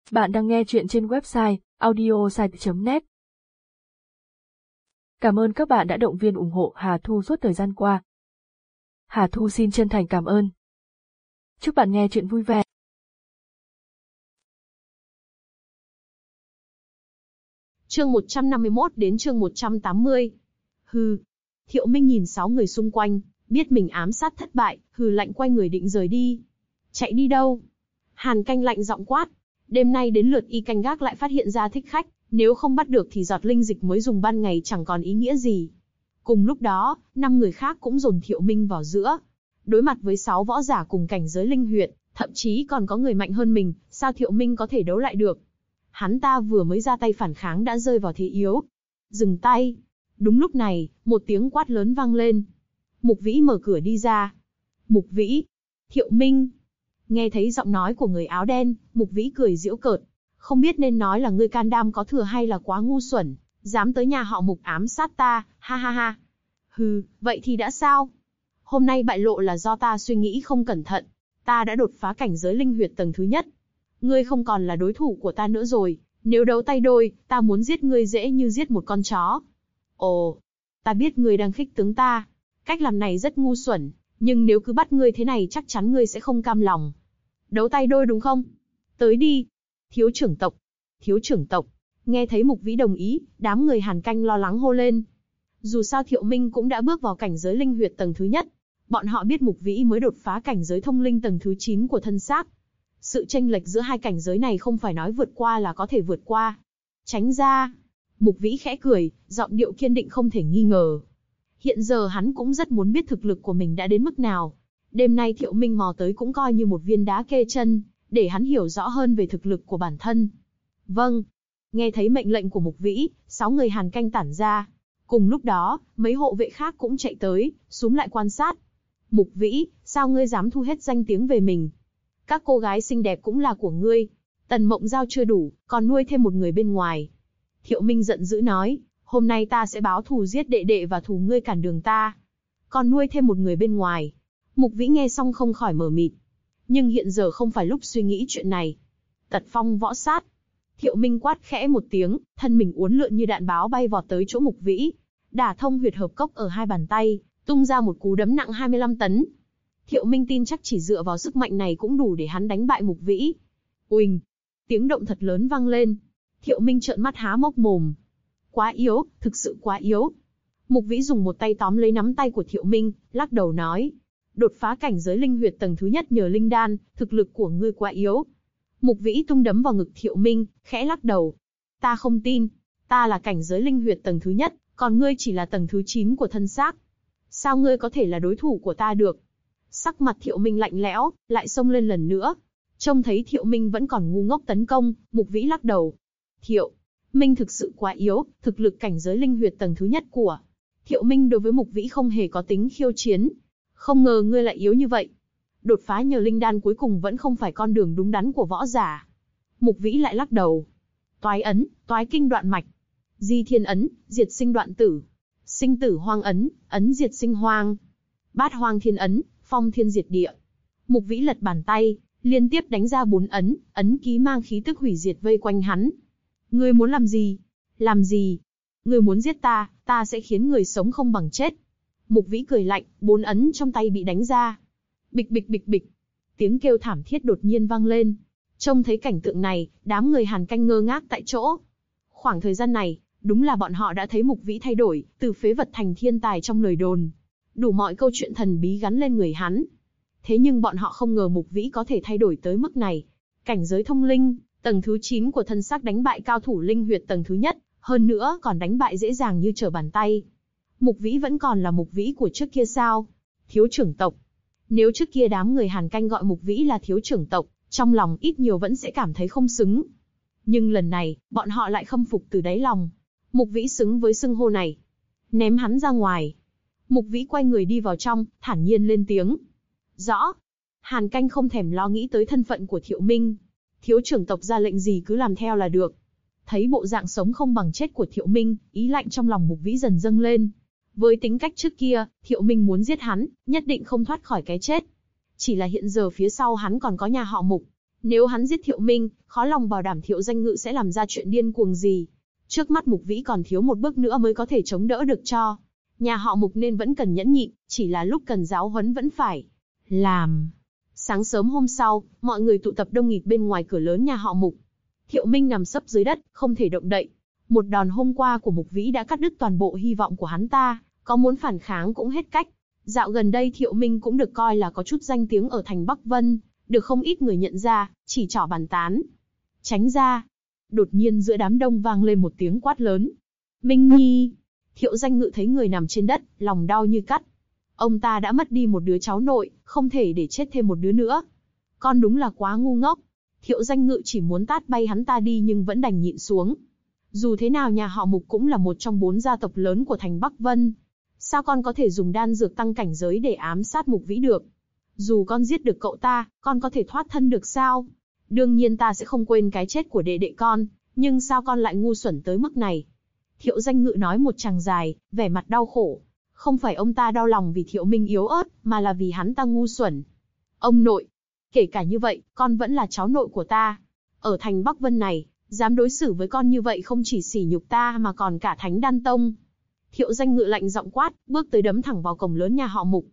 Bạn đang nghe chuyện trên website audiosite.net. Cảm ơn các bạn đã động viên ủng hộ Hà Thu suốt thời gian qua. Hà Thu xin chân thành cảm ơn. Chúc bạn nghe chuyện vui vẻ. Chương 151 đến chương 180. Hừ. Thiệu Minh nhìn 6 người xung quanh, biết mình ám sát thất bại, hừ lạnh quay người định rời đi. Chạy đi đâu? Hàn Canh lạnh giọng quát. Đêm nay đến lượt y canh gác lại phát hiện ra thích khách, nếu không bắt được thì giọt linh dịch mới dùng ban ngày chẳng còn ý nghĩa gì. Cùng lúc đó, 5 người khác cũng dồn Thiệu Minh vào giữa. Đối mặt với 6 võ giả cùng cảnh giới linh huyệt, thậm chí còn có người mạnh hơn mình, sao Thiệu Minh có thể đấu lại được? Hắn ta vừa mới ra tay phản kháng đã rơi vào thế yếu. Dừng tay. Đúng lúc này, một tiếng quát lớn vang lên. Mục Vĩ mở cửa đi ra. Mục Vĩ. Thiệu Minh. Nghe thấy giọng nói của người áo đen, Mục Vĩ cười giễu cợt. Không biết nên nói là ngươi can đảm có thừa hay là quá ngu xuẩn, dám tới nhà họ Mục ám sát ta, ha ha ha. Hừ, vậy thì đã sao? Hôm nay bại lộ là do ta suy nghĩ không cẩn thận. Ta đã đột phá cảnh giới linh huyệt tầng thứ nhất. Ngươi không còn là đối thủ của ta nữa rồi, nếu đấu tay đôi, ta muốn giết ngươi dễ như giết một con chó. Ồ, ta biết ngươi đang khích tướng ta. Cách làm này rất ngu xuẩn, nhưng nếu cứ bắt ngươi thế này chắc chắn ngươi sẽ không cam lòng. Đấu tay đôi đúng không? Tới đi. Thiếu trưởng tộc. Thiếu trưởng tộc. Nghe thấy Mục Vĩ đồng ý, đám người Hàn Canh lo lắng hô lên. Dù sao Thiệu Minh cũng đã bước vào cảnh giới linh huyệt tầng thứ nhất. Bọn họ biết Mục Vĩ mới đột phá cảnh giới thông linh tầng thứ 9 của thân xác. Sự chênh lệch giữa hai cảnh giới này không phải nói vượt qua là có thể vượt qua. Tránh ra. Mục Vĩ khẽ cười, giọng điệu kiên định không thể nghi ngờ. Hiện giờ hắn cũng rất muốn biết thực lực của mình đã đến mức nào. Đêm nay Thiệu Minh mò tới cũng coi như một viên đá kê chân, để hắn hiểu rõ hơn về thực lực của bản thân. Vâng. Nghe thấy mệnh lệnh của Mục Vĩ, 6 người Hàn Canh tản ra. Cùng lúc đó, mấy hộ vệ khác cũng chạy tới, xúm lại quan sát. Mục Vĩ, sao ngươi dám thu hết danh tiếng về mình? Các cô gái xinh đẹp cũng là của ngươi. Tần Mộng Giao chưa đủ, còn nuôi thêm một người bên ngoài. Thiệu Minh giận dữ nói, hôm nay ta sẽ báo thù giết đệ đệ và thù ngươi cản đường ta. Còn nuôi thêm một người bên ngoài. Mục Vĩ nghe xong không khỏi mờ mịt. Nhưng hiện giờ không phải lúc suy nghĩ chuyện này. Tật phong võ sát. Thiệu Minh quát khẽ một tiếng, thân mình uốn lượn như đạn báo bay vọt tới chỗ Mục Vĩ. Đả thông huyệt hợp cốc ở hai bàn tay, tung ra một cú đấm nặng 25 tấn. Thiệu Minh tin chắc chỉ dựa vào sức mạnh này cũng đủ để hắn đánh bại Mục Vĩ. Uỳnh! Tiếng động thật lớn vang lên. Thiệu Minh trợn mắt há mốc mồm. Quá yếu, thực sự quá yếu. Mục Vĩ dùng một tay tóm lấy nắm tay của Thiệu Minh, lắc đầu nói. Đột phá cảnh giới linh huyệt tầng thứ nhất nhờ linh đan, thực lực của ngươi quá yếu. Mục Vĩ tung đấm vào ngực Thiệu Minh, khẽ lắc đầu. Ta không tin, ta là cảnh giới linh huyệt tầng thứ nhất, còn ngươi chỉ là tầng thứ 9 của thân xác. Sao ngươi có thể là đối thủ của ta được? Sắc mặt Thiệu Minh lạnh lẽo, lại xông lên lần nữa. Trông thấy Thiệu Minh vẫn còn ngu ngốc tấn công, Mục Vĩ lắc đầu. Thiệu Minh thực sự quá yếu, thực lực cảnh giới linh huyệt tầng thứ nhất của Thiệu Minh đối với Mục Vĩ không hề có tính khiêu chiến. Không ngờ ngươi lại yếu như vậy. Đột phá nhờ linh đan cuối cùng vẫn không phải con đường đúng đắn của võ giả. Mục Vĩ lại lắc đầu. Toái ấn, toái kinh đoạn mạch. Di thiên ấn, diệt sinh đoạn tử. Sinh tử hoang ấn, ấn diệt sinh hoang. Bát hoang thiên ấn, phong thiên diệt địa. Mục Vĩ lật bàn tay, liên tiếp đánh ra 4 ấn, ấn ký mang khí tức hủy diệt vây quanh hắn. Ngươi muốn làm gì? Làm gì? Ngươi muốn giết ta, ta sẽ khiến người sống không bằng chết. Mục Vĩ cười lạnh, 4 ấn trong tay bị đánh ra. Bịch bịch bịch bịch. Tiếng kêu thảm thiết đột nhiên vang lên. Trông thấy cảnh tượng này, đám người Hàn Canh ngơ ngác tại chỗ. Khoảng thời gian này, đúng là bọn họ đã thấy Mục Vĩ thay đổi, từ phế vật thành thiên tài trong lời đồn. Đủ mọi câu chuyện thần bí gắn lên người hắn. Thế nhưng bọn họ không ngờ Mục Vĩ có thể thay đổi tới mức này. Cảnh giới thông linh, tầng thứ 9 của thân xác đánh bại cao thủ linh huyệt tầng thứ nhất, hơn nữa còn đánh bại dễ dàng như trở bàn tay. Mục Vĩ vẫn còn là Mục Vĩ của trước kia sao? Thiếu trưởng tộc. Nếu trước kia đám người Hàn Canh gọi Mục Vĩ là thiếu trưởng tộc, trong lòng ít nhiều vẫn sẽ cảm thấy không xứng. Nhưng lần này, bọn họ lại khâm phục từ đáy lòng. Mục Vĩ xứng với xưng hô này. Ném hắn ra ngoài. Mục Vĩ quay người đi vào trong, thản nhiên lên tiếng. Rõ. Hàn Canh không thèm lo nghĩ tới thân phận của Thiệu Minh. Thiếu trưởng tộc ra lệnh gì cứ làm theo là được. Thấy bộ dạng sống không bằng chết của Thiệu Minh, ý lạnh trong lòng Mục Vĩ dần dâng lên. Với tính cách trước kia, Thiệu Minh muốn giết hắn, nhất định không thoát khỏi cái chết. Chỉ là hiện giờ phía sau hắn còn có nhà họ Mục. Nếu hắn giết Thiệu Minh, khó lòng bảo đảm Thiệu Danh Ngự sẽ làm ra chuyện điên cuồng gì. Trước mắt Mục Vĩ còn thiếu một bước nữa mới có thể chống đỡ được cho. Nhà họ Mục nên vẫn cần nhẫn nhịn, chỉ là lúc cần giáo huấn vẫn phải làm. Sáng sớm hôm sau, mọi người tụ tập đông nghịt bên ngoài cửa lớn nhà họ Mục. Thiệu Minh nằm sấp dưới đất, không thể động đậy. Một đòn hôm qua của Mục Vĩ đã cắt đứt toàn bộ hy vọng của hắn ta, có muốn phản kháng cũng hết cách. Dạo gần đây Thiệu Minh cũng được coi là có chút danh tiếng ở thành Bắc Vân, được không ít người nhận ra, chỉ trỏ bàn tán. Tránh ra. Đột nhiên giữa đám đông vang lên một tiếng quát lớn. Minh Nhi. Thiệu Danh Ngự thấy người nằm trên đất, lòng đau như cắt. Ông ta đã mất đi một đứa cháu nội, không thể để chết thêm một đứa nữa. Con đúng là quá ngu ngốc. Thiệu Danh Ngự chỉ muốn tát bay hắn ta đi nhưng vẫn đành nhịn xuống. Dù thế nào nhà họ Mục cũng là một trong 4 gia tộc lớn của thành Bắc Vân. Sao con có thể dùng đan dược tăng cảnh giới để ám sát Mục Vĩ được? Dù con giết được cậu ta, con có thể thoát thân được sao? Đương nhiên ta sẽ không quên cái chết của đệ đệ con, nhưng sao con lại ngu xuẩn tới mức này? Thiệu Danh Ngự nói một tràng dài, vẻ mặt đau khổ. Không phải ông ta đau lòng vì Thiệu Minh yếu ớt, mà là vì hắn ta ngu xuẩn. Ông nội, kể cả như vậy, con vẫn là cháu nội của ta. Ở thành Bắc Vân này, dám đối xử với con như vậy không chỉ sỉ nhục ta mà còn cả Thánh Đan Tông. Thiệu Danh Ngự lạnh giọng quát, bước tới đấm thẳng vào cổng lớn nhà họ Mục.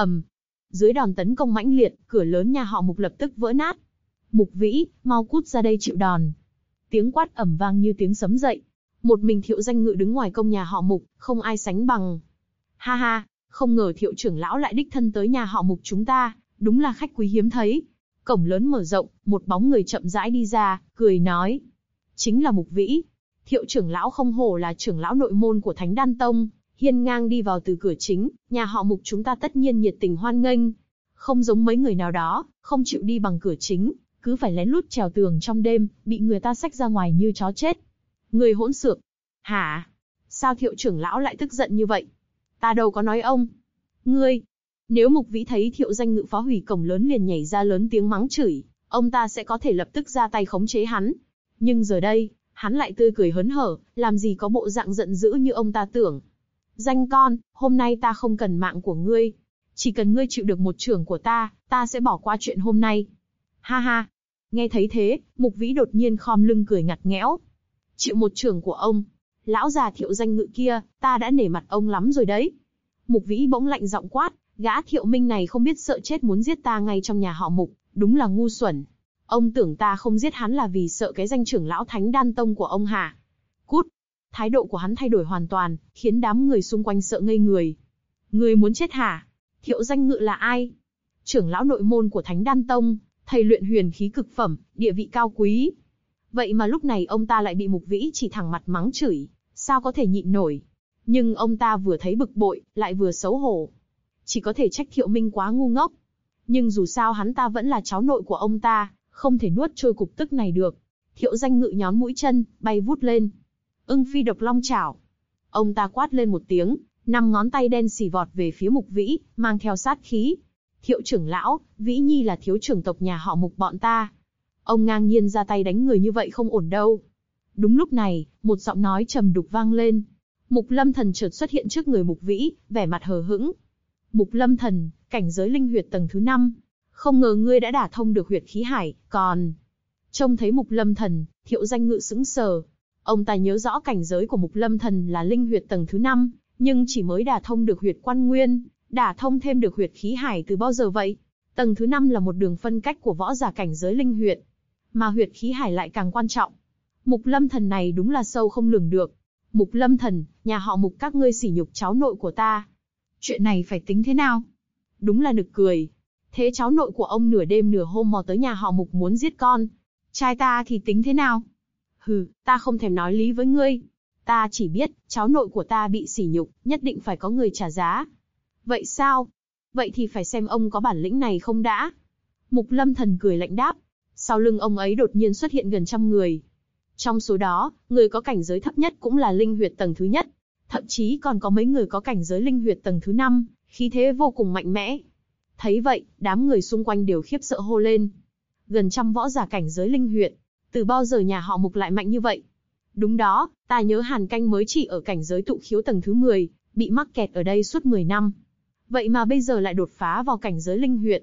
Dưới đòn tấn công mãnh liệt, cửa lớn nhà họ Mục lập tức vỡ nát. Mục Vĩ, mau cút ra đây chịu đòn. Tiếng quát ầm vang như tiếng sấm dậy. Một mình Thiệu Danh Ngự đứng ngoài công nhà họ Mục, không ai sánh bằng. Ha ha, không ngờ Thiệu trưởng lão lại đích thân tới nhà họ Mục chúng ta, đúng là khách quý hiếm thấy. Cổng lớn mở rộng, một bóng người chậm rãi đi ra, cười nói. Chính là Mục Vĩ. Thiệu trưởng lão không hổ là trưởng lão nội môn của Thánh Đan Tông, hiên ngang đi vào từ cửa chính, nhà họ Mục chúng ta tất nhiên nhiệt tình hoan nghênh. Không giống mấy người nào đó, không chịu đi bằng cửa chính, cứ phải lén lút trèo tường trong đêm, bị người ta xách ra ngoài như chó chết. Người hỗn xược. Hả? Sao Thiệu trưởng lão lại tức giận như vậy? Ta đâu có nói ông. Ngươi. Nếu Mục Vĩ thấy Thiệu Danh Ngự phá hủy cổng lớn liền nhảy ra lớn tiếng mắng chửi, ông ta sẽ có thể lập tức ra tay khống chế hắn. Nhưng giờ đây, hắn lại tươi cười hớn hở, làm gì có bộ dạng giận dữ như ông ta tưởng. Danh con, hôm nay ta không cần mạng của ngươi. Chỉ cần ngươi chịu được một chưởng của ta sẽ bỏ qua chuyện hôm nay. Ha ha. Nghe thấy thế, Mục Vĩ đột nhiên khom lưng cười ngặt nghẽo. Chịu một chưởng của ông. Lão già Thiệu Danh Ngự kia, ta đã nể mặt ông lắm rồi đấy. Mục Vĩ bỗng lạnh giọng quát, gã Thiệu Minh này không biết sợ chết muốn giết ta ngay trong nhà họ Mục, đúng là ngu xuẩn. Ông tưởng ta không giết hắn là vì sợ cái danh trưởng lão Thánh Đan Tông của ông hả? Cút! Thái độ của hắn thay đổi hoàn toàn, khiến đám người xung quanh sợ ngây người. Ngươi muốn chết hả? Thiệu Danh Ngự là ai? Trưởng lão nội môn của Thánh Đan Tông, thầy luyện huyền khí cực phẩm, địa vị cao quý. Vậy mà lúc này ông ta lại bị Mục Vĩ chỉ thẳng mặt mắng chửi, sao có thể nhịn nổi? Nhưng ông ta vừa thấy bực bội, lại vừa xấu hổ. Chỉ có thể trách Thiệu Minh quá ngu ngốc. Nhưng dù sao hắn ta vẫn là cháu nội của ông ta, không thể nuốt trôi cục tức này được. Thiệu Danh Ngự nhón mũi chân, bay vút lên. Ưng phi độc long chảo. Ông ta quát lên một tiếng, 5 ngón tay đen xì vọt về phía Mục Vĩ, mang theo sát khí. Thiệu trưởng lão, Vĩ Nhi là thiếu trưởng tộc nhà họ Mục bọn ta. Ông ngang nhiên ra tay đánh người như vậy không ổn đâu. Đúng lúc này, một giọng nói trầm đục vang lên. Mục Lâm Thần chợt xuất hiện trước người Mục Vĩ, vẻ mặt hờ hững. Mục Lâm Thần, cảnh giới linh huyệt tầng thứ 5. Không ngờ ngươi đã đả thông được huyệt khí hải, còn... Trông thấy Mục Lâm Thần, Thiệu Danh Ngự sững sờ. Ông ta nhớ rõ cảnh giới của Mục Lâm Thần là linh huyệt tầng thứ 5, nhưng chỉ mới đả thông được huyệt quan nguyên, đả thông thêm được huyệt khí hải từ bao giờ vậy? Tầng thứ 5 là một đường phân cách của võ giả cảnh giới linh huyệt, mà huyệt khí hải lại càng quan trọng. Mục Lâm Thần này đúng là sâu không lường được. Mục Lâm Thần, nhà họ Mục các ngươi sỉ nhục cháu nội của ta. Chuyện này phải tính thế nào? Đúng là nực cười. Thế cháu nội của ông nửa đêm nửa hôm mò tới nhà họ Mục muốn giết con trai ta thì tính thế nào? Hừ, ta không thèm nói lý với ngươi. Ta chỉ biết, cháu nội của ta bị sỉ nhục, nhất định phải có người trả giá. Vậy sao? Vậy thì phải xem ông có bản lĩnh này không đã. Mục Lâm Thần cười lạnh đáp. Sau lưng ông ấy đột nhiên xuất hiện gần 100 người. Trong số đó, người có cảnh giới thấp nhất cũng là linh huyệt tầng thứ nhất. Thậm chí còn có mấy người có cảnh giới linh huyệt tầng thứ 5, khí thế vô cùng mạnh mẽ. Thấy vậy, đám người xung quanh đều khiếp sợ hô lên. Gần 100 võ giả cảnh giới linh huyệt. Từ bao giờ nhà họ Mục lại mạnh như vậy? Đúng đó, ta nhớ Hàn Canh mới chỉ ở cảnh giới tụ khiếu tầng thứ 10, bị mắc kẹt ở đây suốt 10 năm. Vậy mà bây giờ lại đột phá vào cảnh giới linh huyệt.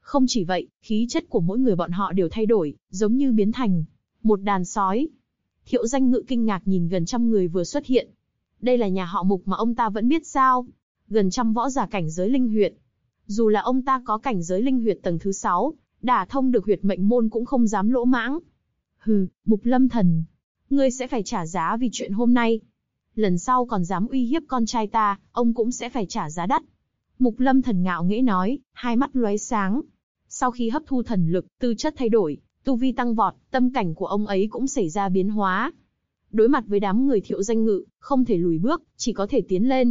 Không chỉ vậy, khí chất của mỗi người bọn họ đều thay đổi, giống như biến thành một đàn sói. Thiệu Danh Ngự kinh ngạc nhìn gần trăm người vừa xuất hiện. Đây là nhà họ Mục mà ông ta vẫn biết sao? Gần trăm võ giả cảnh giới linh huyệt. Dù là ông ta có cảnh giới linh huyệt tầng thứ 6, đả thông được huyệt mệnh môn cũng không dám lỗ mãng. Hừ, Mục Lâm Thần, ngươi sẽ phải trả giá vì chuyện hôm nay. Lần sau còn dám uy hiếp con trai ta, ông cũng sẽ phải trả giá đắt. Mục Lâm Thần ngạo nghễ nói, hai mắt lóe sáng. Sau khi hấp thu thần lực, tư chất thay đổi, tu vi tăng vọt, tâm cảnh của ông ấy cũng xảy ra biến hóa. Đối mặt với đám người Thiệu Danh Ngự, không thể lùi bước, chỉ có thể tiến lên.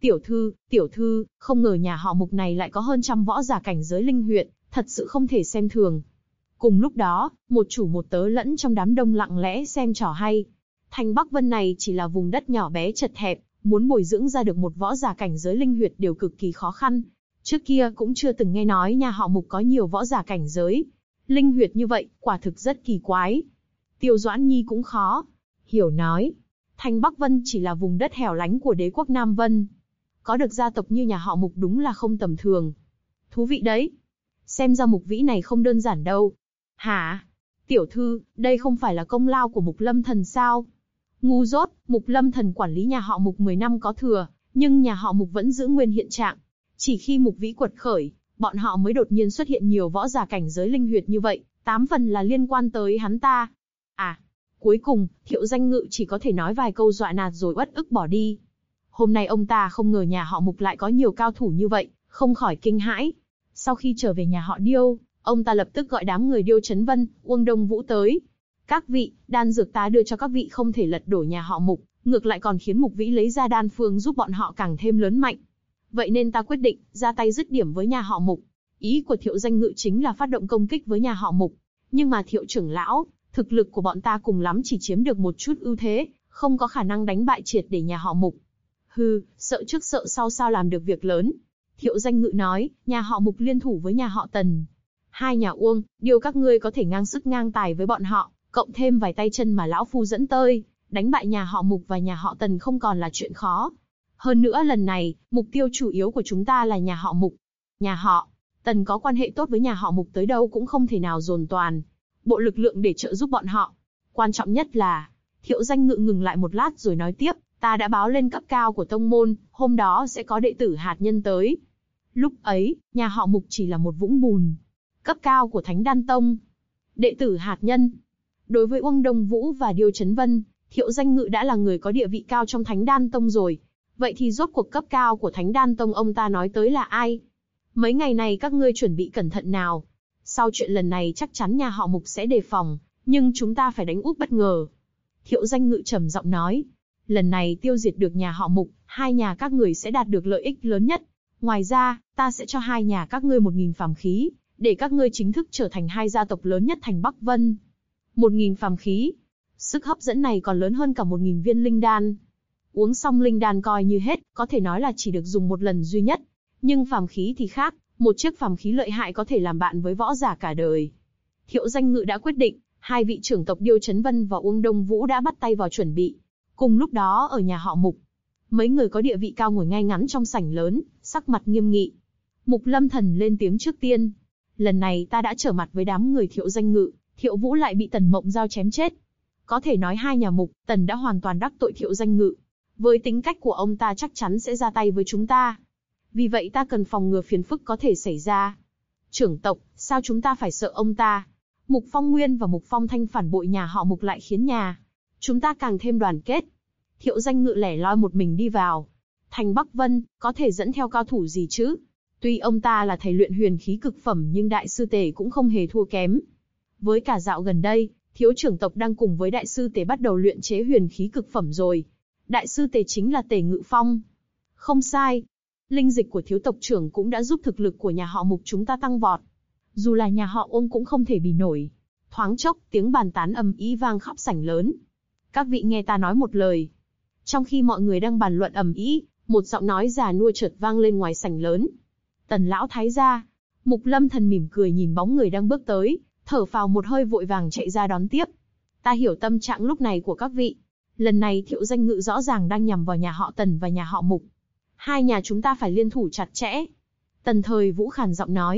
Tiểu thư, không ngờ nhà họ Mục này lại có hơn trăm võ giả cảnh giới linh huyệt, thật sự không thể xem thường. Cùng lúc đó, một chủ một tớ lẫn trong đám đông lặng lẽ xem trò hay. Thành Bắc Vân này chỉ là vùng đất nhỏ bé chật hẹp, muốn bồi dưỡng ra được một võ giả cảnh giới linh huyệt đều cực kỳ khó khăn. Trước kia cũng chưa từng nghe nói nhà họ Mục có nhiều võ giả cảnh giới linh huyệt như vậy, quả thực rất kỳ quái. Tiêu Doãn Nhi cũng khó hiểu nói, Thành Bắc Vân chỉ là vùng đất hẻo lánh của đế quốc Nam Vân. Có được gia tộc như nhà họ Mục đúng là không tầm thường. Thú vị đấy. Xem ra Mục Vĩ này không đơn giản đâu. Hả? Tiểu thư, đây không phải là công lao của Mục Lâm Thần sao? Ngu dốt, Mục Lâm Thần quản lý nhà họ Mục 10 năm có thừa, nhưng nhà họ Mục vẫn giữ nguyên hiện trạng. Chỉ khi Mục Vĩ quật khởi, bọn họ mới đột nhiên xuất hiện nhiều võ giả cảnh giới linh huyệt như vậy, 8 phần là liên quan tới hắn ta. À, cuối cùng, Thiệu Danh Ngự chỉ có thể nói vài câu dọa nạt rồi uất ức bỏ đi. Hôm nay ông ta không ngờ nhà họ Mục lại có nhiều cao thủ như vậy, không khỏi kinh hãi. Sau khi trở về nhà họ Điêu, ông ta lập tức gọi đám người Điêu Chấn Vân, Uông Đông Vũ tới. Các vị, đan dược ta đưa cho các vị không thể lật đổ nhà họ Mục, ngược lại còn khiến Mục Vĩ lấy ra đan phương giúp bọn họ càng thêm lớn mạnh. Vậy nên ta quyết định, ra tay dứt điểm với nhà họ Mục. Ý của Thiệu Danh Ngự chính là phát động công kích với nhà họ Mục. Nhưng mà Thiệu trưởng lão, thực lực của bọn ta cùng lắm chỉ chiếm được một chút ưu thế, không có khả năng đánh bại triệt để nhà họ Mục. Hừ, sợ trước sợ sau sao làm được việc lớn. Thiệu Danh Ngự nói, nhà họ Mục liên thủ với nhà họ Tần. Hai nhà Uông, Điêu các ngươi có thể ngang sức ngang tài với bọn họ, cộng thêm vài tay chân mà lão phu dẫn tơi, đánh bại nhà họ Mục và nhà họ Tần không còn là chuyện khó. Hơn nữa lần này, mục tiêu chủ yếu của chúng ta là nhà họ Mục. Nhà họ Tần có quan hệ tốt với nhà họ Mục tới đâu cũng không thể nào dồn toàn bộ lực lượng để trợ giúp bọn họ. Quan trọng nhất là, Thiệu Danh Ngự ngừng lại một lát rồi nói tiếp, ta đã báo lên cấp cao của tông môn, hôm đó sẽ có đệ tử hạt nhân tới. Lúc ấy, nhà họ Mục chỉ là một vũng bùn. Cấp cao của Thánh Đan Tông. Đệ tử hạt nhân. Đối với Uông Đông Vũ và Điêu Chấn Vân, Thiệu Danh Ngự đã là người có địa vị cao trong Thánh Đan Tông rồi. Vậy thì rốt cuộc cấp cao của Thánh Đan Tông ông ta nói tới là ai? Mấy ngày này các ngươi chuẩn bị cẩn thận nào. Sau chuyện lần này chắc chắn nhà họ Mục sẽ đề phòng, nhưng chúng ta phải đánh úp bất ngờ. Thiệu Danh Ngự trầm giọng nói. Lần này tiêu diệt được nhà họ Mục, hai nhà các người sẽ đạt được lợi ích lớn nhất. Ngoài ra, ta sẽ cho hai nhà các ngươi 1.000 phàm khí, để các ngươi chính thức trở thành hai gia tộc lớn nhất thành Bắc Vân. 1.000 phàm khí. Sức hấp dẫn này còn lớn hơn cả 1.000 viên linh đan. Uống xong linh đan coi như hết, có thể nói là chỉ được dùng một lần duy nhất. Nhưng phàm khí thì khác, một chiếc phàm khí lợi hại có thể làm bạn với võ giả cả đời. Thiệu Danh Ngự đã quyết định, hai vị trưởng tộc Điêu Chấn Vân và Uông Đông Vũ đã bắt tay vào chuẩn bị. Cùng lúc đó ở nhà họ Mục, mấy người có địa vị cao ngồi ngay ngắn trong sảnh lớn, sắc mặt nghiêm nghị. Mục Lâm Thần lên tiếng trước tiên. Lần này ta đã trở mặt với đám người Thiệu Danh Ngự, Thiệu Vũ lại bị Tần Mộng Giao chém chết. Có thể nói hai nhà Mục, Tần đã hoàn toàn đắc tội Thiệu Danh Ngự. Với tính cách của ông ta chắc chắn sẽ ra tay với chúng ta. Vì vậy ta cần phòng ngừa phiền phức có thể xảy ra. Trưởng tộc, sao chúng ta phải sợ ông ta? Mục Phong Nguyên và Mục Phong Thanh phản bội nhà họ Mục lại khiến nhà chúng ta càng thêm đoàn kết. Thiệu Danh Ngự lẻ loi một mình đi vào. Thành Bắc Vân, có thể dẫn theo cao thủ gì chứ? Tuy ông ta là thầy luyện huyền khí cực phẩm nhưng đại sư Tề cũng không hề thua kém. Với cả dạo gần đây, thiếu trưởng tộc đang cùng với đại sư Tề bắt đầu luyện chế huyền khí cực phẩm rồi. Đại sư Tề chính là Tề Ngự Phong. Không sai. Linh dịch của thiếu tộc trưởng cũng đã giúp thực lực của nhà họ Mục chúng ta tăng vọt. Dù là nhà họ Uông cũng không thể bì nổi. Thoáng chốc, tiếng bàn tán ầm ĩ vang khắp sảnh lớn. Các vị nghe ta nói một lời. Trong khi mọi người đang bàn luận ầm ĩ, một giọng nói già nua chợt vang lên ngoài sảnh lớn. Tần lão thái gia. Mục Lâm Thần mỉm cười nhìn bóng người đang bước tới, thở phào một hơi vội vàng chạy ra đón tiếp. Ta hiểu tâm trạng lúc này của các vị. Lần này Thiệu Danh Ngự rõ ràng đang nhằm vào nhà họ Tần và nhà họ Mục. Hai nhà chúng ta phải liên thủ chặt chẽ. Tần Thời Vũ khàn giọng nói.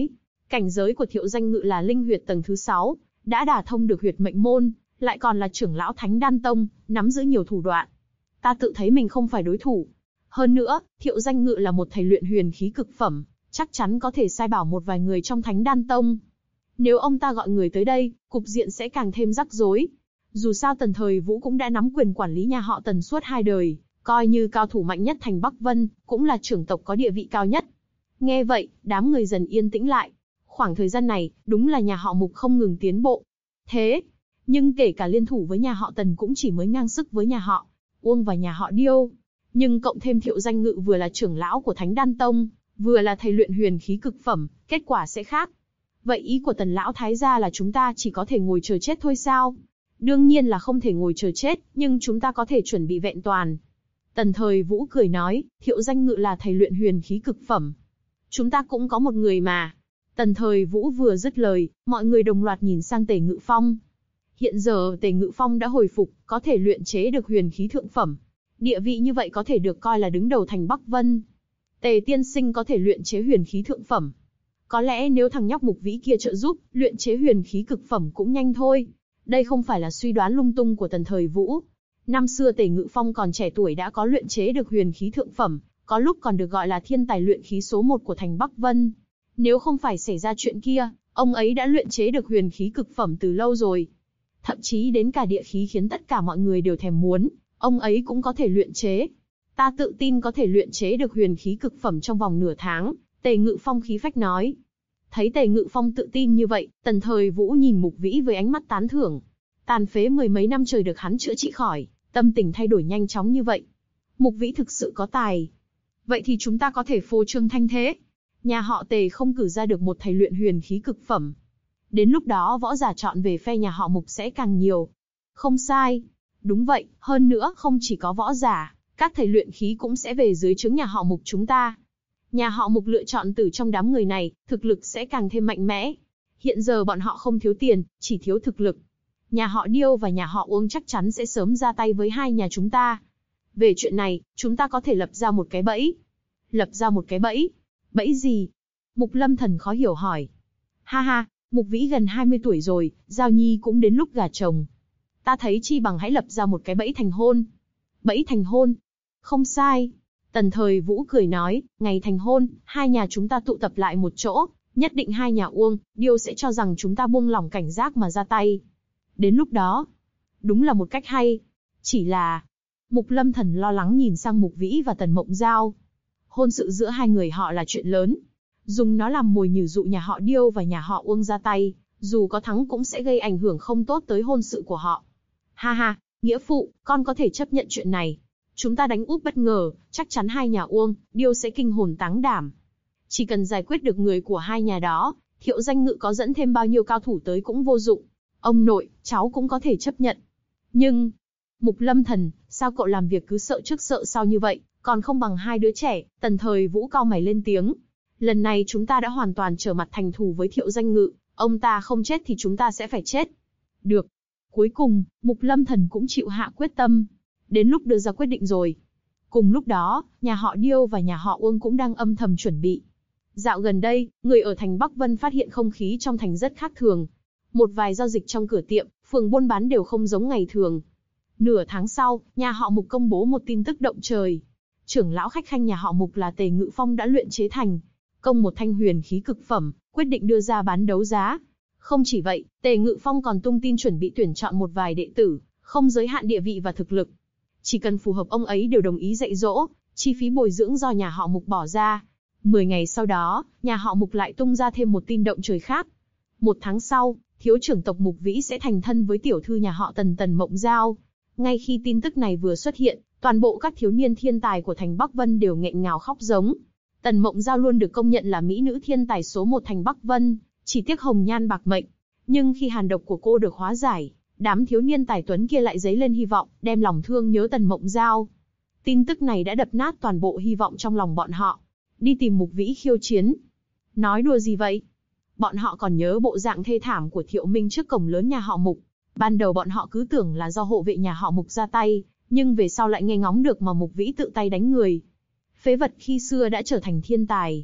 Cảnh giới của Thiệu Danh Ngự là linh huyệt tầng thứ 6, đã đả thông được huyệt mệnh môn, lại còn là trưởng lão Thánh Đan Tông, nắm giữ nhiều thủ đoạn. Ta tự thấy mình không phải đối thủ. Hơn nữa, Thiệu Danh Ngự là một thầy luyện huyền khí cực phẩm, chắc chắn có thể sai bảo một vài người trong Thánh Đan Tông. Nếu ông ta gọi người tới đây, cục diện sẽ càng thêm rắc rối. Dù sao Tần Thời Vũ cũng đã nắm quyền quản lý nhà họ Tần suốt 2 đời, coi như cao thủ mạnh nhất thành Bắc Vân, cũng là trưởng tộc có địa vị cao nhất. Nghe vậy, đám người dần yên tĩnh lại. Khoảng thời gian này, đúng là nhà họ Mục không ngừng tiến bộ. Thế, nhưng kể cả liên thủ với nhà họ Tần cũng chỉ mới ngang sức với nhà họ Uông và nhà họ Điêu. Nhưng cộng thêm Thiệu Danh Ngự vừa là trưởng lão của Thánh Đan Tông, vừa là thầy luyện huyền khí cực phẩm, kết quả sẽ khác. Vậy ý của Tần lão thái gia là chúng ta chỉ có thể ngồi chờ chết thôi sao? Đương nhiên là không thể ngồi chờ chết, nhưng chúng ta có thể chuẩn bị vẹn toàn. Tần Thời Vũ cười nói, Thiệu Danh Ngự là thầy luyện huyền khí cực phẩm. Chúng ta cũng có một người mà. Tần Thời Vũ vừa dứt lời, mọi người đồng loạt nhìn sang Tề Ngự Phong. Hiện giờ Tề Ngự Phong đã hồi phục, có thể luyện chế được huyền khí thượng phẩm. Địa vị như vậy có thể được coi là đứng đầu thành Bắc Vân. Tề tiên sinh có thể luyện chế huyền khí thượng phẩm. Có lẽ nếu thằng nhóc Mục Vĩ kia trợ giúp, luyện chế huyền khí cực phẩm cũng nhanh thôi. Đây không phải là suy đoán lung tung của Tần Thời Vũ. Năm xưa Tề Ngự Phong còn trẻ tuổi đã có luyện chế được huyền khí thượng phẩm, có lúc còn được gọi là thiên tài luyện khí số 1 của thành Bắc Vân. Nếu không phải xảy ra chuyện kia, ông ấy đã luyện chế được huyền khí cực phẩm từ lâu rồi. Thậm chí đến cả địa khí khiến tất cả mọi người đều thèm muốn, ông ấy cũng có thể luyện chế. Ta tự tin có thể luyện chế được huyền khí cực phẩm trong vòng nửa tháng, Tề Ngự Phong khí phách nói. Thấy Tề Ngự Phong tự tin như vậy, Tần Thời Vũ nhìn Mục Vĩ với ánh mắt tán thưởng. Tàn phế mười mấy năm trời được hắn chữa trị khỏi, tâm tình thay đổi nhanh chóng như vậy. Mục Vĩ thực sự có tài. Vậy thì chúng ta có thể phô trương thanh thế. Nhà họ Tề không cử ra được một thầy luyện huyền khí cực phẩm. Đến lúc đó võ giả chọn về phe nhà họ Mục sẽ càng nhiều. Không sai. Đúng vậy, hơn nữa không chỉ có võ giả, các thầy luyện khí cũng sẽ về dưới trướng nhà họ Mục chúng ta. Nhà họ Mục lựa chọn từ trong đám người này, thực lực sẽ càng thêm mạnh mẽ. Hiện giờ bọn họ không thiếu tiền, chỉ thiếu thực lực. Nhà họ Điêu và nhà họ Uông chắc chắn sẽ sớm ra tay với hai nhà chúng ta. Về chuyện này, chúng ta có thể lập ra một cái bẫy. Lập ra một cái bẫy? Bẫy gì? Mục Lâm Thần khó hiểu hỏi. Ha ha, Mục Vĩ gần 20 tuổi rồi, Giao Nhi cũng đến lúc gả chồng. Ta thấy chi bằng hãy lập ra một cái bẫy thành hôn. Bẫy thành hôn? Không sai. Tần Thời Vũ cười nói, ngày thành hôn, hai nhà chúng ta tụ tập lại một chỗ, nhất định hai nhà Uông, Điêu sẽ cho rằng chúng ta buông lỏng cảnh giác mà ra tay. Đến lúc đó, đúng là một cách hay. Chỉ là, Mục Lâm Thần lo lắng nhìn sang Mục Vĩ và Tần Mộng Giao. Hôn sự giữa hai người họ là chuyện lớn. Dùng nó làm mồi nhử dụ nhà họ Điêu và nhà họ Uông ra tay, dù có thắng cũng sẽ gây ảnh hưởng không tốt tới hôn sự của họ. Ha ha, nghĩa phụ, con có thể chấp nhận chuyện này. Chúng ta đánh úp bất ngờ, chắc chắn hai nhà Uông, Điêu sẽ kinh hồn táng đảm. Chỉ cần giải quyết được người của hai nhà đó, Thiệu Danh Ngự có dẫn thêm bao nhiêu cao thủ tới cũng vô dụng. Ông nội, cháu cũng có thể chấp nhận. Nhưng, Mục Lâm Thần, sao cậu làm việc cứ sợ trước sợ sau như vậy, còn không bằng hai đứa trẻ? Tần Thời Vũ cau mày lên tiếng. Lần này chúng ta đã hoàn toàn trở mặt thành thù với Thiệu Danh Ngự, ông ta không chết thì chúng ta sẽ phải chết. Được. Cuối cùng, Mục Lâm Thần cũng chịu hạ quyết tâm. Đến lúc đưa ra quyết định rồi. Cùng lúc đó, nhà họ Điêu và nhà họ Uông cũng đang âm thầm chuẩn bị. Dạo gần đây, người ở thành Bắc Vân phát hiện không khí trong thành rất khác thường. Một vài giao dịch trong cửa tiệm, phường buôn bán đều không giống ngày thường. Nửa tháng sau, nhà họ Mục công bố một tin tức động trời. Trưởng lão khách khanh nhà họ Mục là Tề Ngự Phong đã luyện chế thành công một thanh huyền khí cực phẩm, quyết định đưa ra bán đấu giá. Không chỉ vậy, Tề Ngự Phong còn tung tin chuẩn bị tuyển chọn một vài đệ tử, không giới hạn địa vị và thực lực. Chỉ cần phù hợp ông ấy đều đồng ý dạy dỗ, chi phí bồi dưỡng do nhà họ Mục bỏ ra. 10 ngày sau đó, nhà họ Mục lại tung ra thêm một tin động trời khác. 1 tháng sau, thiếu trưởng tộc Mục Vĩ sẽ thành thân với tiểu thư nhà họ Tần Tần Mộng Giao. Ngay khi tin tức này vừa xuất hiện, toàn bộ các thiếu niên thiên tài của thành Bắc Vân đều nghẹn ngào khóc giống. Tần Mộng Giao luôn được công nhận là mỹ nữ thiên tài số 1 thành Bắc Vân, chỉ tiếc hồng nhan bạc mệnh. Nhưng khi hàn độc của cô được hóa giải, đám thiếu niên tài tuấn kia lại dấy lên hy vọng, đem lòng thương nhớ Tần Mộng Giao. Tin tức này đã đập nát toàn bộ hy vọng trong lòng bọn họ. Đi tìm Mục Vĩ khiêu chiến. Nói đùa gì vậy? Bọn họ còn nhớ bộ dạng thê thảm của Thiệu Minh trước cổng lớn nhà họ Mục. Ban đầu bọn họ cứ tưởng là do hộ vệ nhà họ Mục ra tay, nhưng về sau lại nghe ngóng được mà Mục Vĩ tự tay đánh người. Phế vật khi xưa đã trở thành thiên tài.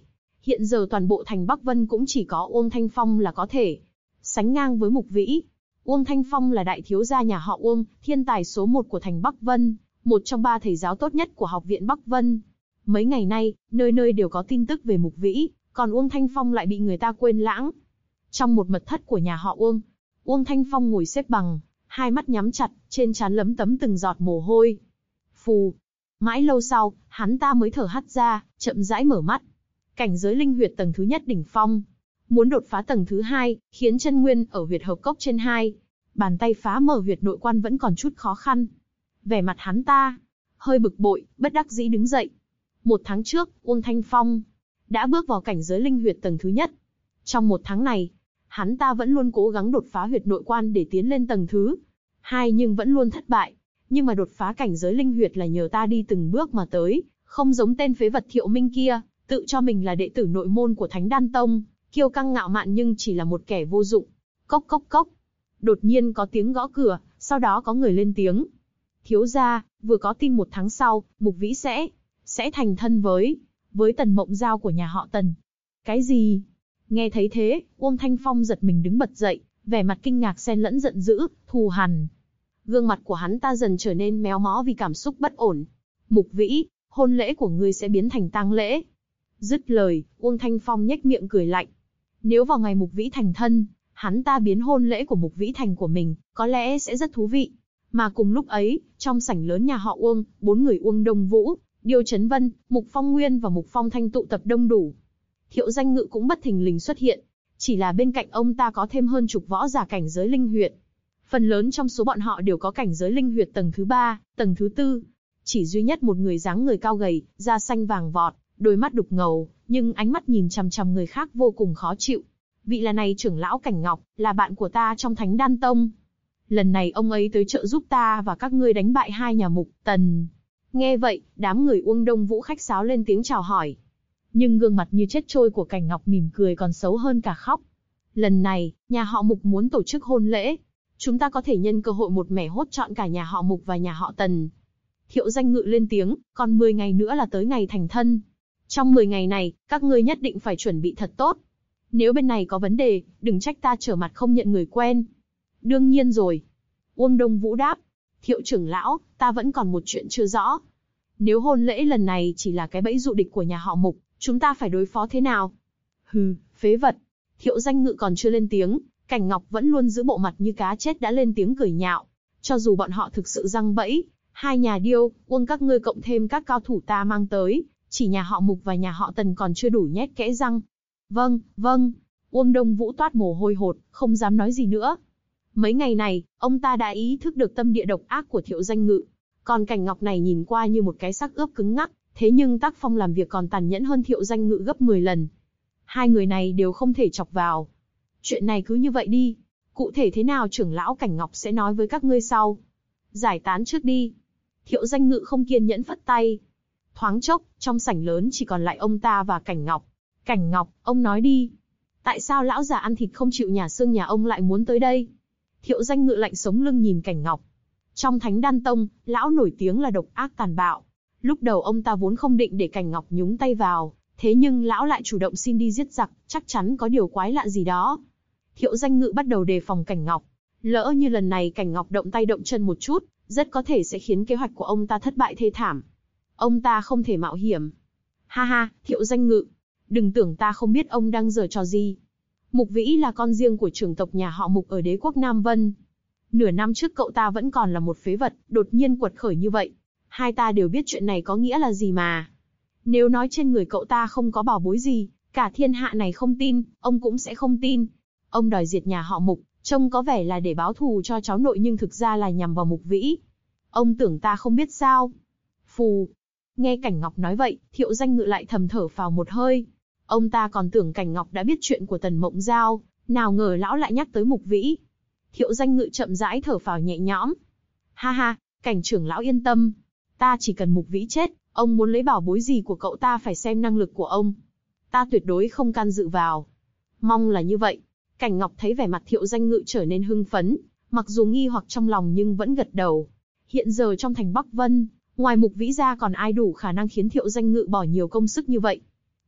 Hiện giờ toàn bộ thành Bắc Vân cũng chỉ có Uông Thanh Phong là có thể sánh ngang với Mục Vĩ. Uông Thanh Phong là đại thiếu gia nhà họ Uông, thiên tài số 1 của thành Bắc Vân, một trong 3 thầy giáo tốt nhất của học viện Bắc Vân. Mấy ngày nay, nơi nơi đều có tin tức về Mục Vĩ, còn Uông Thanh Phong lại bị người ta quên lãng. Trong một mật thất của nhà họ Uông, Uông Thanh Phong ngồi xếp bằng, hai mắt nhắm chặt, trên trán lấm tấm từng giọt mồ hôi. Phù. Mãi lâu sau, hắn ta mới thở hắt ra, chậm rãi mở mắt. Cảnh giới linh huyệt tầng thứ nhất đỉnh phong. Muốn đột phá tầng thứ 2, khiến chân nguyên ở huyệt hợp cốc trên 2. Bàn tay phá mở huyệt nội quan vẫn còn chút khó khăn. Vẻ mặt hắn ta hơi bực bội, bất đắc dĩ đứng dậy. 1 tháng trước, Uông Thanh Phong đã bước vào cảnh giới linh huyệt tầng thứ nhất. Trong 1 tháng này, hắn ta vẫn luôn cố gắng đột phá huyệt nội quan để tiến lên tầng thứ 2 nhưng vẫn luôn thất bại. Nhưng mà đột phá cảnh giới linh huyệt là nhờ ta đi từng bước mà tới, không giống tên phế vật Thiệu Minh kia, tự cho mình là đệ tử nội môn của Thánh Đan Tông, kiêu căng ngạo mạn nhưng chỉ là một kẻ vô dụng. Cốc cốc cốc. Đột nhiên có tiếng gõ cửa, sau đó có người lên tiếng. Thiếu gia, vừa có tin 1 tháng sau, Mục Vĩ sẽ thành thân với Tần Mộng Giao của nhà họ Tần. Cái gì? Nghe thấy thế, Uông Thanh Phong giật mình đứng bật dậy, vẻ mặt kinh ngạc xen lẫn giận dữ, thù hằn. Gương mặt của hắn ta dần trở nên méo mó vì cảm xúc bất ổn. Mục Vĩ, hôn lễ của ngươi sẽ biến thành tang lễ. Dứt lời, Uông Thanh Phong nhếch miệng cười lạnh. Nếu vào ngày Mục Vĩ thành thân, hắn ta biến hôn lễ của Mục Vĩ thành của mình, có lẽ sẽ rất thú vị. Mà cùng lúc ấy, trong sảnh lớn nhà họ Uông, 4 người Uông Đông Vũ, Điêu Chấn Vân, Mục Phong Nguyên và Mục Phong Thanh tụ tập đông đủ. Thiệu Danh Ngự cũng bất thình lình xuất hiện, chỉ là bên cạnh ông ta có thêm hơn chục võ giả cảnh giới linh huyệt. Phần lớn trong số bọn họ đều có cảnh giới linh huyệt tầng thứ 3, tầng thứ 4. Chỉ duy nhất một người dáng người cao gầy, da xanh vàng vọt, đôi mắt đục ngầu, nhưng ánh mắt nhìn chằm chằm người khác vô cùng khó chịu. Vị là này trưởng lão Cảnh Ngọc, là bạn của ta trong Thánh Đan Tông. Lần này ông ấy tới trợ giúp ta và các ngươi đánh bại hai nhà Mục, Tần. Nghe vậy, đám người Uông Đông Vũ khách sáo lên tiếng chào hỏi. Nhưng gương mặt như chết trôi của Cảnh Ngọc mỉm cười còn xấu hơn cả khóc. Lần này, nhà họ Mục muốn tổ chức hôn lễ. Chúng ta có thể nhân cơ hội một mẻ hốt chọn cả nhà họ Mục và nhà họ Tần. Thiệu Danh Ngự lên tiếng, còn 10 ngày nữa là tới ngày thành thân. Trong 10 ngày này, các ngươi nhất định phải chuẩn bị thật tốt. Nếu bên này có vấn đề, đừng trách ta trở mặt không nhận người quen. Đương nhiên rồi. Uông Đông Vũ đáp. Thiệu trưởng lão, ta vẫn còn một chuyện chưa rõ. Nếu hôn lễ lần này chỉ là cái bẫy dụ địch của nhà họ Mục, chúng ta phải đối phó thế nào? Hừ, phế vật. Thiệu Danh Ngự còn chưa lên tiếng, Cảnh Ngọc vẫn luôn giữ bộ mặt như cá chết đã lên tiếng cười nhạo. Cho dù bọn họ thực sự giăng bẫy, hai nhà Điêu, Uông các ngươi cộng thêm các cao thủ ta mang tới, chỉ nhà họ Mục và nhà họ Tần còn chưa đủ nhét kẽ răng. Vâng, vâng. Uông Đông Vũ toát mồ hôi hột, không dám nói gì nữa. Mấy ngày này, ông ta đã ý thức được tâm địa độc ác của Thiệu Danh Ngự. Còn Cảnh Ngọc này nhìn qua như một cái xác ướp cứng ngắc, thế nhưng tác phong làm việc còn tàn nhẫn hơn Thiệu Danh Ngự gấp 10 lần. Hai người này đều không thể chọc vào. Chuyện này cứ như vậy đi. Cụ thể thế nào trưởng lão Cảnh Ngọc sẽ nói với các ngươi sau. Giải tán trước đi. Thiệu Danh Ngự không kiên nhẫn phất tay. Thoáng chốc, trong sảnh lớn chỉ còn lại ông ta và Cảnh Ngọc. Cảnh Ngọc, ông nói đi. Tại sao lão già ăn thịt không chịu nhà xương nhà ông lại muốn tới đây? Thiệu Danh Ngự lạnh sống lưng nhìn Cảnh Ngọc. Trong Thánh Đan Tông, lão nổi tiếng là độc ác tàn bạo. Lúc đầu ông ta vốn không định để Cảnh Ngọc nhúng tay vào, thế nhưng lão lại chủ động xin đi giết giặc, chắc chắn có điều quái lạ gì đó. Thiệu Danh Ngự bắt đầu đề phòng Cảnh Ngọc. Lỡ như lần này Cảnh Ngọc động tay động chân một chút, rất có thể sẽ khiến kế hoạch của ông ta thất bại thê thảm. Ông ta không thể mạo hiểm. Ha ha, Thiệu Danh Ngự, đừng tưởng ta không biết ông đang giở trò gì. Mục Vĩ là con riêng của trưởng tộc nhà họ Mục ở đế quốc Nam Vân. Nửa năm trước cậu ta vẫn còn là một phế vật, đột nhiên quật khởi như vậy. Hai ta đều biết chuyện này có nghĩa là gì mà. Nếu nói trên người cậu ta không có bảo bối gì, cả thiên hạ này không tin, ông cũng sẽ không tin. Ông đòi diệt nhà họ Mục, trông có vẻ là để báo thù cho cháu nội nhưng thực ra là nhằm vào Mục Vĩ. Ông tưởng ta không biết sao? Phù. Nghe Cảnh Ngọc nói vậy, Thiệu Danh Ngự lại thầm thở phào một hơi. Ông ta còn tưởng Cảnh Ngọc đã biết chuyện của Tần Mộng Giao, nào ngờ lão lại nhắc tới Mục Vĩ. Thiệu Danh Ngự chậm rãi thở phào nhẹ nhõm. Ha ha, Cảnh trưởng lão yên tâm. Ta chỉ cần Mục Vĩ chết, ông muốn lấy bảo bối gì của cậu ta phải xem năng lực của ông. Ta tuyệt đối không can dự vào. Mong là như vậy. Cảnh Ngọc thấy vẻ mặt Thiệu Danh Ngự trở nên hưng phấn, mặc dù nghi hoặc trong lòng nhưng vẫn gật đầu. Hiện giờ trong thành Bắc Vân, ngoài Mục Vĩ ra còn ai đủ khả năng khiến Thiệu Danh Ngự bỏ nhiều công sức như vậy?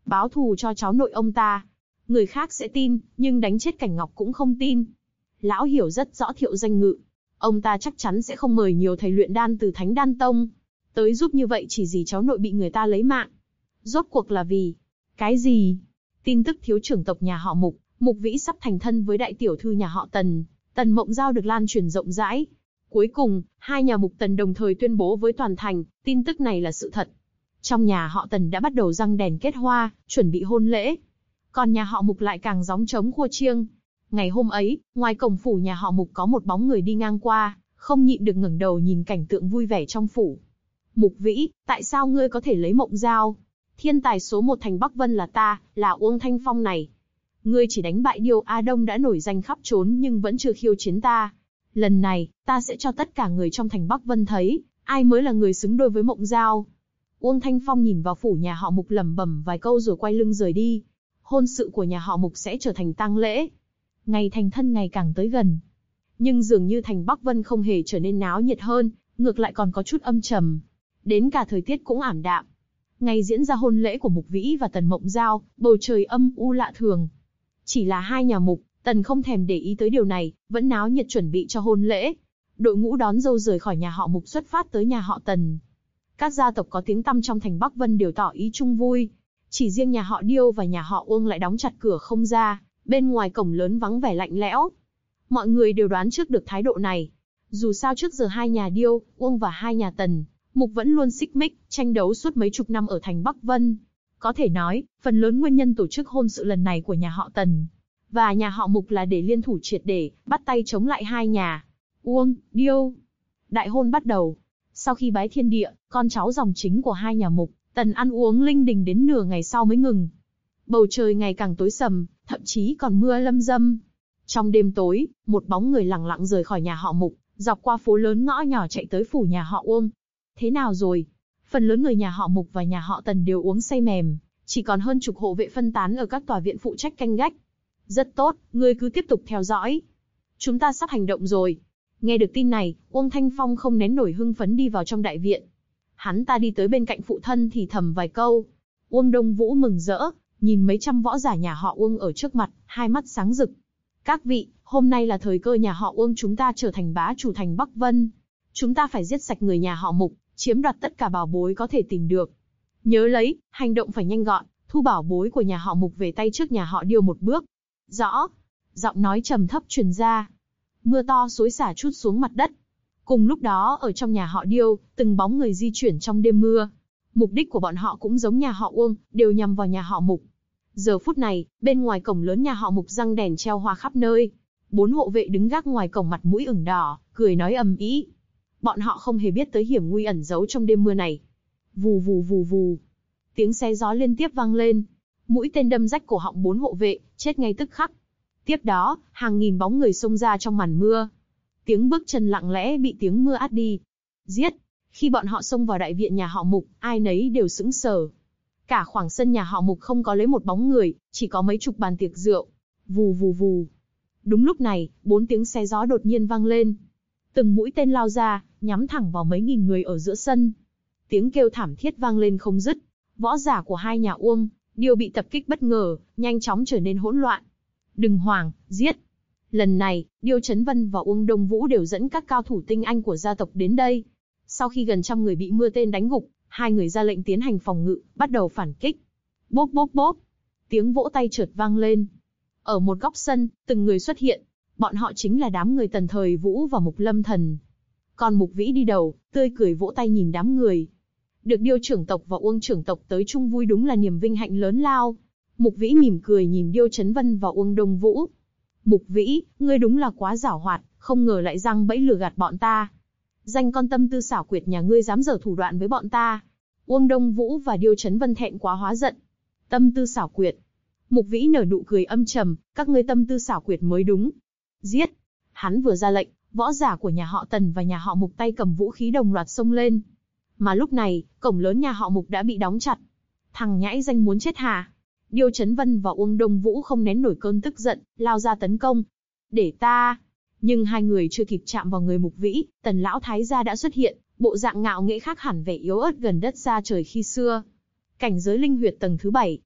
báo thù cho cháu nội ông ta. Người khác sẽ tin, nhưng đánh chết Cảnh Ngọc cũng không tin. Lão hiểu rất rõ Thiệu Danh Ngự. Ông ta chắc chắn sẽ không mời nhiều thầy luyện đan từ Thánh Đan Tông tới giúp như vậy chỉ vì cháu nội bị người ta lấy mạng. Rốt cuộc là vì cái gì? Tin tức thiếu trưởng tộc nhà họ Mục, Mục Vĩ sắp thành thân với đại tiểu thư nhà họ Tần, Tần Mộng Giao được lan truyền rộng rãi. Cuối cùng, hai nhà Mục Tần đồng thời tuyên bố với toàn thành, tin tức này là sự thật. Trong nhà họ Tần đã bắt đầu răng đèn kết hoa, chuẩn bị hôn lễ. Còn nhà họ Mục lại càng gióng trống khua chiêng. Ngày hôm ấy, ngoài cổng phủ nhà họ Mục có một bóng người đi ngang qua, không nhịn được ngẩng đầu nhìn cảnh tượng vui vẻ trong phủ. Mục Vĩ, tại sao ngươi có thể lấy Mộng Giao? Thiên tài số 1 thành Bắc Vân là ta, là Uông Thanh Phong này. Ngươi chỉ đánh bại Điêu A Đông đã nổi danh khắp trốn nhưng vẫn chưa khiêu chiến ta. Lần này, ta sẽ cho tất cả người trong thành Bắc Vân thấy, ai mới là người xứng đôi với Mộng Giao. Uông Thanh Phong nhìn vào phủ nhà họ Mục lẩm bẩm vài câu rồi quay lưng rời đi. Hôn sự của nhà họ Mục sẽ trở thành tang lễ. Ngày thành thân ngày càng tới gần. Nhưng dường như thành Bắc Vân không hề trở nên náo nhiệt hơn, ngược lại còn có chút âm trầm. Đến cả thời tiết cũng ảm đạm. Ngày diễn ra hôn lễ của Mục Vĩ và Tần Mộng Giao, bầu trời âm u lạ thường. Chỉ là hai nhà Mục, Tần không thèm để ý tới điều này, vẫn náo nhiệt chuẩn bị cho hôn lễ. Đội ngũ đón dâu rời khỏi nhà họ Mục xuất phát tới nhà họ Tần. Các gia tộc có tiếng tăm trong thành Bắc Vân đều tỏ ý chung vui. Chỉ riêng nhà họ Điêu và nhà họ Uông lại đóng chặt cửa không ra, bên ngoài cổng lớn vắng vẻ lạnh lẽo. Mọi người đều đoán trước được thái độ này. Dù sao trước giờ hai nhà Điêu, Uông và hai nhà Tần, Mục vẫn luôn xích mích, tranh đấu suốt mấy chục năm ở thành Bắc Vân. Có thể nói, phần lớn nguyên nhân tổ chức hôn sự lần này của nhà họ Tần và nhà họ Mục là để liên thủ triệt để, bắt tay chống lại hai nhà Uông, Điêu. Đại hôn bắt đầu. Sau khi bái thiên địa, con cháu dòng chính của hai nhà Mục, Tần ăn uống linh đình đến nửa ngày sau mới ngừng. Bầu trời ngày càng tối sầm, thậm chí còn mưa lâm dâm. Trong đêm tối, một bóng người lẳng lặng rời khỏi nhà họ Mục, dọc qua phố lớn ngõ nhỏ chạy tới phủ nhà họ Uông. Thế nào rồi? Phần lớn người nhà họ Mục và nhà họ Tần đều uống say mềm, chỉ còn hơn chục hộ vệ phân tán ở các tòa viện phụ trách canh gác. Rất tốt, ngươi cứ tiếp tục theo dõi. Chúng ta sắp hành động rồi. Nghe được tin này, Uông Thanh Phong không nén nổi hưng phấn đi vào trong đại viện. Hắn ta đi tới bên cạnh phụ thân thì thầm vài câu. Uông Đông Vũ mừng rỡ, nhìn mấy trăm võ giả nhà họ Uông ở trước mặt, hai mắt sáng rực. Các vị, hôm nay là thời cơ nhà họ Uông chúng ta trở thành bá chủ thành Bắc Vân. Chúng ta phải giết sạch người nhà họ Mục, chiếm đoạt tất cả bảo bối có thể tìm được. Nhớ lấy, hành động phải nhanh gọn, thu bảo bối của nhà họ Mục về tay trước nhà họ Điêu một bước. Rõ. Giọng nói trầm thấp truyền ra. Mưa to xối xả trút xuống mặt đất. Cùng lúc đó ở trong nhà họ Điêu, từng bóng người di chuyển trong đêm mưa. Mục đích của bọn họ cũng giống nhà họ Uông, đều nhằm vào nhà họ Mục. Giờ phút này, bên ngoài cổng lớn nhà họ Mục răng đèn treo hoa khắp nơi. 4 hộ vệ đứng gác ngoài cổng mặt mũi ửng đỏ, cười nói ầm ĩ. Bọn họ không hề biết tới hiểm nguy ẩn giấu trong đêm mưa này. Vù vù vù vù. Tiếng xé gió liên tiếp vang lên. Mũi tên đâm rách cổ họng 4 hộ vệ, chết ngay tức khắc. Tiếp đó, hàng nghìn bóng người xông ra trong màn mưa. Tiếng bước chân lặng lẽ bị tiếng mưa át đi. Giết! Khi bọn họ xông vào đại viện nhà họ Mục, ai nấy đều sững sờ. Cả khoảng sân nhà họ Mục không có lấy một bóng người, chỉ có mấy chục bàn tiệc rượu. Vù vù vù. Đúng lúc này, 4 tiếng xé gió đột nhiên vang lên. Từng mũi tên lao ra, nhắm thẳng vào mấy nghìn người ở giữa sân. Tiếng kêu thảm thiết vang lên không dứt. Võ giả của hai nhà Uông, Điêu bị tập kích bất ngờ, nhanh chóng trở nên hỗn loạn. Đừng hoảng, giết! Lần này, Điêu Chấn Vân và Uông Đông Vũ đều dẫn các cao thủ tinh anh của gia tộc đến đây. Sau khi gần trăm người bị mưa tên đánh gục, hai người ra lệnh tiến hành phòng ngự, bắt đầu phản kích. Bốp bốp bốp! Tiếng vỗ tay chợt vang lên. Ở một góc sân, từng người xuất hiện. Bọn họ chính là đám người Tần Thời Vũ và Mục Lâm Thần. Còn Mục Vĩ đi đầu, tươi cười vỗ tay nhìn đám người. Được Điêu trưởng tộc và Uông trưởng tộc tới chung vui đúng là niềm vinh hạnh lớn lao. Mục Vĩ mỉm cười nhìn Điêu Chấn Vân và Uông Đông Vũ. Mục Vĩ, ngươi đúng là quá giảo hoạt, không ngờ lại giăng bẫy lừa gạt bọn ta. Danh con tâm tư xảo quyệt nhà ngươi dám giở thủ đoạn với bọn ta. Uông Đông Vũ và Điêu Chấn Vân thẹn quá hóa giận. Tâm tư xảo quyệt. Mục Vĩ nở nụ cười âm trầm, các ngươi tâm tư xảo quyệt mới đúng. Giết! Hắn vừa ra lệnh, võ giả của nhà họ Tần và nhà họ Mục tay cầm vũ khí đồng loạt xông lên. Mà lúc này, cổng lớn nhà họ Mục đã bị đóng chặt. Thằng nhãi danh muốn chết hả? Điêu Chấn Vân và Uông Đông Vũ không nén nổi cơn tức giận, lao ra tấn công. Để ta! Nhưng hai người chưa kịp chạm vào người Mục Vĩ, Tần lão thái gia đã xuất hiện, bộ dạng ngạo nghễ khác hẳn vẻ yếu ớt gần đất xa trời khi xưa. Cảnh giới linh huyệt tầng thứ 7.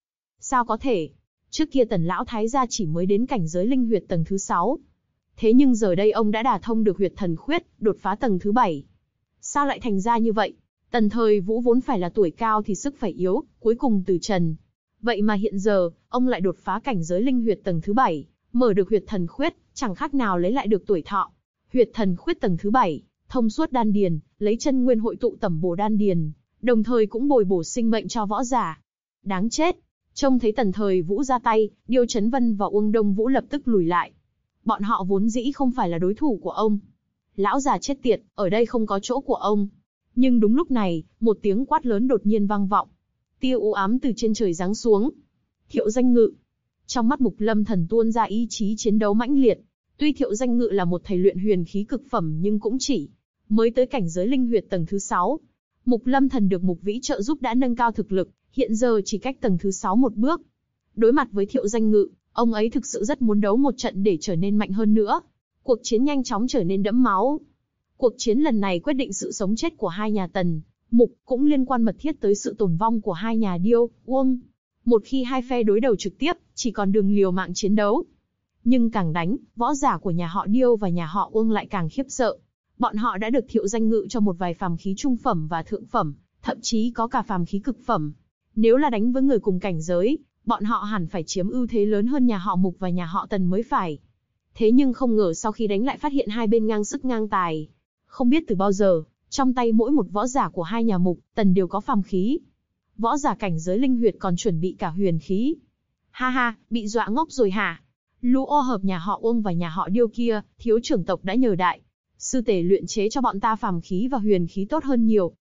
Sao có thể? Trước kia Tần lão thái gia chỉ mới đến cảnh giới linh huyệt tầng thứ 6. Thế nhưng giờ đây ông đã đả thông được huyệt thần khuyết, đột phá tầng thứ 7. Sao lại thành ra như vậy? Tần Thời Vũ vốn phải là tuổi cao thì sức phải yếu, cuối cùng từ trần. Vậy mà hiện giờ, ông lại đột phá cảnh giới linh huyệt tầng thứ 7, mở được huyệt thần khuyết, chẳng khác nào lấy lại được tuổi thọ. Huyệt thần khuyết tầng thứ 7, thông suốt đan điền, lấy chân nguyên hội tụ tẩm bổ đan điền, đồng thời cũng bồi bổ sinh mệnh cho võ giả. Đáng chết! Trông thấy Tần Thời Vũ ra tay, Điêu Chấn Vân và Uông Đông Vũ lập tức lùi lại. Bọn họ vốn dĩ không phải là đối thủ của ông. Lão già chết tiệt, ở đây không có chỗ của ông. Nhưng đúng lúc này, một tiếng quát lớn đột nhiên vang vọng. Tia u ám từ trên trời giáng xuống. Thiệu Danh Ngự. Trong mắt Mục Lâm Thần tuôn ra ý chí chiến đấu mãnh liệt. Tuy Thiệu Danh Ngự là một thầy luyện huyền khí cực phẩm nhưng cũng chỉ mới tới cảnh giới linh huyệt tầng thứ 6. Mục Lâm Thần được Mục Vĩ trợ giúp đã nâng cao thực lực, hiện giờ chỉ cách tầng thứ 6 một bước. Đối mặt với Thiệu Danh Ngự, ông ấy thực sự rất muốn đấu một trận để trở nên mạnh hơn nữa. Cuộc chiến nhanh chóng trở nên đẫm máu. Cuộc chiến lần này quyết định sự sống chết của hai nhà Tần, Mục, cũng liên quan mật thiết tới sự tồn vong của hai nhà Điêu, Uông. Một khi hai phe đối đầu trực tiếp, chỉ còn đường liều mạng chiến đấu. Nhưng càng đánh, võ giả của nhà họ Điêu và nhà họ Uông lại càng khiếp sợ. Bọn họ đã được Thiệu Danh Ngự cho một vài phàm khí trung phẩm và thượng phẩm, thậm chí có cả phàm khí cực phẩm. Nếu là đánh với người cùng cảnh giới, bọn họ hẳn phải chiếm ưu thế lớn hơn nhà họ Mục và nhà họ Tần mới phải. Thế nhưng không ngờ sau khi đánh lại phát hiện hai bên ngang sức ngang tài. Không biết từ bao giờ, trong tay mỗi một võ giả của hai nhà Mục, Tần đều có phàm khí. Võ giả cảnh giới linh huyệt còn chuẩn bị cả huyền khí. Ha ha, bị dọa ngốc rồi hả? Lũ ô hợp nhà họ Uông và nhà họ Điêu kia, thiếu trưởng tộc đã nhờ đại sư tể luyện chế cho bọn ta phàm khí và huyền khí tốt hơn nhiều.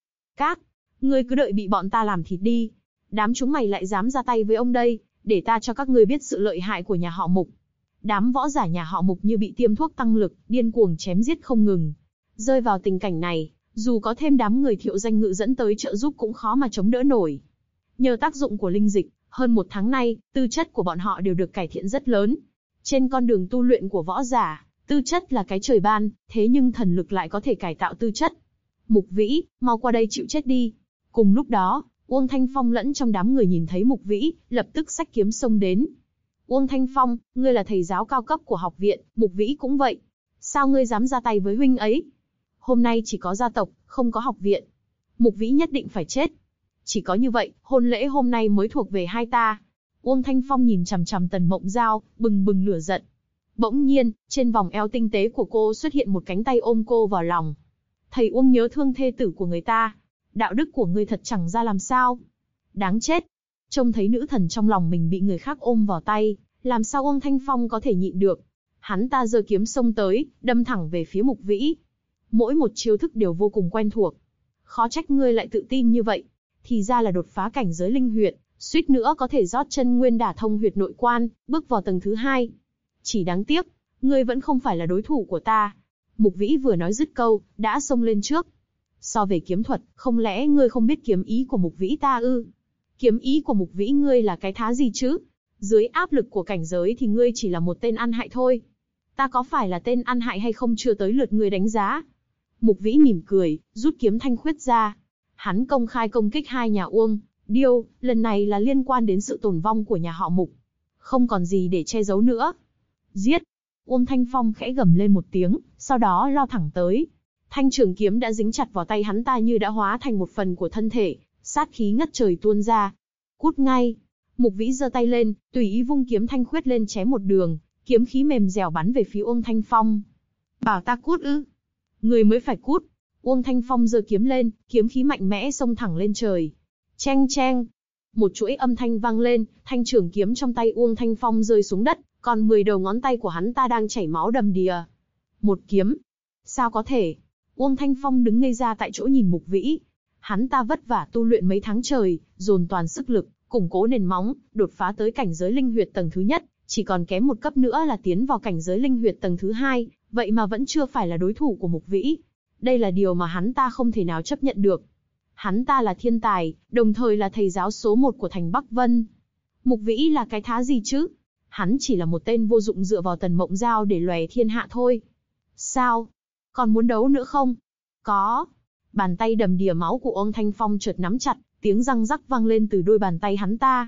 Ngươi cứ đợi bị bọn ta làm thịt đi. Đám chúng mày lại dám ra tay với ông đây, để ta cho các ngươi biết sự lợi hại của nhà họ Mục. Đám võ giả nhà họ Mục như bị tiêm thuốc tăng lực, điên cuồng chém giết không ngừng. Rơi vào tình cảnh này, dù có thêm đám người Thiệu Danh Ngự dẫn tới trợ giúp cũng khó mà chống đỡ nổi. Nhờ tác dụng của linh dịch, hơn một tháng nay, tư chất của bọn họ đều được cải thiện rất lớn. Trên con đường tu luyện của võ giả, tư chất là cái trời ban, thế nhưng thần lực lại có thể cải tạo tư chất. Mục Vĩ, mau qua đây chịu chết đi. Cùng lúc đó, Uông Thanh Phong lẫn trong đám người nhìn thấy Mục Vĩ, lập tức xách kiếm xông đến. Uông Thanh Phong, ngươi là thầy giáo cao cấp của học viện, Mục Vĩ cũng vậy. Sao ngươi dám ra tay với huynh ấy? Hôm nay chỉ có gia tộc, không có học viện. Mục Vĩ nhất định phải chết. Chỉ có như vậy, hôn lễ hôm nay mới thuộc về hai ta. Uông Thanh Phong nhìn chằm chằm Tần Mộng Giao, bừng bừng lửa giận. Bỗng nhiên, trên vòng eo tinh tế của cô xuất hiện một cánh tay ôm cô vào lòng. Thầy Uông nhớ thương thê tử của người ta. Đạo đức của ngươi thật chẳng ra làm sao. Đáng chết. Trông thấy nữ thần trong lòng mình bị người khác ôm vào tay, làm sao Uông Thanh Phong có thể nhịn được. Hắn ta giơ kiếm xông tới, đâm thẳng về phía Mục Vĩ. Mỗi một chiêu thức đều vô cùng quen thuộc. Khó trách ngươi lại tự tin như vậy. Thì ra là đột phá cảnh giới linh huyệt, suýt nữa có thể rót chân nguyên đả thông huyệt nội quan, bước vào tầng thứ 2. Chỉ đáng tiếc, ngươi vẫn không phải là đối thủ của ta. Mục Vĩ vừa nói dứt câu, đã xông lên trước. So về kiếm thuật, không lẽ ngươi không biết kiếm ý của Mục Vĩ ta ư? Kiếm ý của Mục Vĩ ngươi là cái thá gì chứ? Dưới áp lực của cảnh giới thì ngươi chỉ là một tên ăn hại thôi. Ta có phải là tên ăn hại hay không chưa tới lượt ngươi đánh giá. Mục Vĩ mỉm cười, rút kiếm thanh khuyết ra. Hắn công khai công kích hai nhà Uông, Điêu, lần này là liên quan đến sự tồn vong của nhà họ Mục. Không còn gì để che giấu nữa. Giết! Uông Thanh Phong khẽ gầm lên một tiếng, sau đó lao thẳng tới. Thanh trường kiếm đã dính chặt vào tay hắn ta như đã hóa thành một phần của thân thể, sát khí ngất trời tuôn ra. Cút ngay! Mục Vĩ giơ tay lên, tùy ý vung kiếm thanh khuyết lên chém một đường, kiếm khí mềm dẻo bắn về phía Uông Thanh Phong. Bảo ta cút ư? Người mới phải cút! Uông Thanh Phong giơ kiếm lên, kiếm khí mạnh mẽ xông thẳng lên trời. Cheng cheng! Một chuỗi âm thanh vang lên, thanh trường kiếm trong tay Uông Thanh Phong rơi xuống đất, còn 10 đầu ngón tay của hắn ta đang chảy máu đầm đìa. Một kiếm! Sao có thể? Uông Thanh Phong đứng ngây ra tại chỗ nhìn Mục Vĩ. Hắn ta vất vả tu luyện mấy tháng trời, dồn toàn sức lực, củng cố nền móng, đột phá tới cảnh giới linh huyệt tầng thứ nhất, chỉ còn kém một cấp nữa là tiến vào cảnh giới linh huyệt tầng thứ 2, vậy mà vẫn chưa phải là đối thủ của Mục Vĩ. Đây là điều mà hắn ta không thể nào chấp nhận được. Hắn ta là thiên tài, đồng thời là thầy giáo số 1 của thành Bắc Vân. Mục Vĩ là cái thá gì chứ? Hắn chỉ là một tên vô dụng dựa vào Tần Mộng Giao để lòe thiên hạ thôi. Sao? Còn muốn đấu nữa không? Có. Bàn tay đầm đìa máu của Uông Thanh Phong chợt nắm chặt, tiếng răng rắc vang lên từ đôi bàn tay hắn ta.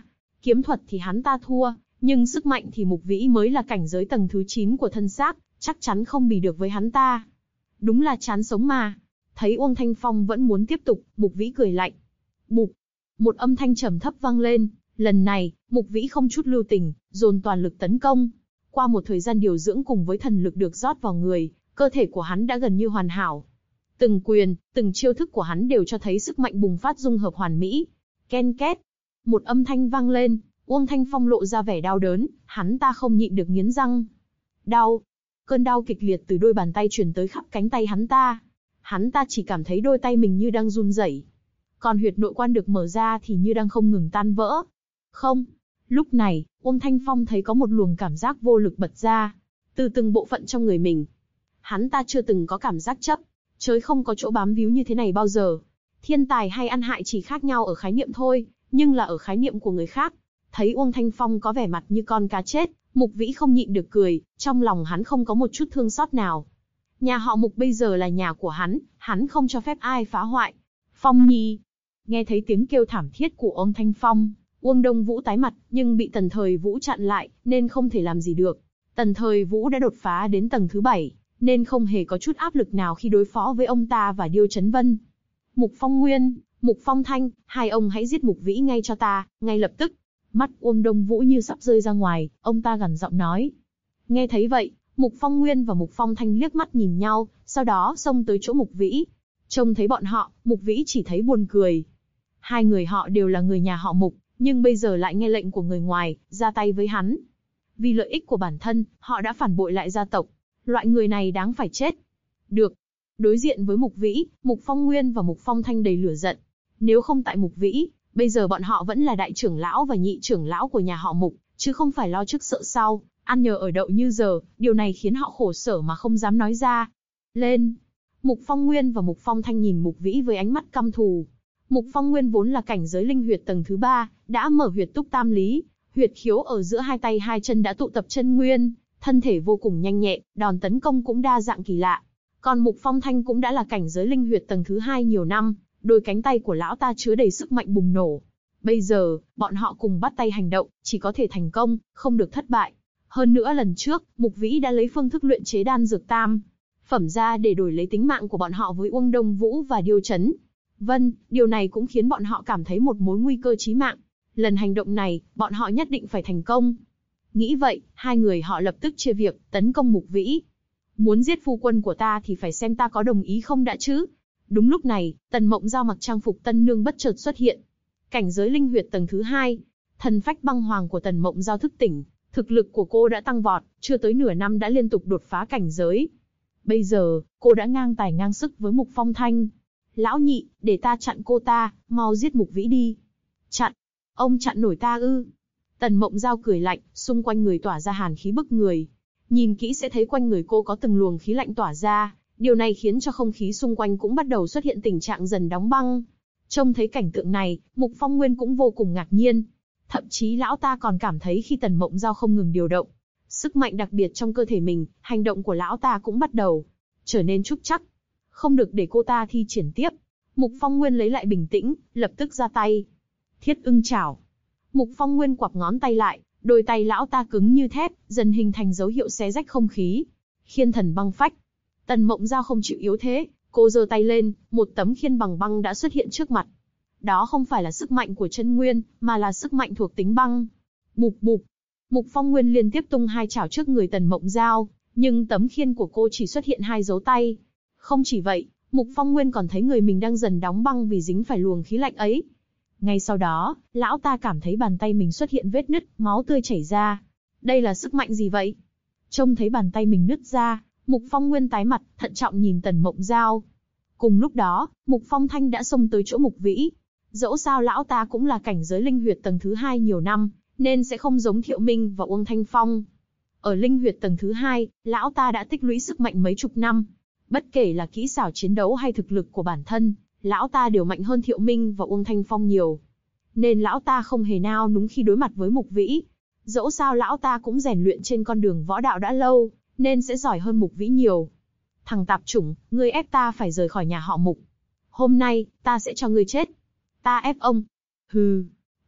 Kiếm thuật thì hắn ta thua, nhưng sức mạnh thì Mục Vĩ mới là cảnh giới tầng thứ 9 của thân xác, chắc chắn không bì được với hắn ta. Đúng là chán sống mà. Thấy Uông Thanh Phong vẫn muốn tiếp tục, Mục Vĩ cười lạnh. Bụp, một âm thanh trầm thấp vang lên. Lần này, Mục Vĩ không chút lưu tình, dồn toàn lực tấn công. Qua một thời gian điều dưỡng cùng với thần lực được rót vào người, cơ thể của hắn đã gần như hoàn hảo. Từng quyền, từng chiêu thức của hắn đều cho thấy sức mạnh bùng phát dung hợp hoàn mỹ. Ken két, một âm thanh vang lên, Uông Thanh Phong lộ ra vẻ đau đớn, hắn ta không nhịn được nghiến răng. Đau. Cơn đau kịch liệt từ đôi bàn tay truyền tới khắp cánh tay hắn ta. Hắn ta chỉ cảm thấy đôi tay mình như đang run rẩy. Còn huyệt nội quan được mở ra thì như đang không ngừng tan vỡ. Không. Lúc này, Uông Thanh Phong thấy có một luồng cảm giác vô lực bật ra. Từ từng bộ phận trong người mình. Hắn ta chưa từng có cảm giác chấp. Chới không có chỗ bám víu như thế này bao giờ. Thiên tài hay ăn hại chỉ khác nhau ở khái niệm thôi, nhưng là ở khái niệm của người khác. Thấy Uông Thanh Phong có vẻ mặt như con cá chết, Mục Vĩ không nhịn được cười, trong lòng hắn không có một chút thương xót nào. Nhà họ Mục bây giờ là nhà của hắn không cho phép ai phá hoại. Phong Nhi. Nghe thấy tiếng kêu thảm thiết của Uông Thanh Phong, Uông Đông Vũ tái mặt, nhưng bị Tần Thời Vũ chặn lại, nên không thể làm gì được. Tần Thời Vũ đã đột phá đến tầng thứ 7, nên không hề có chút áp lực nào khi đối phó với ông ta và Điêu Chấn Vân. Mục Phong Nguyên, Mục Phong Thanh, hai ông hãy giết Mục Vĩ ngay cho ta, ngay lập tức. Mắt Uông Đông Vũ như sắp rơi ra ngoài, ông ta gằn giọng nói. Nghe thấy vậy, Mục Phong Nguyên và Mục Phong Thanh liếc mắt nhìn nhau, sau đó xông tới chỗ Mục Vĩ. Trông thấy bọn họ, Mục Vĩ chỉ thấy buồn cười. Hai người họ đều là người nhà họ Mục, nhưng bây giờ lại nghe lệnh của người ngoài, ra tay với hắn. Vì lợi ích của bản thân, họ đã phản bội lại gia tộc. Loại người này đáng phải chết. Được. Đối diện với Mục Vĩ, Mục Phong Nguyên và Mục Phong Thanh đầy lửa giận. Nếu không tại Mục Vĩ, bây giờ bọn họ vẫn là đại trưởng lão và nhị trưởng lão của nhà họ Mục, chứ không phải lo trước sợ sau, ăn nhờ ở đậu như giờ, điều này khiến họ khổ sở mà không dám nói ra. Lên! Mục Phong Nguyên và Mục Phong Thanh nhìn Mục Vĩ với ánh mắt căm thù. Mục Phong Nguyên vốn là cảnh giới linh huyệt tầng thứ 3, đã mở huyệt túc tam lý, huyệt khiếu ở giữa hai tay hai chân đã tụ tập chân nguyên, thân thể vô cùng nhanh nhẹ, đòn tấn công cũng đa dạng kỳ lạ. Còn Mục Phong Thanh cũng đã là cảnh giới linh huyệt tầng thứ 2 nhiều năm, đôi cánh tay của lão ta chứa đầy sức mạnh bùng nổ. Bây giờ, bọn họ cùng bắt tay hành động, chỉ có thể thành công, không được thất bại. Hơn nữa lần trước, Mục Vĩ đã lấy phương thức luyện chế đan dược tam phẩm ra để đổi lấy tính mạng của bọn họ với Uông Đông Vũ và Điêu Chấn Vân, điều này cũng khiến bọn họ cảm thấy một mối nguy cơ chí mạng. Lần hành động này, bọn họ nhất định phải thành công. Nghĩ vậy, hai người họ lập tức chia việc, tấn công Mục Vĩ. Muốn giết phu quân của ta thì phải xem ta có đồng ý không đã chứ. Đúng lúc này, Tần Mộng Giao mặc trang phục tân nương bất chợt xuất hiện. Cảnh giới linh huyệt tầng thứ 2, thần phách băng hoàng của Tần Mộng Giao thức tỉnh, thực lực của cô đã tăng vọt, chưa tới nửa năm đã liên tục đột phá cảnh giới. Bây giờ, cô đã ngang tài ngang sức với Mục Phong Thanh. Lão nhị, để ta chặn cô ta, mau giết Mục Vĩ đi. Chặn? Ông chặn nổi ta ư? Tần Mộng Giao cười lạnh, xung quanh người tỏa ra hàn khí bức người. Nhìn kỹ sẽ thấy quanh người cô có từng luồng khí lạnh tỏa ra, điều này khiến cho không khí xung quanh cũng bắt đầu xuất hiện tình trạng dần đóng băng. Trông thấy cảnh tượng này, Mục Phong Nguyên cũng vô cùng ngạc nhiên. Thậm chí lão ta còn cảm thấy khi Tần Mộng Giao không ngừng điều động sức mạnh đặc biệt trong cơ thể mình, hành động của lão ta cũng bắt đầu trở nên trúc trắc. Không được để cô ta thi triển tiếp. Mục Phong Nguyên lấy lại bình tĩnh, lập tức ra tay. Thiết ưng chảo. Mục Phong Nguyên quặp ngón tay lại, đôi tay lão ta cứng như thép, dần hình thành dấu hiệu xé rách không khí. Khiên thần băng phách. Tần Mộng Giao không chịu yếu thế, cô giơ tay lên, một tấm khiên bằng băng đã xuất hiện trước mặt. Đó không phải là sức mạnh của chân nguyên, mà là sức mạnh thuộc tính băng. Bụp bụp. Mục Phong Nguyên liên tiếp tung hai chảo trước người Tần Mộng Giao, nhưng tấm khiên của cô chỉ xuất hiện hai dấu tay. Không chỉ vậy, Mục Phong Nguyên còn thấy người mình đang dần đóng băng vì dính phải luồng khí lạnh ấy. Ngay sau đó, lão ta cảm thấy bàn tay mình xuất hiện vết nứt, máu tươi chảy ra. Đây là sức mạnh gì vậy? Trông thấy bàn tay mình nứt ra, Mục Phong Nguyên tái mặt, thận trọng nhìn Tần Mộng Giao. Cùng lúc đó, Mục Phong Thanh đã xông tới chỗ Mục Vĩ. Dẫu sao lão ta cũng là cảnh giới linh huyệt tầng thứ 2 nhiều năm, nên sẽ không giống Thiệu Minh và Uông Thanh Phong. Ở linh huyệt tầng thứ 2, lão ta đã tích lũy sức mạnh mấy chục năm. Bất kể là kỹ xảo chiến đấu hay thực lực của bản thân, lão ta đều mạnh hơn Thiệu Minh và Uông Thanh Phong nhiều. Nên lão ta không hề nao núng khi đối mặt với Mục Vĩ. Dẫu sao lão ta cũng rèn luyện trên con đường võ đạo đã lâu, nên sẽ giỏi hơn Mục Vĩ nhiều. Thằng tạp chủng, ngươi ép ta phải rời khỏi nhà họ Mục. Hôm nay, ta sẽ cho ngươi chết. Ta ép ông. Hừ.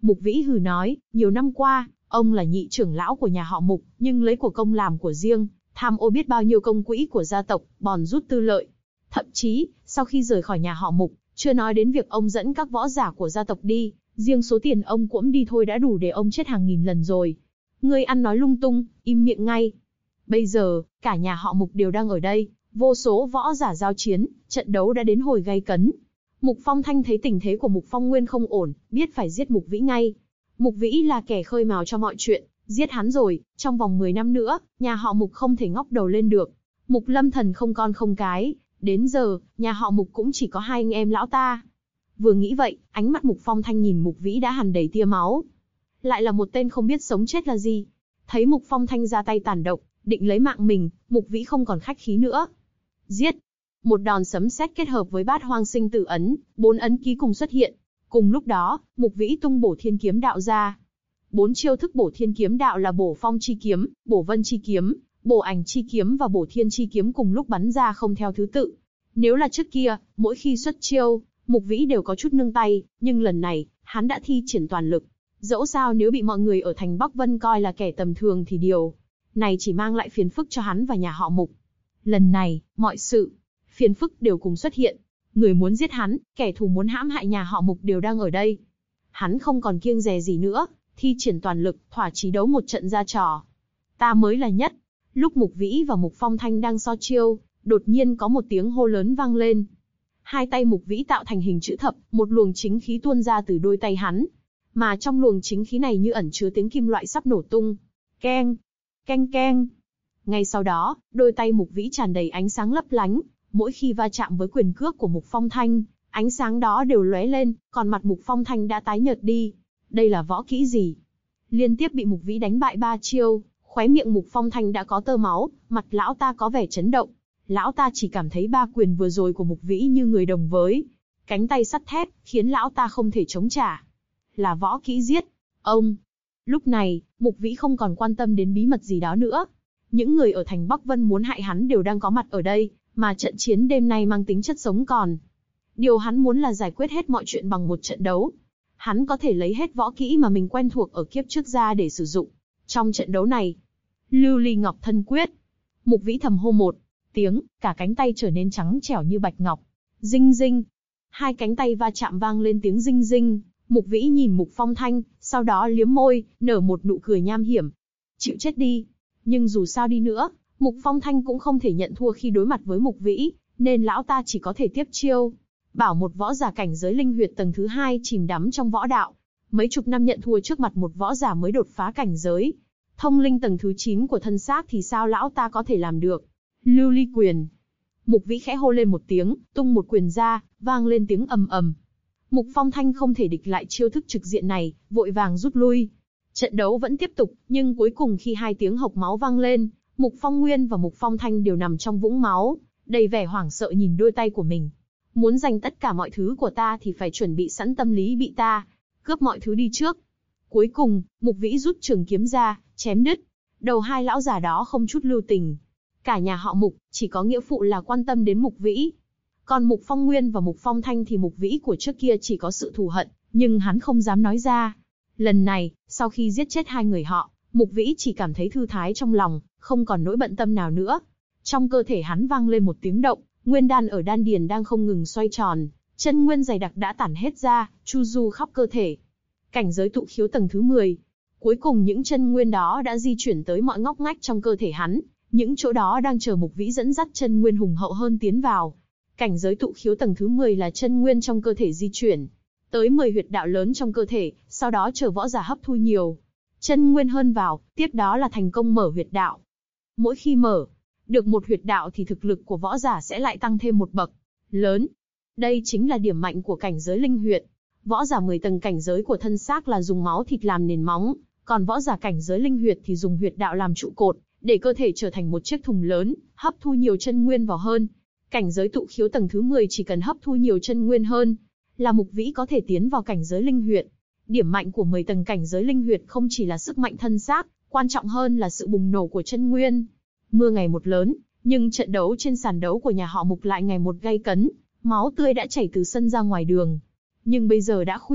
Mục Vĩ hừ nói, nhiều năm qua, ông là nhị trưởng lão của nhà họ Mục, nhưng lấy của công làm của riêng, tham ô biết bao nhiêu công quỹ của gia tộc, bòn rút tư lợi. Thậm chí, sau khi rời khỏi nhà họ Mục, chưa nói đến việc ông dẫn các võ giả của gia tộc đi, riêng số tiền ông cuỗm đi thôi đã đủ để ông chết hàng nghìn lần rồi. Ngươi ăn nói lung tung, im miệng ngay. Bây giờ, cả nhà họ Mục đều đang ở đây, vô số võ giả giao chiến, trận đấu đã đến hồi gay cấn. Mục Phong Thanh thấy tình thế của Mục Phong Nguyên không ổn, biết phải giết Mục Vĩ ngay. Mục Vĩ là kẻ khơi mào cho mọi chuyện, giết hắn rồi, trong vòng 10 năm nữa, nhà họ Mục không thể ngóc đầu lên được. Mục Lâm Thần không con không cái, đến giờ, nhà họ Mục cũng chỉ có hai anh em lão ta. Vừa nghĩ vậy, ánh mắt Mục Phong Thanh nhìn Mục Vĩ đã hằn đầy tia máu. Lại là một tên không biết sống chết là gì. Thấy Mục Phong Thanh ra tay tàn độc, định lấy mạng mình, Mục Vĩ không còn khách khí nữa. Giết! Một đòn sấm sét kết hợp với bát hoang sinh tử ấn, 4 ấn ký cùng xuất hiện. Cùng lúc đó, Mục Vĩ tung bổ thiên kiếm đạo ra. 4 chiêu thức bổ thiên kiếm đạo là bổ phong chi kiếm, bổ vân chi kiếm, bổ ảnh chi kiếm và bổ thiên chi kiếm cùng lúc bắn ra không theo thứ tự. Nếu là trước kia, mỗi khi xuất chiêu, Mục Vĩ đều có chút nương tay, nhưng lần này, hắn đã thi triển toàn lực. Dẫu sao nếu bị mọi người ở thành Bắc Vân coi là kẻ tầm thường thì điều này chỉ mang lại phiền phức cho hắn và nhà họ Mục. Lần này, mọi sự, phiền phức đều cùng xuất hiện. Người muốn giết hắn, kẻ thù muốn hãm hại nhà họ Mục đều đang ở đây. Hắn không còn kiêng dè gì nữa, thi triển toàn lực, thỏa chí đấu một trận ra trò. Ta mới là nhất. Lúc Mục Vĩ và Mục Phong Thanh đang so chiêu, đột nhiên có một tiếng hô lớn vang lên. Hai tay Mục Vĩ tạo thành hình chữ thập, một luồng chính khí tuôn ra từ đôi tay hắn. Mà trong luồng chính khí này như ẩn chứa tiếng kim loại sắp nổ tung. Keng, keng keng. Ngay sau đó, đôi tay Mục Vĩ tràn đầy ánh sáng lấp lánh, mỗi khi va chạm với quyền cước của Mục Phong Thanh, ánh sáng đó đều lóe lên, còn mặt Mục Phong Thanh đã tái nhợt đi. Đây là võ kỹ gì? Liên tiếp bị Mục Vĩ đánh bại 3 chiêu, khóe miệng Mục Phong Thanh đã có tơ máu, mặt lão ta có vẻ chấn động. Lão ta chỉ cảm thấy 3 quyền vừa rồi của Mục Vĩ như người đồng với cánh tay sắt thép, khiến lão ta không thể chống trả. Là võ kỹ giết. Ông. Lúc này, Mục Vĩ không còn quan tâm đến bí mật gì đó nữa. Những người ở thành Bắc Vân muốn hại hắn đều đang có mặt ở đây, mà trận chiến đêm nay mang tính chất sống còn. Điều hắn muốn là giải quyết hết mọi chuyện bằng một trận đấu. Hắn có thể lấy hết võ kỹ mà mình quen thuộc ở kiếp trước ra để sử dụng. Trong trận đấu này, Lưu Ly Ngọc Thân Quyết. Mục Vĩ thầm hô một tiếng, cả cánh tay trở nên trắng trẻo như bạch ngọc. Dinh dinh. Hai cánh tay va chạm vang lên tiếng dinh dinh. Mục Vĩ nhìn Mục Phong Thanh, sau đó liếm môi, nở một nụ cười nham hiểm. Chịu chết đi. Nhưng dù sao đi nữa, Mục Phong Thanh cũng không thể nhận thua khi đối mặt với Mục Vĩ, nên lão ta chỉ có thể tiếp chiêu. Bảo một võ giả cảnh giới linh huyệt tầng thứ 2 chìm đắm trong võ đạo, mấy chục năm nhận thua trước mặt một võ giả mới đột phá cảnh giới thông linh tầng thứ 9 của thân xác thì sao lão ta có thể làm được? Lưu Ly Quyền. Mục Vĩ khẽ hô lên một tiếng, tung một quyền ra, vang lên tiếng ầm ầm. Mục Phong Thanh không thể địch lại chiêu thức trực diện này, vội vàng rút lui. Trận đấu vẫn tiếp tục, nhưng cuối cùng khi hai tiếng hộc máu vang lên, Mục Phong Nguyên và Mục Phong Thanh đều nằm trong vũng máu, đầy vẻ hoảng sợ nhìn đôi tay của mình. Muốn giành tất cả mọi thứ của ta thì phải chuẩn bị sẵn tâm lý bị ta cướp mọi thứ đi trước. Cuối cùng, Mục Vĩ rút trường kiếm ra, chém đứt đầu hai lão già đó không chút lưu tình. Cả nhà họ Mục chỉ có nghĩa phụ là quan tâm đến Mục Vĩ. Còn Mục Phong Nguyên và Mục Phong Thanh thì Mục Vĩ của trước kia chỉ có sự thù hận, nhưng hắn không dám nói ra. Lần này, sau khi giết chết hai người họ, Mục Vĩ chỉ cảm thấy thư thái trong lòng, không còn nỗi bận tâm nào nữa. Trong cơ thể hắn vang lên một tiếng động, nguyên đan ở đan điền đang không ngừng xoay tròn, chân nguyên dày đặc đã tản hết ra, chu du khắp cơ thể. Cảnh giới tụ khiếu tầng thứ 10. Cuối cùng những chân nguyên đó đã di chuyển tới mọi ngóc ngách trong cơ thể hắn, những chỗ đó đang chờ Mục Vĩ dẫn dắt chân nguyên hùng hậu hơn tiến vào. Cảnh giới tụ khiếu tầng thứ 10 là chân nguyên trong cơ thể di chuyển tới 10 huyệt đạo lớn trong cơ thể, sau đó chờ võ giả hấp thu nhiều chân nguyên hơn vào, tiếp đó là thành công mở huyệt đạo. Mỗi khi mở được một huyệt đạo thì thực lực của võ giả sẽ lại tăng thêm một bậc lớn. Đây chính là điểm mạnh của cảnh giới linh huyệt. Võ giả 10 tầng cảnh giới của thân xác là dùng máu thịt làm nền móng, còn võ giả cảnh giới linh huyệt thì dùng huyệt đạo làm trụ cột, để cơ thể trở thành một chiếc thùng lớn, hấp thu nhiều chân nguyên vào hơn. Cảnh giới tụ khiếu tầng thứ 10 chỉ cần hấp thu nhiều chân nguyên hơn, là Mục Vĩ có thể tiến vào cảnh giới linh huyệt. Điểm mạnh của 10 tầng cảnh giới linh huyệt không chỉ là sức mạnh thân xác, quan trọng hơn là sự bùng nổ của chân nguyên. Mưa ngày một lớn, nhưng trận đấu trên sàn đấu của nhà họ Mục lại ngày một gay cấn, máu tươi đã chảy từ sân ra ngoài đường. Nhưng bây giờ đã khuya,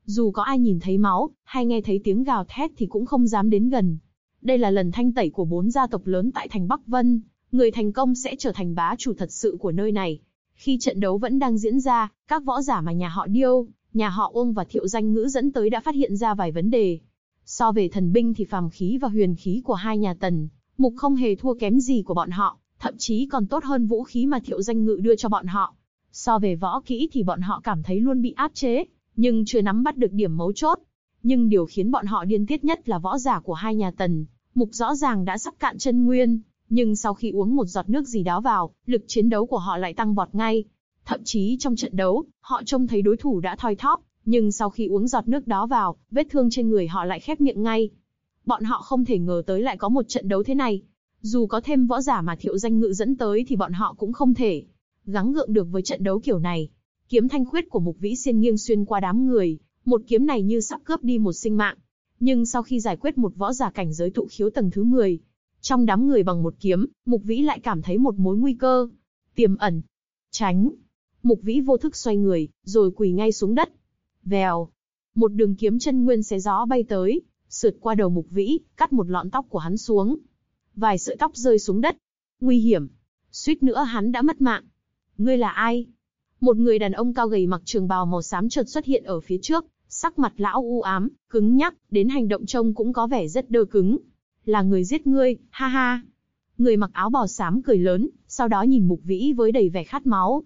Dù có ai nhìn thấy máu, hay nghe thấy tiếng gào thét thì cũng không dám đến gần. Đây là lần thanh tẩy của 4 gia tộc lớn tại thành Bắc Vân, người thành công sẽ trở thành bá chủ thật sự của nơi này. Khi trận đấu vẫn đang diễn ra, các võ giả mà nhà họ Điêu, nhà họ Uông và Thiệu Danh Ngữ dẫn tới đã phát hiện ra vài vấn đề. So về thần binh thì phàm khí và huyền khí của hai nhà Tần, Mục không hề thua kém gì của bọn họ, thậm chí còn tốt hơn vũ khí mà Thiệu Danh Ngữ đưa cho bọn họ. So về võ kỹ thì bọn họ cảm thấy luôn bị áp chế, nhưng chưa nắm bắt được điểm mấu chốt. Nhưng điều khiến bọn họ điên tiết nhất là võ giả của hai nhà Tần, Mục rõ ràng đã sắp cạn chân nguyên, nhưng sau khi uống một giọt nước gì đó vào, lực chiến đấu của họ lại tăng vọt ngay. Thậm chí trong trận đấu, họ trông thấy đối thủ đã thoi thóp, nhưng sau khi uống giọt nước đó vào, vết thương trên người họ lại khép miệng ngay. Bọn họ không thể ngờ tới lại có một trận đấu thế này. Dù có thêm võ giả mà Thiệu Danh Ngữ dẫn tới thì bọn họ cũng không thể gắng gượng được với trận đấu kiểu này. Kiếm thanh khuyết của Mục Vĩ Xiên nghiêng xuyên qua đám người, một kiếm này như sắp cướp đi một sinh mạng. Nhưng sau khi giải quyết một võ giả cảnh giới tụ khiếu tầng thứ 10, trong đám người bằng một kiếm, Mục Vĩ lại cảm thấy một mối nguy cơ tiềm ẩn. Tránh! Mục Vĩ vô thức xoay người, rồi quỳ ngay xuống đất. Vèo! Một đường kiếm chân nguyên xé gió bay tới, sượt qua đầu Mục Vĩ, cắt một lọn tóc của hắn xuống. Vài sợi tóc rơi xuống đất. Nguy hiểm! Suýt nữa hắn đã mất mạng. Ngươi là ai? Một người đàn ông cao gầy mặc trường bào màu xám chợt xuất hiện ở phía trước, sắc mặt lão u ám, cứng nhắc, đến hành động trông cũng có vẻ rất đơ cứng. Là người giết ngươi, ha ha. Người mặc áo bào xám cười lớn, sau đó nhìn Mục Vĩ với đầy vẻ khát máu.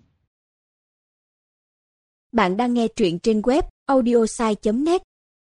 Bạn đang nghe truyện trên web audiosai.net.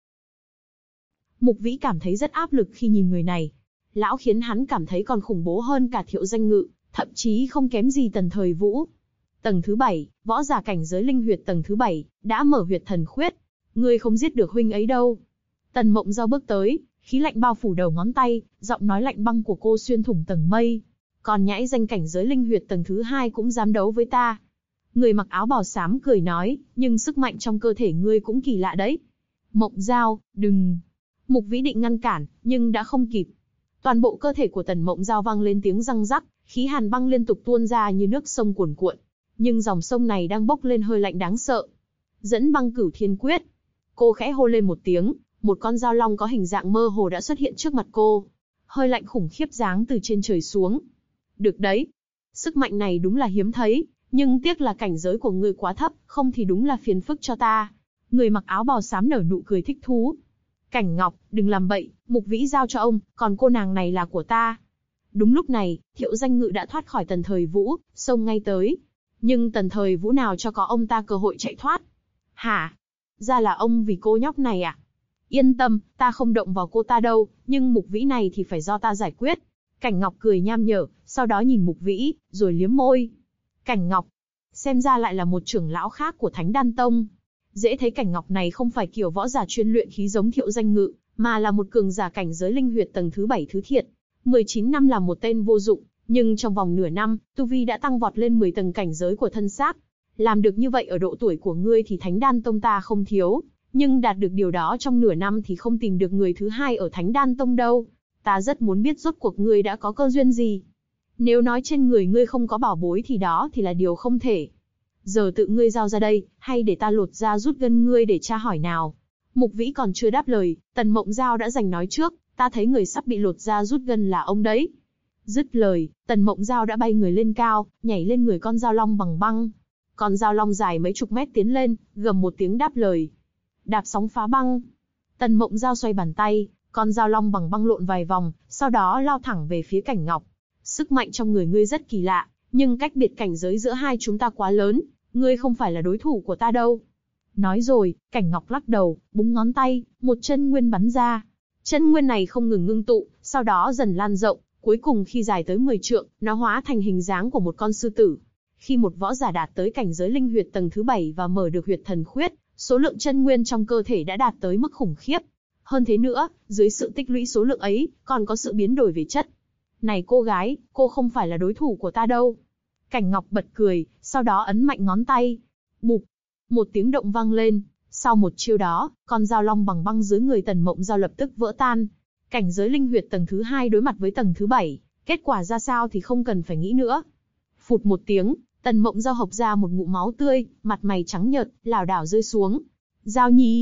Mục Vĩ cảm thấy rất áp lực khi nhìn người này. Lão khiến hắn cảm thấy còn khủng bố hơn cả Thiệu Danh Ngữ, thậm chí không kém gì Tần Thời Vũ. Tầng thứ 7, võ giả cảnh giới linh huyệt tầng thứ 7, đã mở huyệt thần khuyết. Ngươi không giết được huynh ấy đâu. Tần Mộng Giao bước tới, khí lạnh bao phủ đầu ngón tay, giọng nói lạnh băng của cô xuyên thủng tầng mây. Còn nhãi danh cảnh giới linh huyệt tầng thứ 2 cũng dám đấu với ta. Người mặc áo bào xám cười nói, nhưng sức mạnh trong cơ thể ngươi cũng kỳ lạ đấy. Mộng Giao, đừng. Mục Vĩ định ngăn cản, nhưng đã không kịp. Toàn bộ cơ thể của Tần Mộng Giao vang lên tiếng răng rắc, khí hàn băng liên tục tuôn ra như nước sông cuồn cuộn. Nhưng dòng sông này đang bốc lên hơi lạnh đáng sợ. Dẫn băng cửu thiên quyết. Cô khẽ hô lên một tiếng, một con dao long có hình dạng mơ hồ đã xuất hiện trước mặt cô. Hơi lạnh khủng khiếp giáng từ trên trời xuống. Được đấy. Sức mạnh này đúng là hiếm thấy, nhưng tiếc là cảnh giới của ngươi quá thấp, không thì đúng là phiền phức cho ta. Người mặc áo bào xám nở nụ cười thích thú. Cảnh Ngọc, đừng làm bậy, Mục Vĩ giao cho ông, còn cô nàng này là của ta. Đúng lúc này, Thiệu Danh Ngữ đã thoát khỏi Tần Thời Vũ, xông ngay tới. Nhưng Tần Thời Vũ nào cho có ông ta cơ hội chạy thoát. Hả? Ra là ông vì cô nhóc này à? Yên tâm, ta không động vào cô ta đâu, nhưng Mục Vĩ này thì phải do ta giải quyết. Cảnh Ngọc cười nham nhở, sau đó nhìn Mục Vĩ, rồi liếm môi. Cảnh Ngọc, xem ra lại là một trưởng lão khác của Thánh Đan Tông. Dễ thấy Cảnh Ngọc này không phải kiểu võ giả chuyên luyện khí giống Thiệu Danh Ngữ, mà là một cường giả cảnh giới linh huyệt tầng thứ 7 thứ thiệt. 19 năm là một tên vô dụng, nhưng trong vòng nửa năm, tu vi đã tăng vọt lên 10 tầng cảnh giới của thân xác. Làm được như vậy ở độ tuổi của ngươi thì Thánh Đan Tông ta không thiếu, nhưng đạt được điều đó trong nửa năm thì không tìm được người thứ hai ở Thánh Đan Tông đâu. Ta rất muốn biết rốt cuộc ngươi đã có cơ duyên gì. Nếu nói trên người ngươi không có bảo bối thì đó thì là điều không thể. Giờ tự ngươi giao ra đây, hay để ta lột da rút gân ngươi để tra hỏi nào. Mục Vĩ còn chưa đáp lời, Tần Mộng Giao đã giành nói trước, ta thấy người sắp bị lột da rút gân là ông đấy. Dứt lời, Tần Mộng Giao đã bay người lên cao, nhảy lên người con dao long bằng băng. Con dao long dài mấy chục mét tiến lên, gầm một tiếng đáp lời. Đạp sóng phá băng. Tần Mộng Giao xoay bàn tay, con dao long bằng băng lộn vài vòng, sau đó lao thẳng về phía Cảnh Ngọc. Sức mạnh trong người ngươi rất kỳ lạ, nhưng cách biệt cảnh giới giữa hai chúng ta quá lớn, ngươi không phải là đối thủ của ta đâu. Nói rồi, Cảnh Ngọc lắc đầu, búng ngón tay, một chân nguyên bắn ra. Chân nguyên này không ngừng ngưng tụ, sau đó dần lan rộng, cuối cùng khi dài tới 10 trượng, nó hóa thành hình dáng của một con sư tử. Khi một võ giả đạt tới cảnh giới linh huyệt tầng thứ 7 và mở được huyệt thần khuyết, số lượng chân nguyên trong cơ thể đã đạt tới mức khủng khiếp. Hơn thế nữa, dưới sự tích lũy số lượng ấy, còn có sự biến đổi về chất. Này cô gái, cô không phải là đối thủ của ta đâu. Cảnh Ngọc bật cười, sau đó ấn mạnh ngón tay. Bụp, một tiếng động vang lên. Sau một chiêu đó, con dao long bằng băng dưới người Tần Mộng Giao lập tức vỡ tan. Cảnh giới linh huyệt tầng thứ 2 đối mặt với tầng thứ 7, kết quả ra sao thì không cần phải nghĩ nữa. Phụt một tiếng, Tần Mộng Giao hộc ra một ngụm máu tươi, mặt mày trắng nhợt, lảo đảo rơi xuống. Giao Nhi,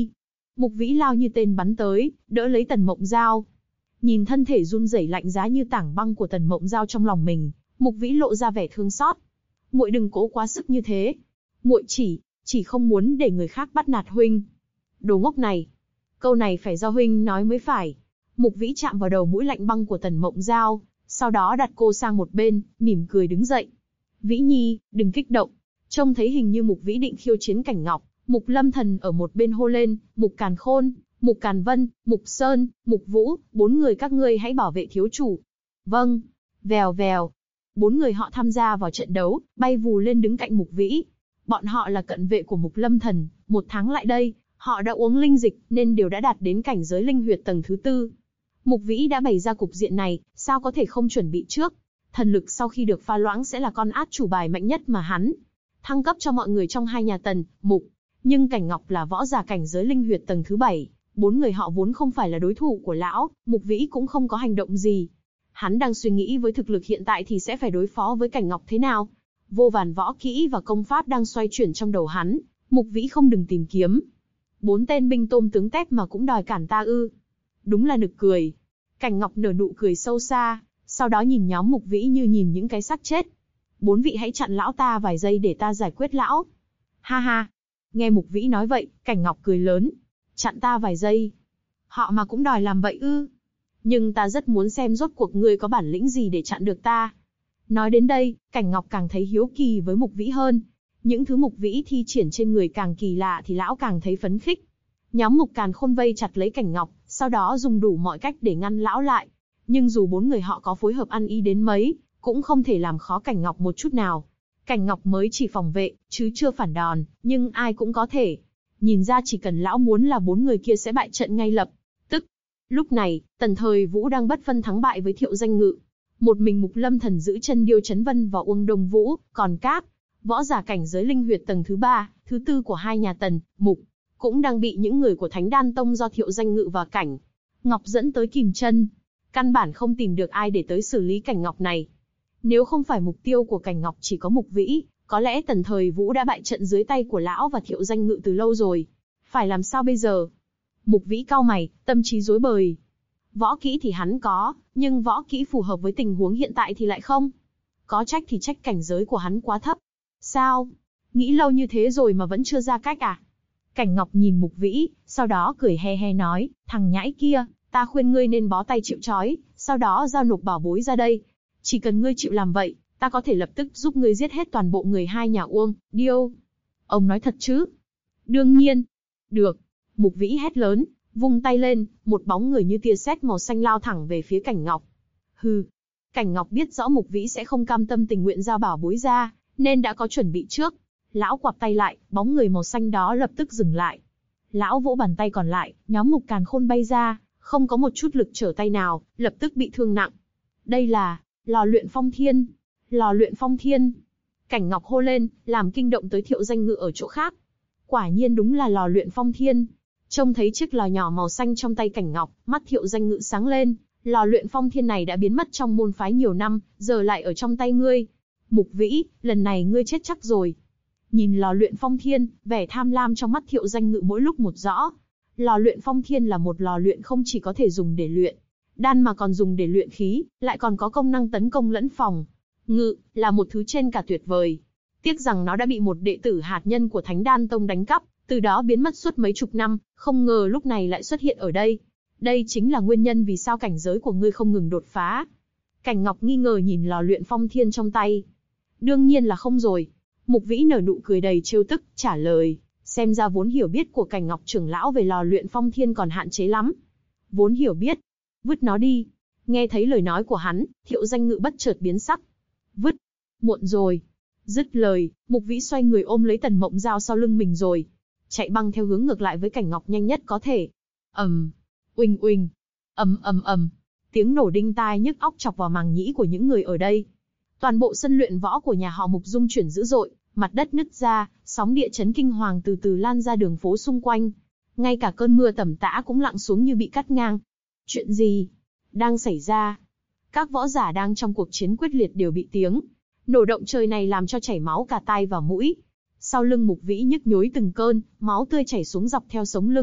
Mục Vĩ lao như tên bắn tới, đỡ lấy Tần Mộng Giao. Nhìn thân thể run rẩy lạnh giá như tảng băng của Tần Mộng Giao trong lòng mình, Mục Vĩ lộ ra vẻ thương xót. Muội đừng cố quá sức như thế. Muội chỉ không muốn để người khác bắt nạt huynh. Đồ ngốc này. Câu này phải do huynh nói mới phải. Mục Vĩ chạm vào đầu mũi lạnh băng của Tần Mộng Giao, sau đó đặt cô sang một bên, mỉm cười đứng dậy. Vĩ Nhi, đừng kích động. Trông thấy hình như Mục Vĩ định khiêu chiến Cảnh Ngọc, Mục Lâm Thần ở một bên hô lên, Mục Càn Khôn, Mục Càn Vân, Mục Sơn, Mục Vũ, 4 người các ngươi hãy bảo vệ thiếu chủ. Vâng. Vèo vèo. 4 người họ tham gia vào trận đấu, bay vù lên đứng cạnh Mục Vĩ. Bọn họ là cận vệ của Mục Lâm Thần, 1 tháng lại đây, họ đã uống linh dịch nên đều đã đạt đến cảnh giới linh huyệt tầng thứ 4. Mục Vĩ đã bày ra cục diện này, sao có thể không chuẩn bị trước? Thần lực sau khi được pha loãng sẽ là con át chủ bài mạnh nhất mà hắn thăng cấp cho mọi người trong 2 nhà Tần, Mục. Nhưng Cảnh Ngọc là võ giả cảnh giới linh huyệt tầng thứ 7, 4 người họ vốn không phải là đối thủ của lão, Mục Vĩ cũng không có hành động gì. Hắn đang suy nghĩ với thực lực hiện tại thì sẽ phải đối phó với Cảnh Ngọc thế nào. Vô vàn võ kỹ và công pháp đang xoay chuyển trong đầu hắn, Mục Vĩ không đừng tìm kiếm. 4 tên binh tôm tướng tép mà cũng đòi cản ta ư? Đúng là nực cười. Cảnh Ngọc nở nụ cười sâu xa, sau đó nhìn nhóm Mục Vĩ như nhìn những cái xác chết. 4 vị hãy chặn lão ta vài giây để ta giải quyết lão. Ha ha. Nghe Mục Vĩ nói vậy, Cảnh Ngọc cười lớn. Chặn ta vài giây. Họ mà cũng đòi làm vậy ư? Nhưng ta rất muốn xem rốt cuộc ngươi có bản lĩnh gì để chặn được ta. Nói đến đây, Cảnh Ngọc càng thấy hiếu kỳ với Mục Vĩ hơn. Những thứ Mục Vĩ thi triển trên người càng kỳ lạ thì lão càng thấy phấn khích. Nhóm Mục Càn Khôn vây chặt lấy Cảnh Ngọc, sau đó dùng đủ mọi cách để ngăn lão lại. Nhưng dù 4 người họ có phối hợp ăn ý đến mấy, cũng không thể làm khó Cảnh Ngọc một chút nào. Cảnh Ngọc mới chỉ phòng vệ, chứ chưa phản đòn, nhưng ai cũng có thể. Nhìn ra chỉ cần lão muốn là 4 người kia sẽ bại trận ngay lập tức. Lúc này, Tần Thời Vũ đang bất phân thắng bại với Thiệu Danh Ngự. Một mình Mục Lâm Thần giữ chân Điêu Chấn Vân và Uông Đông Vũ, còn các võ giả cảnh giới linh huyệt tầng thứ 3, thứ 4 của 2 nhà Tần, Mục, cũng đang bị những người của Thánh Đan Tông do Thiệu Danh Ngự và Cảnh Ngọc dẫn tới kìm chân. Căn bản không tìm được ai để tới xử lý Cảnh Ngọc này. Nếu không phải mục tiêu của Cảnh Ngọc chỉ có Mục Vĩ, có lẽ Tần Thời Vũ đã bại trận dưới tay của lão và Thiệu Danh Ngự từ lâu rồi. Phải làm sao bây giờ? Mục Vĩ cau mày, tâm trí rối bời. Võ kỹ thì hắn có, nhưng võ kỹ phù hợp với tình huống hiện tại thì lại không. Có trách thì trách cảnh giới của hắn quá thấp. Sao? Nghĩ lâu như thế rồi mà vẫn chưa ra cách à? Cảnh Ngọc nhìn Mục Vĩ, sau đó cười he he nói, thằng nhãi kia, ta khuyên ngươi nên bó tay chịu trói, sau đó giao nộp bảo bối ra đây. Chỉ cần ngươi chịu làm vậy, ta có thể lập tức giúp ngươi giết hết toàn bộ người 2 nhà Uông, Điêu. Ông nói thật chứ? Đương nhiên. Được. Mục Vĩ hét lớn, vung tay lên, một bóng người như tia sét màu xanh lao thẳng về phía Cảnh Ngọc. Hừ. Cảnh Ngọc biết rõ Mục Vĩ sẽ không cam tâm tình nguyện giao bảo bối ra, nên đã có chuẩn bị trước. Lão quặp tay lại, bóng người màu xanh đó lập tức dừng lại. Lão vỗ bàn tay còn lại, nhóm Mục Càn Khôn bay ra, không có một chút lực trở tay nào, lập tức bị thương nặng. Đây là lò luyện phong thiên. Lò luyện phong thiên. Cảnh Ngọc hô lên, làm kinh động tới Thiệu Danh Ngự ở chỗ khác. Quả nhiên đúng là lò luyện phong thiên. Trông thấy chiếc lò nhỏ màu xanh trong tay Cảnh Ngọc, mắt Thiệu Danh Ngự sáng lên. Lò luyện phong thiên này đã biến mất trong môn phái nhiều năm, giờ lại ở trong tay ngươi. Mục Vĩ, lần này ngươi chết chắc rồi. Nhìn lò luyện phong thiên, vẻ tham lam trong mắt Thiệu Danh Ngự mỗi lúc một rõ. Lò luyện phong thiên là một lò luyện không chỉ có thể dùng để luyện đan mà còn dùng để luyện khí, lại còn có công năng tấn công lẫn phòng ngự, là một thứ trên cả tuyệt vời. Tiếc rằng nó đã bị một đệ tử hạt nhân của Thánh Đan Tông đánh cắp, từ đó biến mất suốt mấy chục năm, không ngờ lúc này lại xuất hiện ở đây. Đây chính là nguyên nhân vì sao cảnh giới của ngươi không ngừng đột phá. Cảnh Ngọc nghi ngờ nhìn lò luyện phong thiên trong tay. Đương nhiên là không rồi. Mục Vĩ nở nụ cười đầy trêu tức, trả lời. Xem ra vốn hiểu biết của Cảnh Ngọc trưởng lão về lò luyện phong thiên còn hạn chế lắm. Vốn hiểu biết. Vứt nó đi. Nghe thấy lời nói của hắn, Thiệu Danh Ngự bất chợt biến sắc. Vứt. Muộn rồi. Dứt lời, Mục Vĩ xoay người ôm lấy Tần Mộng Giao sau lưng mình rồi chạy băng theo hướng ngược lại với Cảnh Ngọc nhanh nhất có thể. Uỳnh uỳnh. Tiếng nổ đinh tai nhức óc chọc vào màng nhĩ của những người ở đây. Toàn bộ sân luyện võ của nhà họ Mục rung chuyển dữ dội, mặt đất nứt ra, sóng địa chấn kinh hoàng từ từ lan ra đường phố xung quanh. Ngay cả cơn mưa tầm tã cũng lặng xuống như bị cắt ngang. Chuyện gì đang xảy ra? Các võ giả đang trong cuộc chiến quyết liệt đều bị tiếng nổ động trời này làm cho chảy máu cả tai và mũi. Sau lưng Mục Vĩ nhức nhối từng cơn, máu tươi chảy xuống dọc theo sống lưng,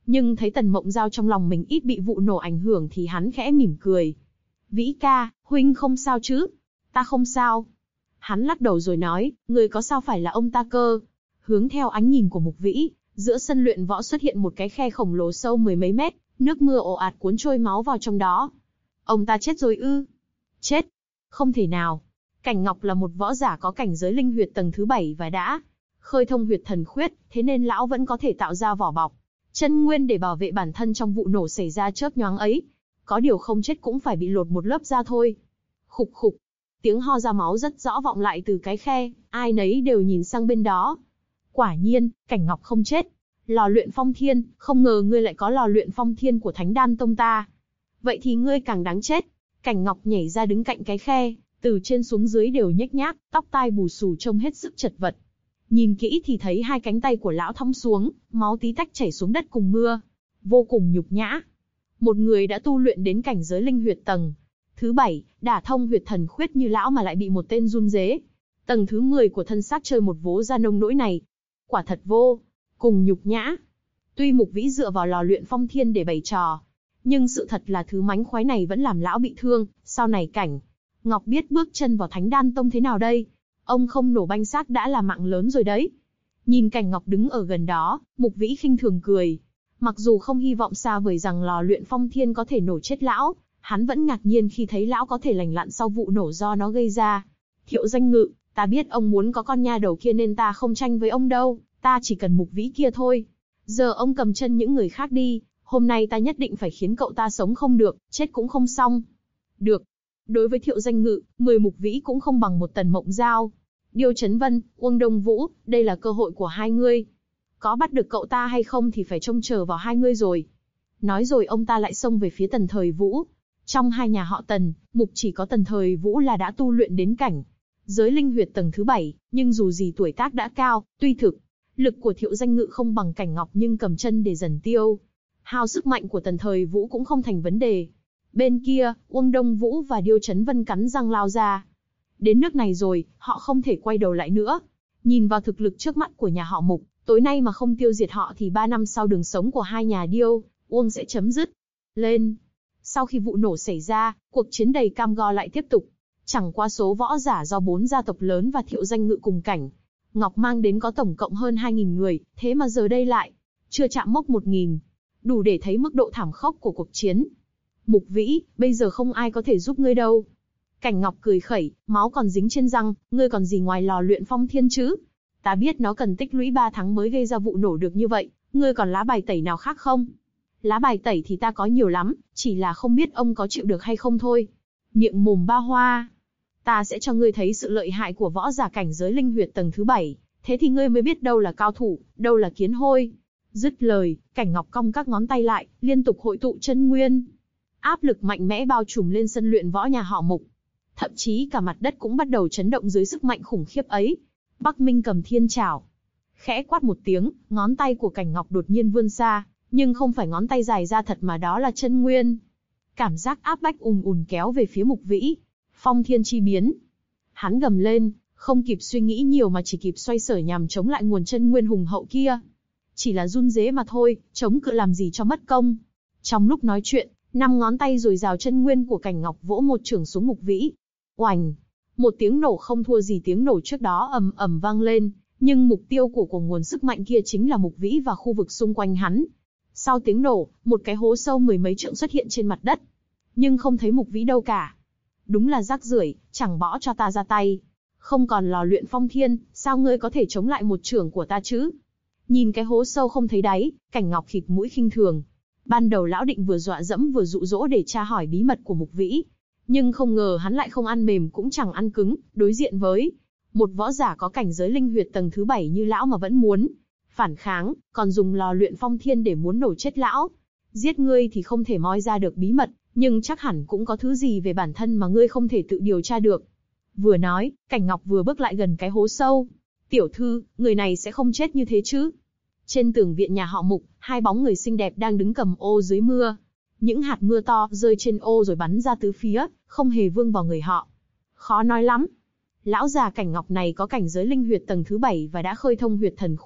Nhưng thấy Tần Mộng Giao trong lòng mình ít bị vụ nổ ảnh hưởng thì hắn khẽ mỉm cười. Vĩ ca, huynh không sao chứ? Ta không sao. Hắn lắc đầu rồi nói, người có sao phải là ông ta cơ. Hướng theo ánh nhìn của Mục Vĩ, giữa sân luyện võ xuất hiện một cái khe khổng lồ sâu mười mấy mét, nước mưa ồ ạt cuốn trôi máu vào trong đó. Ông ta chết rồi ư? Chết? Không thể nào. Cảnh Ngọc là một võ giả có cảnh giới linh huyệt tầng thứ 7 và đã khơi thông huyệt thần khuyết, thế nên lão vẫn có thể tạo ra vỏ bọc chân nguyên để bảo vệ bản thân trong vụ nổ xảy ra chớp nhoáng ấy. Có điều không chết cũng phải bị lột một lớp da thôi. Khục khục. Tiếng ho ra máu rất rõ vọng lại từ cái khe, ai nấy đều nhìn sang bên đó. Quả nhiên, Cảnh Ngọc không chết. Lò luyện phong thiên, không ngờ ngươi lại có lò luyện phong thiên của Thánh Đan Tông ta. Vậy thì ngươi càng đáng chết. Cảnh Ngọc nhảy ra đứng cạnh cái khe, từ trên xuống dưới đều nhếch nhác, tóc tai bù xù trông hết sức chật vật. Nhìn kỹ thì thấy hai cánh tay của lão thõng xuống, máu tí tách chảy xuống đất cùng mưa. Vô cùng nhục nhã. Một người đã tu luyện đến cảnh giới linh huyệt tầng thứ 7, đả thông huyệt thần khuyết như lão mà lại bị một tên run rế tầng thứ 10 của thân xác chơi một vố ra nông nỗi này. Quả thật vô cùng nhục nhã. Tuy Mục Vĩ dựa vào lò luyện phong thiên để bày trò, nhưng sự thật là thứ mánh khoái này vẫn làm lão bị thương. Sau này Cảnh Ngọc biết bước chân vào Thánh Đan Tông thế nào đây? Ông không nổ banh xác đã là mạng lớn rồi đấy. Nhìn Cảnh Ngọc đứng ở gần đó, Mục Vĩ khinh thường cười. Mặc dù không hy vọng xa vời rằng lò luyện phong thiên có thể nổ chết lão, hắn vẫn ngạc nhiên khi thấy lão có thể lành lặn sau vụ nổ do nó gây ra. Thiệu Danh Ngự, ta biết ông muốn có con nha đầu kia nên ta không tranh với ông đâu, ta chỉ cần Mục Vĩ kia thôi. Giờ ông cầm chân những người khác đi, hôm nay ta nhất định phải khiến cậu ta sống không được, chết cũng không xong. Được. Đối với Thiệu Danh Ngự, 10 Mục Vĩ cũng không bằng một Tần Mộng Giao. Điêu Chấn Vân, Uông Đông Vũ, đây là cơ hội của hai ngươi. Có bắt được cậu ta hay không thì phải trông chờ vào hai ngươi rồi. Nói rồi ông ta lại xông về phía Tần Thời Vũ. Trong hai nhà họ Tần, Mục chỉ có Tần Thời Vũ là đã tu luyện đến cảnh giới linh huyệt tầng thứ 7, nhưng dù gì tuổi tác đã cao, tuy thực lực của Thiệu Danh Ngự không bằng Cảnh Ngọc nhưng cầm chân để dần tiêu hao sức mạnh của Tần Thời Vũ cũng không thành vấn đề. Bên kia, Uông Đông Vũ và Điêu Chấn Vân cắn răng lao ra. Đến nước này rồi, họ không thể quay đầu lại nữa. Nhìn vào thực lực trước mắt của nhà họ Mục, tối nay mà không tiêu diệt họ thì 3 năm sau đường sống của hai nhà Điêu, Uông sẽ chấm dứt. Lên! Sau khi vụ nổ xảy ra, cuộc chiến đầy cam go lại tiếp tục. Chẳng qua số võ giả do 4 gia tộc lớn và Thiệu Danh Ngự cùng Cảnh Ngọc mang đến có tổng cộng hơn 2.000 người, thế mà giờ đây lại chưa chạm mốc 1.000. Đủ để thấy mức độ thảm khốc của cuộc chiến. Mục Vĩ, bây giờ không ai có thể giúp ngươi đâu. Cảnh Ngọc cười khẩy, máu còn dính trên răng, ngươi còn gì ngoài lò luyện phong thiên chứ? Ta biết nó cần tích lũy 3 tháng mới gây ra vụ nổ được như vậy, ngươi còn lá bài tẩy nào khác không? Lá bài tẩy thì ta có nhiều lắm, chỉ là không biết ông có chịu được hay không thôi. Miệng mồm ba hoa. Ta sẽ cho ngươi thấy sự lợi hại của võ giả cảnh giới linh huyệt tầng thứ 7, thế thì ngươi mới biết đâu là cao thủ, đâu là kiến hôi. Dứt lời, Cảnh Ngọc cong các ngón tay lại, liên tục hội tụ chân nguyên. Áp lực mạnh mẽ bao trùm lên sân luyện võ nhà họ Mục. Thậm chí cả mặt đất cũng bắt đầu chấn động dưới sức mạnh khủng khiếp ấy. Bắc Minh cầm thiên trảo. Khẽ quát một tiếng, ngón tay của Cảnh Ngọc đột nhiên vươn xa, nhưng không phải ngón tay dài ra thật mà đó là chân nguyên. Cảm giác áp bách ùn ùn kéo về phía Mục Vĩ. Phong thiên chi biến. Hắn gầm lên, không kịp suy nghĩ nhiều mà chỉ kịp xoay sở nhằm chống lại nguồn chân nguyên hùng hậu kia. Chỉ là run rế mà thôi, chống cự làm gì cho mất công. Trong lúc nói chuyện, 5 ngón tay dồi dào chân nguyên của Cảnh Ngọc vỗ một chưởng xuống Mục Vĩ. Oành! Một tiếng nổ không thua gì tiếng nổ trước đó ầm ầm vang lên, nhưng mục tiêu của nguồn sức mạnh kia chính là Mục Vĩ và khu vực xung quanh hắn. Sau tiếng nổ, một cái hố sâu 10 mấy trượng xuất hiện trên mặt đất. Nhưng không thấy Mục Vĩ đâu cả. Đúng là rác rưởi, chẳng bỏ cho ta ra tay. Không còn lò luyện phong thiên, sao ngươi có thể chống lại một chưởng của ta chứ? Nhìn cái hố sâu không thấy đáy, Cảnh Ngọc khịt mũi khinh thường. Ban đầu lão định vừa dọa dẫm vừa dụ dỗ để tra hỏi bí mật của Mục Vĩ. Nhưng không ngờ hắn lại không ăn mềm cũng chẳng ăn cứng, đối diện với một võ giả có cảnh giới linh huyệt tầng thứ 7 như lão mà vẫn muốn phản kháng, còn dùng lò luyện phong thiên để muốn nổ chết lão. Giết ngươi thì không thể moi ra được bí mật, nhưng chắc hẳn cũng có thứ gì về bản thân mà ngươi không thể tự điều tra được. Vừa nói, Cảnh Ngọc vừa bước lại gần cái hố sâu. Tiểu thư, người này sẽ không chết như thế chứ? Trên tường viện nhà họ Mục, 2 bóng người xinh đẹp đang đứng cầm ô dưới mưa. Những hạt mưa to rơi trên ô rồi bắn ra tứ phía, không hề vương vào người họ. Khó nói lắm. Lão già Cảnh Ngọc này có cảnh giới linh huyệt tầng thứ 7 và đã khơi thông huyệt thần khuyết.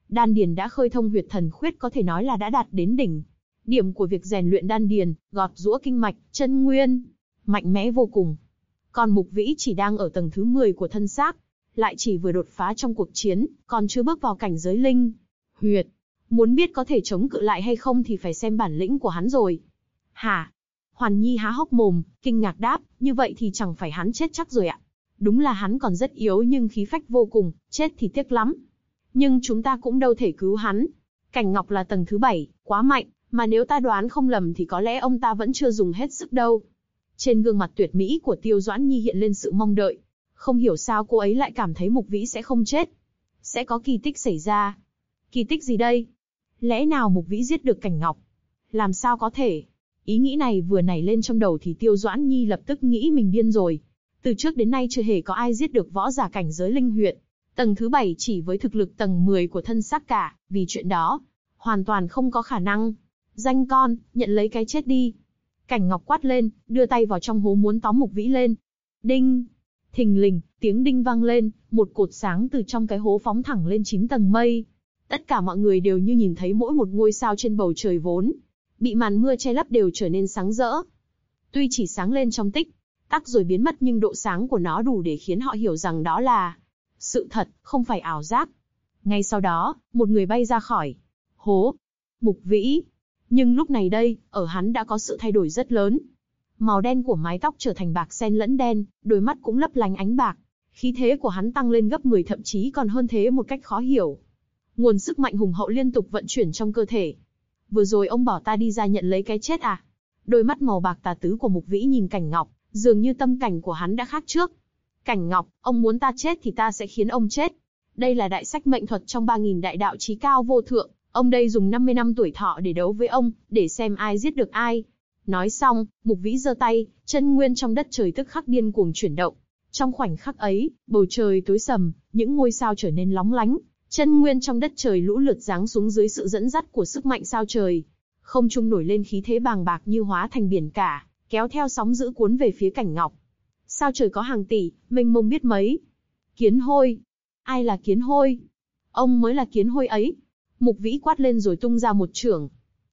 Đan điền đã khơi thông huyệt thần khuyết, có thể nói là đã đạt đến đỉnh điểm của việc rèn luyện đan điền, gọt giũa kinh mạch, chân nguyên, mạnh mẽ vô cùng. Còn Mục Vĩ chỉ đang ở tầng thứ 10 của thân xác, lại chỉ vừa đột phá trong cuộc chiến, còn chưa bước vào cảnh giới linh huyệt. Muốn biết có thể chống cự lại hay không thì phải xem bản lĩnh của hắn rồi. Hả? Hoàn Nhi há hốc mồm, kinh ngạc đáp, như vậy thì chẳng phải hắn chết chắc rồi ạ. Đúng là hắn còn rất yếu nhưng khí phách vô cùng, chết thì tiếc lắm. Nhưng chúng ta cũng đâu thể cứu hắn. Cảnh Ngọc là tầng thứ 7, quá mạnh, mà nếu ta đoán không lầm thì có lẽ ông ta vẫn chưa dùng hết sức đâu. Trên gương mặt tuyệt mỹ của Tiêu Doãn Nhi hiện lên sự mong đợi. Không hiểu sao cô ấy lại cảm thấy Mục Vĩ sẽ không chết. Sẽ có kỳ tích xảy ra. Kỳ tích gì đây? Lẽ nào Mục Vĩ giết được Cảnh Ngọc? Làm sao có thể? Ý nghĩ này vừa nảy lên trong đầu thì Tiêu Doãn Nhi lập tức nghĩ mình điên rồi. Từ trước đến nay chưa hề có ai giết được võ giả cảnh giới linh huyệt tầng thứ 7 chỉ với thực lực tầng 10 của thân xác cả, vì chuyện đó hoàn toàn không có khả năng. Danh con, nhận lấy cái chết đi. Cảnh Ngọc quát lên, đưa tay vào trong hố muốn tóm Mục Vĩ lên. Đinh! Thình lình, tiếng đinh vang lên, một cột sáng từ trong cái hố phóng thẳng lên 9 tầng mây. Tất cả mọi người đều như nhìn thấy mỗi một ngôi sao trên bầu trời vốn bị màn mưa che lấp đều trở nên sáng rỡ. Tuy chỉ sáng lên trong tích tắc rồi biến mất nhưng độ sáng của nó đủ để khiến họ hiểu rằng đó là sự thật, không phải ảo giác. Ngay sau đó, một người bay ra khỏi hố. Mục Vĩ. Nhưng lúc này đây, ở hắn đã có sự thay đổi rất lớn. Màu đen của mái tóc trở thành bạc xen lẫn đen, đôi mắt cũng lấp lánh ánh bạc. Khí thế của hắn tăng lên gấp 10 thậm chí còn hơn thế một cách khó hiểu. Nguồn sức mạnh hùng hậu liên tục vận chuyển trong cơ thể. Vừa rồi ông bỏ ta đi ra nhận lấy cái chết à? Đôi mắt màu bạc tà tứ của Mục Vĩ nhìn Cảnh Ngọc, dường như tâm cảnh của hắn đã khác trước. Cảnh Ngọc, ông muốn ta chết thì ta sẽ khiến ông chết. Đây là đại sách mệnh thuật trong 3000 đại đạo chí cao vô thượng. Ông đây dùng 50 năm tuổi thọ để đấu với ông, để xem ai giết được ai. Nói xong, Mục Vĩ giơ tay, chân nguyên trong đất trời tức khắc điên cuồng chuyển động. Trong khoảnh khắc ấy, bầu trời tối sầm, những ngôi sao trở nên lóng lánh. Chân nguyên trong đất trời lũ lượt giáng xuống dưới sự dẫn dắt của sức mạnh sao trời. Không trung nổi lên khí thế bàng bạc như hóa thành biển cả, kéo theo sóng dữ cuốn về phía Cảnh Ngọc. Sao trời có hàng tỷ, mênh mông biết mấy. Kiến hôi. Ai là kiến hôi? Ông mới là kiến hôi ấy. Mục Vĩ quát lên rồi tung ra một chưởng.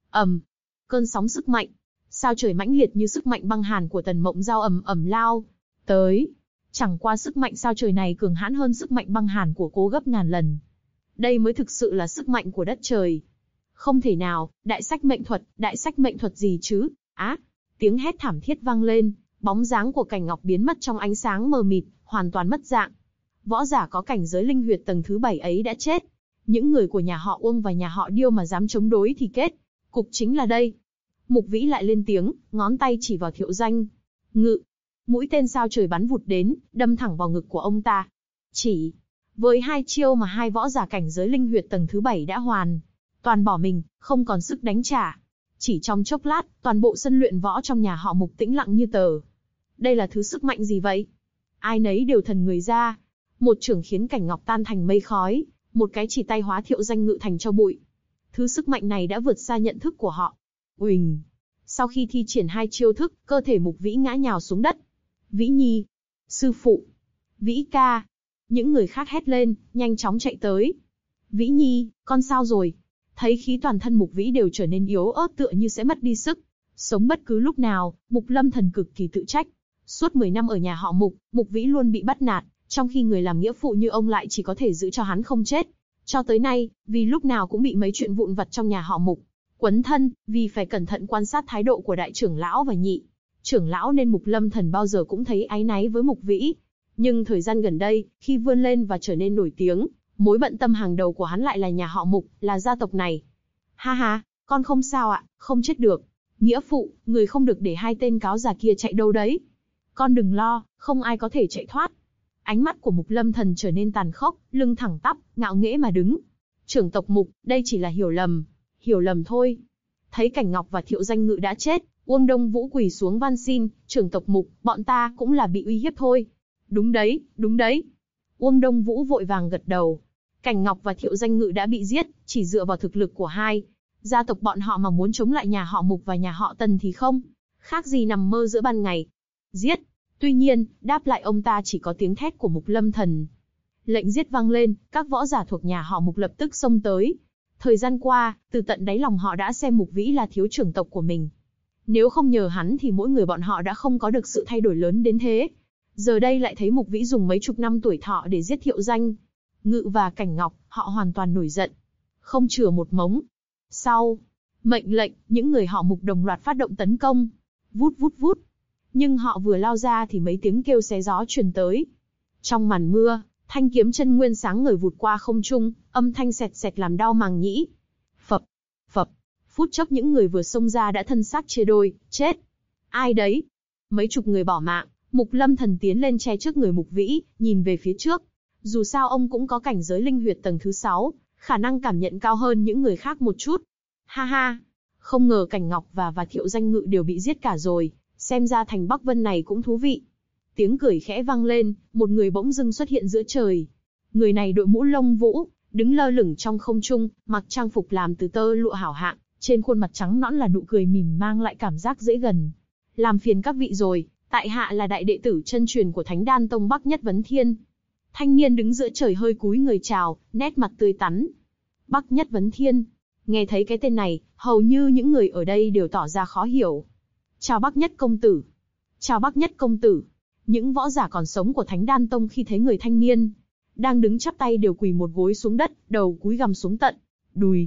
Cơn sóng sức mạnh. Sao trời mãnh liệt như sức mạnh băng hàn của Tần Mộng Giao ầm ầm lao tới. Chẳng qua sức mạnh sao trời này cường hãn hơn sức mạnh băng hàn của cô gấp ngàn lần. Đây mới thực sự là sức mạnh của đất trời. Không thể nào, đại sách mệnh thuật gì chứ? Á! Tiếng hét thảm thiết vang lên, bóng dáng của Cảnh Ngọc biến mất trong ánh sáng mờ mịt, hoàn toàn mất dạng. Võ giả có cảnh giới linh huyệt tầng thứ 7 ấy đã chết. Những người của nhà họ Uông và nhà họ Điêu mà dám chống đối thì kết cục chính là đây. Mục Vĩ lại lên tiếng, ngón tay chỉ vào Thiệu Danh Ngự. Mũi tên sao trời bắn vụt đến, đâm thẳng vào ngực của ông ta. Chỉ với 2 chiêu mà 2 võ giả cảnh giới linh huyệt tầng thứ 7 đã hoàn toàn bỏ mình, không còn sức đánh trả. Chỉ trong chốc lát, toàn bộ sân luyện võ trong nhà họ Mục tĩnh lặng như tờ. Đây là thứ sức mạnh gì vậy? Ai nấy đều thần người ra. Một chưởng khiến Cảnh Ngọc tan thành mây khói, một cái chỉ tay hóa Thiệu Danh Ngự thành tro bụi. Thứ sức mạnh này đã vượt xa nhận thức của họ. Uỳnh! Sau khi thi triển 2 chiêu thức, cơ thể Mục Vĩ ngã nhào xuống đất. Vĩ Nhi! Sư phụ! Vĩ ca! Những người khác hét lên, nhanh chóng chạy tới. Vĩ Nhi, con sao rồi? Thấy khí toàn thân Mục Vĩ đều trở nên yếu ớt tựa như sẽ mất đi sức sống bất cứ lúc nào, Mục Lâm Thần cực kỳ tự trách. Suốt 10 năm ở nhà họ Mục, Mục Vĩ luôn bị bắt nạt, trong khi người làm nghĩa phụ như ông lại chỉ có thể giữ cho hắn không chết. Cho tới nay, vì lúc nào cũng bị mấy chuyện vụn vặt trong nhà họ Mục quấn thân, vì phải cẩn thận quan sát thái độ của đại trưởng lão và nhị trưởng lão nên Mục Lâm Thần bao giờ cũng thấy áy náy với Mục Vĩ. Nhưng thời gian gần đây, khi vươn lên và trở nên nổi tiếng, mối bận tâm hàng đầu của hắn lại là nhà họ Mục, là gia tộc này. Ha ha, con không sao ạ, không chết được. Nghĩa phụ, người không được để 2 tên cáo già kia chạy đâu đấy. Con đừng lo, không ai có thể chạy thoát. Ánh mắt của Mục Lâm Thần trở nên tàn khốc, lưng thẳng tắp, ngạo nghễ mà đứng. Trưởng tộc Mục, đây chỉ là hiểu lầm thôi. Thấy Cảnh Ngọc và Thiệu Danh Ngự đã chết, Uông Đông Vũ quỳ xuống van xin, trưởng tộc Mục, bọn ta cũng là bị uy hiếp thôi. Đúng đấy. Uông Đông Vũ vội vàng gật đầu. Cảnh Ngọc và Thiệu Danh Ngự đã bị giết, chỉ dựa vào thực lực của hai gia tộc bọn họ mà muốn chống lại nhà họ Mục và nhà họ Tần thì không khác gì nằm mơ giữa ban ngày. Giết! Tuy nhiên, đáp lại ông ta chỉ có tiếng thét của Mục Lâm Thần. Lệnh giết vang lên, các võ giả thuộc nhà họ Mục lập tức xông tới. Thời gian qua, từ tận đáy lòng họ đã xem Mục Vĩ là thiếu trưởng tộc của mình. Nếu không nhờ hắn thì mỗi người bọn họ đã không có được sự thay đổi lớn đến thế. Giờ đây lại thấy Mục Vĩ dùng mấy chục năm tuổi thọ để giết Thiệu Danh, Ngự và Cảnh Ngọc, họ hoàn toàn nổi giận. Không chừa một mống. Sau mệnh lệnh, những người họ Mục đồng loạt phát động tấn công. Vút vút vút. Nhưng họ vừa lao ra thì mấy tiếng kêu xé gió truyền tới. Trong màn mưa, thanh kiếm chân nguyên sáng ngời vụt qua không trung, âm thanh xẹt xẹt làm đau màng nhĩ. Phập, phập, phút chốc những người vừa xông ra đã thân xác chia đôi, chết. Ai đấy? Mấy chục người bỏ mạng, Mục Lâm Thần tiến lên che trước người Mục Vĩ, nhìn về phía trước. Dù sao ông cũng có cảnh giới linh huyệt tầng thứ 6, khả năng cảm nhận cao hơn những người khác một chút. Ha ha, không ngờ Cảnh Ngọc và Thiệu Danh Ngự đều bị giết cả rồi, xem ra thành Bắc Vân này cũng thú vị. Tiếng cười khẽ vang lên, một người bỗng dưng xuất hiện giữa trời. Người này đội mũ lông vũ, đứng lơ lửng trong không trung, mặc trang phục làm từ tơ lụa hảo hạng, trên khuôn mặt trắng nõn là nụ cười mỉm mang lại cảm giác dễ gần. Làm phiền các vị rồi, tại hạ là đại đệ tử chân truyền của Thánh Đan Tông Bắc Nhất Vấn Thiên. Thanh niên đứng giữa trời hơi cúi người chào, nét mặt tươi tắn. Bắc Nhất Vấn Thiên, nghe thấy cái tên này, hầu như những người ở đây đều tỏ ra khó hiểu. Chào Bắc Nhất công tử. Chào Bắc Nhất công tử. Những võ giả còn sống của Thánh Đan Tông khi thấy người thanh niên đang đứng chắp tay đều quỳ một gối xuống đất, đầu cúi gằm xuống tận đùi.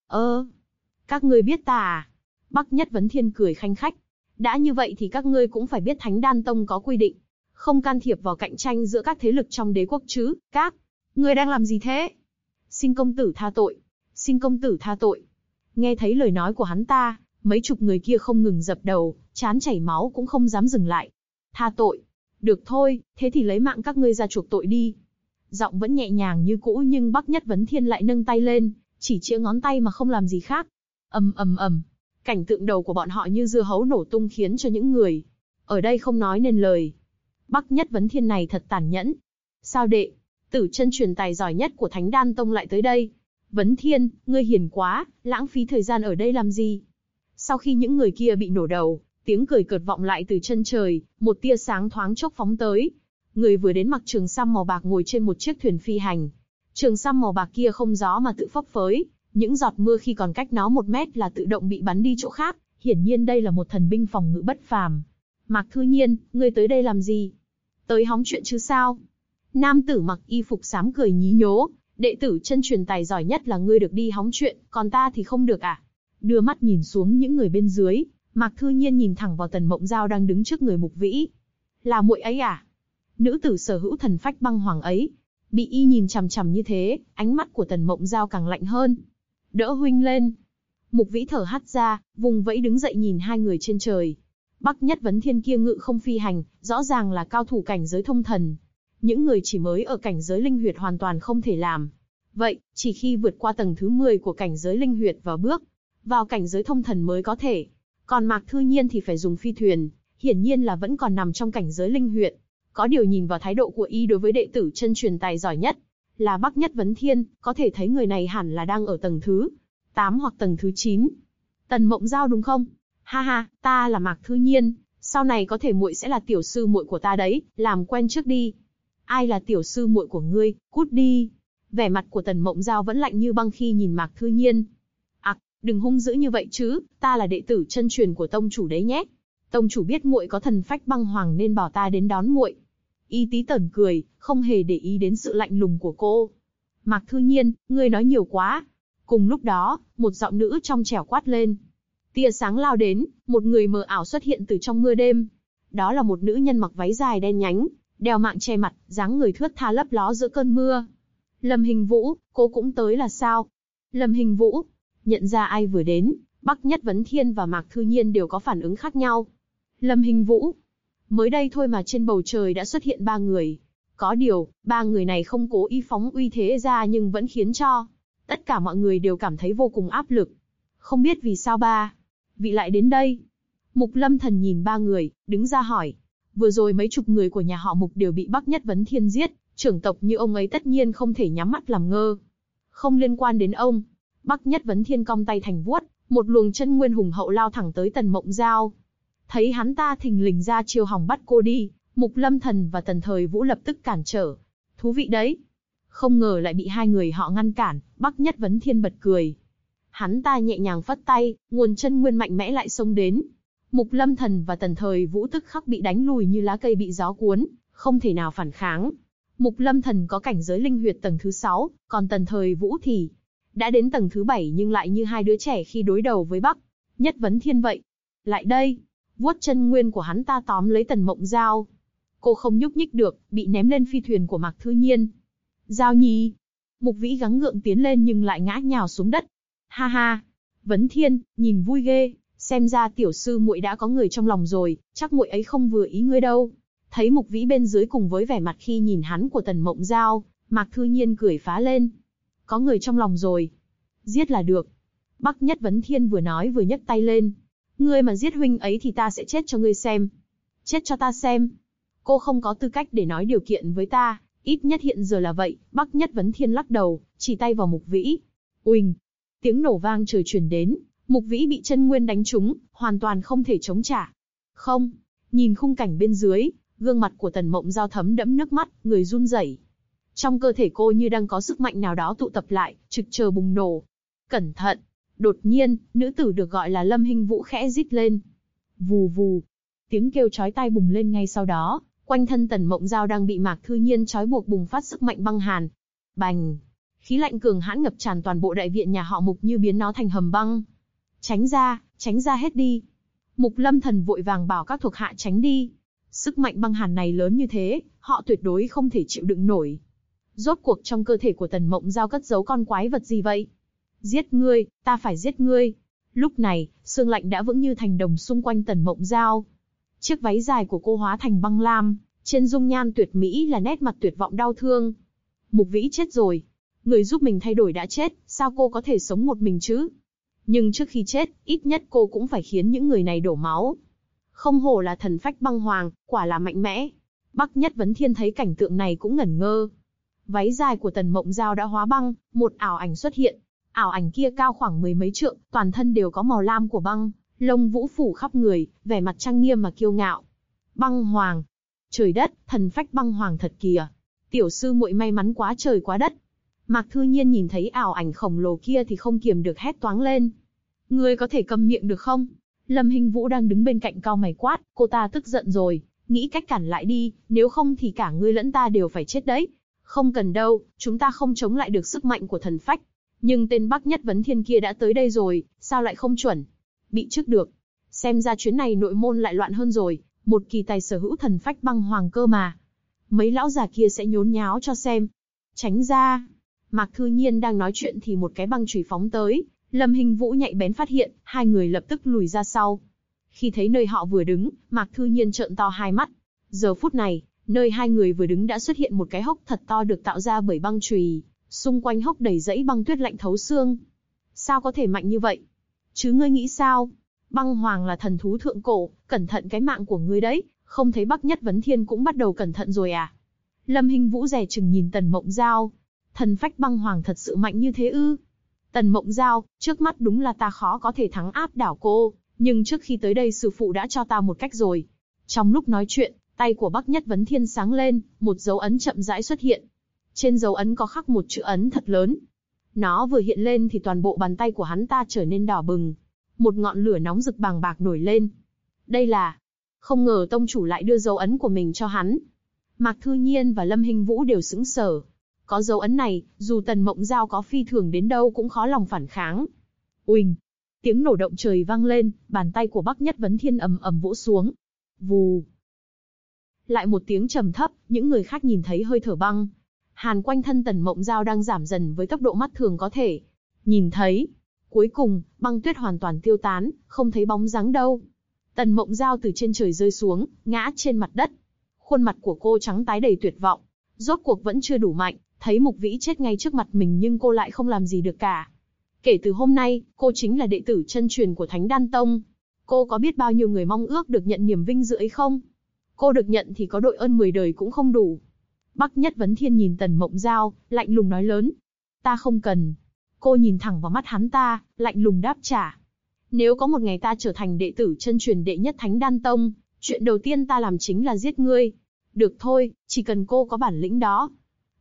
Các ngươi biết ta à? Bắc Nhất Vấn Thiên cười khanh khách. Đã như vậy thì các ngươi cũng phải biết Thánh Đan Tông có quy định, không can thiệp vào cạnh tranh giữa các thế lực trong đế quốc chứ. Các ngươi đang làm gì thế? Xin công tử tha tội. Xin công tử tha tội. Nghe thấy lời nói của hắn ta, mấy chục người kia không ngừng dập đầu, trán chảy máu cũng không dám dừng lại. Tha tội. Được thôi, thế thì lấy mạng các ngươi ra chuộc tội đi. Giọng vẫn nhẹ nhàng như cũ nhưng Bắc Nhất Vấn Thiên lại nâng tay lên, chỉ chĩa ngón tay mà không làm gì khác. Ầm ầm ầm, cảnh tượng đầu của bọn họ như dưa hấu nổ tung khiến cho những người ở đây không nói nên lời. Bắc Nhất Vấn Thiên này thật tàn nhẫn. Sao đệ tử chân truyền tài giỏi nhất của Thánh Đan Tông lại tới đây? Vấn Thiên, ngươi hiền quá, lãng phí thời gian ở đây làm gì? Sau khi những người kia bị nổ đầu, tiếng cười cợt vọng lại từ chân trời, một tia sáng thoáng chốc phóng tới. Người vừa đến mặc trường sam màu bạc ngồi trên một chiếc thuyền phi hành. Trường sam màu bạc kia không gió mà tự phấp phới, những giọt mưa khi còn cách nó 1 mét là tự động bị bắn đi chỗ khác. Hiển nhiên đây là một thần binh phòng ngự bất phàm. Mạc Thư Nhiên, ngươi tới đây làm gì? Tới hóng chuyện chứ sao? Nam tử mặc y phục xám cười nhí nhố. Đệ tử chân truyền tài giỏi nhất là ngươi được đi hóng chuyện, còn ta thì không được à? Đưa mắt nhìn xuống những người bên dưới, Mạc Thư Nhiên nhìn thẳng vào Tần Mộng Giao đang đứng trước người Mục Vĩ. Là muội ấy à? Nữ tử sở hữu thần phách băng hoàng ấy. Bị y nhìn chằm chằm như thế, ánh mắt của Tần Mộng Giao càng lạnh hơn. Đỡ huynh lên. Mục Vĩ thở hắt ra, vùng vẫy đứng dậy nhìn hai người trên trời. Bắc Nhất Vấn Thiên kia ngự không phi hành, rõ ràng là cao thủ cảnh giới thông thần. Những người chỉ mới ở cảnh giới linh huyệt hoàn toàn không thể làm. Vậy, chỉ khi vượt qua tầng thứ 10 của cảnh giới linh huyệt và bước vào cảnh giới thông thần mới có thể. Còn Mạc Thư Nhiên thì phải dùng phi thuyền, hiển nhiên là vẫn còn nằm trong cảnh giới linh huyệt. Có điều nhìn vào thái độ của y đối với đệ tử chân truyền tài giỏi nhất là Bắc Nhất Vấn Thiên, có thể thấy người này hẳn là đang ở tầng thứ 8 hoặc tầng thứ 9. Tần Mộng Giao đúng không? Ha ha, ta là Mạc Thư Nhiên, sau này có thể muội sẽ là tiểu sư muội của ta đấy, làm quen trước đi. Ai là tiểu sư muội của ngươi, cút đi. Vẻ mặt của Tần Mộng Giao vẫn lạnh như băng khi nhìn Mạc Thư Nhiên. Đừng hung dữ như vậy chứ, ta là đệ tử chân truyền của tông chủ đấy nhé. Tông chủ biết muội có thần phách băng hoàng nên bảo ta đến đón muội. Y tí tởn cười, không hề để ý đến sự lạnh lùng của cô. Mạc Thư Nhiên, ngươi nói nhiều quá. Cùng lúc đó, một giọng nữ trong trẻo quát lên. Tia sáng lao đến, một người mờ ảo xuất hiện từ trong mưa đêm. Đó là một nữ nhân mặc váy dài đen nhánh, đeo mạng che mặt, dáng người thướt tha lấp ló giữa cơn mưa. Lâm Hình Vũ, cô cũng tới là sao? Lâm Hình Vũ. Nhận ra ai vừa đến, Bắc Nhất Vấn Thiên và Mạc Thư Nhiên đều có phản ứng khác nhau. Lâm Hình Vũ. Mới đây thôi mà trên bầu trời đã xuất hiện 3 người. Có điều, 3 người này không cố ý phóng uy thế ra nhưng vẫn khiến cho tất cả mọi người đều cảm thấy vô cùng áp lực. Không biết vì sao 3 vị lại đến đây. Mục Lâm Thần nhìn 3 người, đứng ra hỏi. Vừa rồi mấy chục người của nhà họ Mục đều bị Bắc Nhất Vấn Thiên giết, trưởng tộc như ông ấy tất nhiên không thể nhắm mắt làm ngơ. Không liên quan đến ông. Bắc Nhất Vấn Thiên cong tay thành vuốt, một luồng chân nguyên hùng hậu lao thẳng tới Tần Mộng Giao. Thấy hắn ta thình lình ra chiêu hòng bắt cô đi, Mục Lâm Thần và Tần Thời Vũ lập tức cản trở. Thú vị đấy. Không ngờ lại bị hai người họ ngăn cản, Bắc Nhất Vấn Thiên bật cười. Hắn ta nhẹ nhàng phất tay, nguồn chân nguyên mạnh mẽ lại xông đến. Mục Lâm Thần và Tần Thời Vũ tức khắc bị đánh lùi như lá cây bị gió cuốn, không thể nào phản kháng. Mục Lâm Thần có cảnh giới linh huyệt tầng thứ 6, còn Tần Thời Vũ thì đã đến tầng thứ 7 nhưng lại như hai đứa trẻ khi đối đầu với Bắc Nhất Vấn Thiên vậy. Lại đây, vuốt chân nguyên của hắn ta tóm lấy Tần Mộng Giao. Cô không nhúc nhích được, bị ném lên phi thuyền của Mạc Thư Nhiên. Giao Nhi, Mục Vĩ gắng gượng tiến lên nhưng lại ngã nhào xuống đất. Ha ha, Vấn Thiên, nhìn vui ghê, xem ra tiểu sư muội đã có người trong lòng rồi, chắc muội ấy không vừa ý ngươi đâu. Thấy Mục Vĩ bên dưới cùng với vẻ mặt khi nhìn hắn của Tần Mộng Giao, Mạc Thư Nhiên cười phá lên. Có người trong lòng rồi, giết là được. Bắc Nhất Vấn Thiên vừa nói vừa nhấc tay lên. Ngươi mà giết huynh ấy thì ta sẽ chết cho ngươi xem. Chết cho ta xem. Cô không có tư cách để nói điều kiện với ta, ít nhất hiện giờ là vậy. Bắc Nhất Vấn Thiên lắc đầu, chỉ tay vào Mục Vĩ. Uỳnh, tiếng nổ vang trời truyền đến. Mục Vĩ bị chân nguyên đánh trúng, hoàn toàn không thể chống trả. Không, nhìn khung cảnh bên dưới, gương mặt của Tần Mộng Giao thấm đẫm nước mắt, người run rẩy. Trong cơ thể cô như đang có sức mạnh nào đó tụ tập lại, trực chờ bùng nổ. Cẩn thận! Đột nhiên, nữ tử được gọi là Lâm Hinh Vũ khẽ rít lên. Vù vù! Tiếng kêu chói tai bùng lên ngay sau đó, quanh thân Tần Mộng Giao đang bị Mạc Thư Nhiên trói buộc bùng phát sức mạnh băng hàn. Bành! Khí lạnh cường hãn ngập tràn toàn bộ đại viện nhà họ Mục như biến nó thành hầm băng. Tránh ra hết đi! Mục Lâm Thần vội vàng bảo các thuộc hạ tránh đi. Sức mạnh băng hàn này lớn như thế, họ tuyệt đối không thể chịu đựng nổi. Rốt cuộc trong cơ thể của Tần Mộng Giao cất giấu con quái vật gì vậy? Giết ngươi, ta phải giết ngươi. Lúc này, xương lạnh đã vững như thành đồng xung quanh Tần Mộng Giao. Chiếc váy dài của cô hóa thành băng lam, trên dung nhan tuyệt mỹ là nét mặt tuyệt vọng đau thương. Mục Vĩ chết rồi. Người giúp mình thay đổi đã chết, sao cô có thể sống một mình chứ? Nhưng trước khi chết, ít nhất cô cũng phải khiến những người này đổ máu. Không hổ là thần phách băng hoàng, quả là mạnh mẽ. Bắc Nhất Vấn Thiên thấy cảnh tượng này cũng ngẩn ngơ. Váy dài của Tần Mộng Giao đã hóa băng, một ảo ảnh xuất hiện. Ảo ảnh kia cao khoảng mười mấy trượng, toàn thân đều có màu lam của băng, lông vũ phủ khắp người, vẻ mặt trang nghiêm mà kiêu ngạo. Băng hoàng. Trời đất, thần phách băng hoàng thật kìa. Tiểu sư muội may mắn quá trời quá đất. Mạc Thư Nhiên nhìn thấy ảo ảnh khổng lồ kia thì không kiềm được hét toáng lên. Ngươi có thể câm miệng được không? Lâm Hinh Vũ đang đứng bên cạnh cau mày quát, cô ta tức giận rồi, nghĩ cách cản lại đi, nếu không thì cả ngươi lẫn ta đều phải chết đấy. Không cần đâu, chúng ta không chống lại được sức mạnh của thần phách. Nhưng tên Bắc Nhất Vấn Thiên kia đã tới đây rồi, sao lại không chuẩn? Bị trước được. Xem ra chuyến này nội môn lại loạn hơn rồi, một kỳ tài sở hữu thần phách băng hoàng cơ mà. Mấy lão già kia sẽ nhốn nháo cho xem. Tránh ra. Mạc Thư Nhiên đang nói chuyện thì một cái băng chùy phóng tới. Lâm Hinh Vũ nhạy bén phát hiện, hai người lập tức lùi ra sau. Khi thấy nơi họ vừa đứng, Mạc Thư Nhiên trợn to hai mắt. Giờ phút này, nơi hai người vừa đứng đã xuất hiện một cái hốc thật to được tạo ra bởi băng chùy, xung quanh hốc đầy dãy băng tuyết lạnh thấu xương. Sao có thể mạnh như vậy? Chứ ngươi nghĩ sao? Băng hoàng là thần thú thượng cổ, cẩn thận cái mạng của ngươi đấy, không thấy Bắc Nhất Vấn Thiên cũng bắt đầu cẩn thận rồi à? Lâm Hinh Vũ dè chừng nhìn Tần Mộng Giao. Thần phách băng hoàng thật sự mạnh như thế ư? Tần Mộng Giao, trước mắt đúng là ta khó có thể thắng áp đảo cô, nhưng trước khi tới đây sư phụ đã cho ta một cách rồi. Trong lúc nói chuyện, tay của Bắc Nhất Vấn Thiên sáng lên, một dấu ấn chậm rãi xuất hiện. Trên dấu ấn có khắc một chữ ấn thật lớn. Nó vừa hiện lên thì toàn bộ bàn tay của hắn ta trở nên đỏ bừng. Một ngọn lửa nóng rực bàng bạc nổi lên. Đây là... Không ngờ tông chủ lại đưa dấu ấn của mình cho hắn. Mạc Thư Nhiên và Lâm Hinh Vũ đều sững sờ. Có dấu ấn này, dù Tần Mộng Giao có phi thường đến đâu cũng khó lòng phản kháng. Uỳnh! Tiếng nổ động trời vang lên, bàn tay của Bắc Nhất Vấn Thiên ầm ầm vỗ xuống. Vù! Lại một tiếng trầm thấp, những người khác nhìn thấy hơi thở băng hàn quanh thân Tần Mộng Giao đang giảm dần với tốc độ mắt thường có thể nhìn thấy. Cuối cùng, băng tuyết hoàn toàn tiêu tán, không thấy bóng dáng đâu. Tần Mộng Giao từ trên trời rơi xuống, ngã trên mặt đất. Khuôn mặt của cô trắng tái đầy tuyệt vọng. Rốt cuộc vẫn chưa đủ mạnh, thấy Mục Vĩ chết ngay trước mặt mình nhưng cô lại không làm gì được cả. Kể từ hôm nay, cô chính là đệ tử chân truyền của Thánh Đan Tông. Cô có biết bao nhiêu người mong ước được nhận niềm vinh dự ấy không? Cô được nhận thì có đội ơn 10 đời cũng không đủ. Bắc Nhất Vấn Thiên nhìn Tần Mộng Giao, lạnh lùng nói lớn. Ta không cần. Cô nhìn thẳng vào mắt hắn ta, lạnh lùng đáp trả. Nếu có một ngày ta trở thành đệ tử chân truyền đệ nhất Thánh Đan Tông, chuyện đầu tiên ta làm chính là giết ngươi. Được thôi, chỉ cần cô có bản lĩnh đó.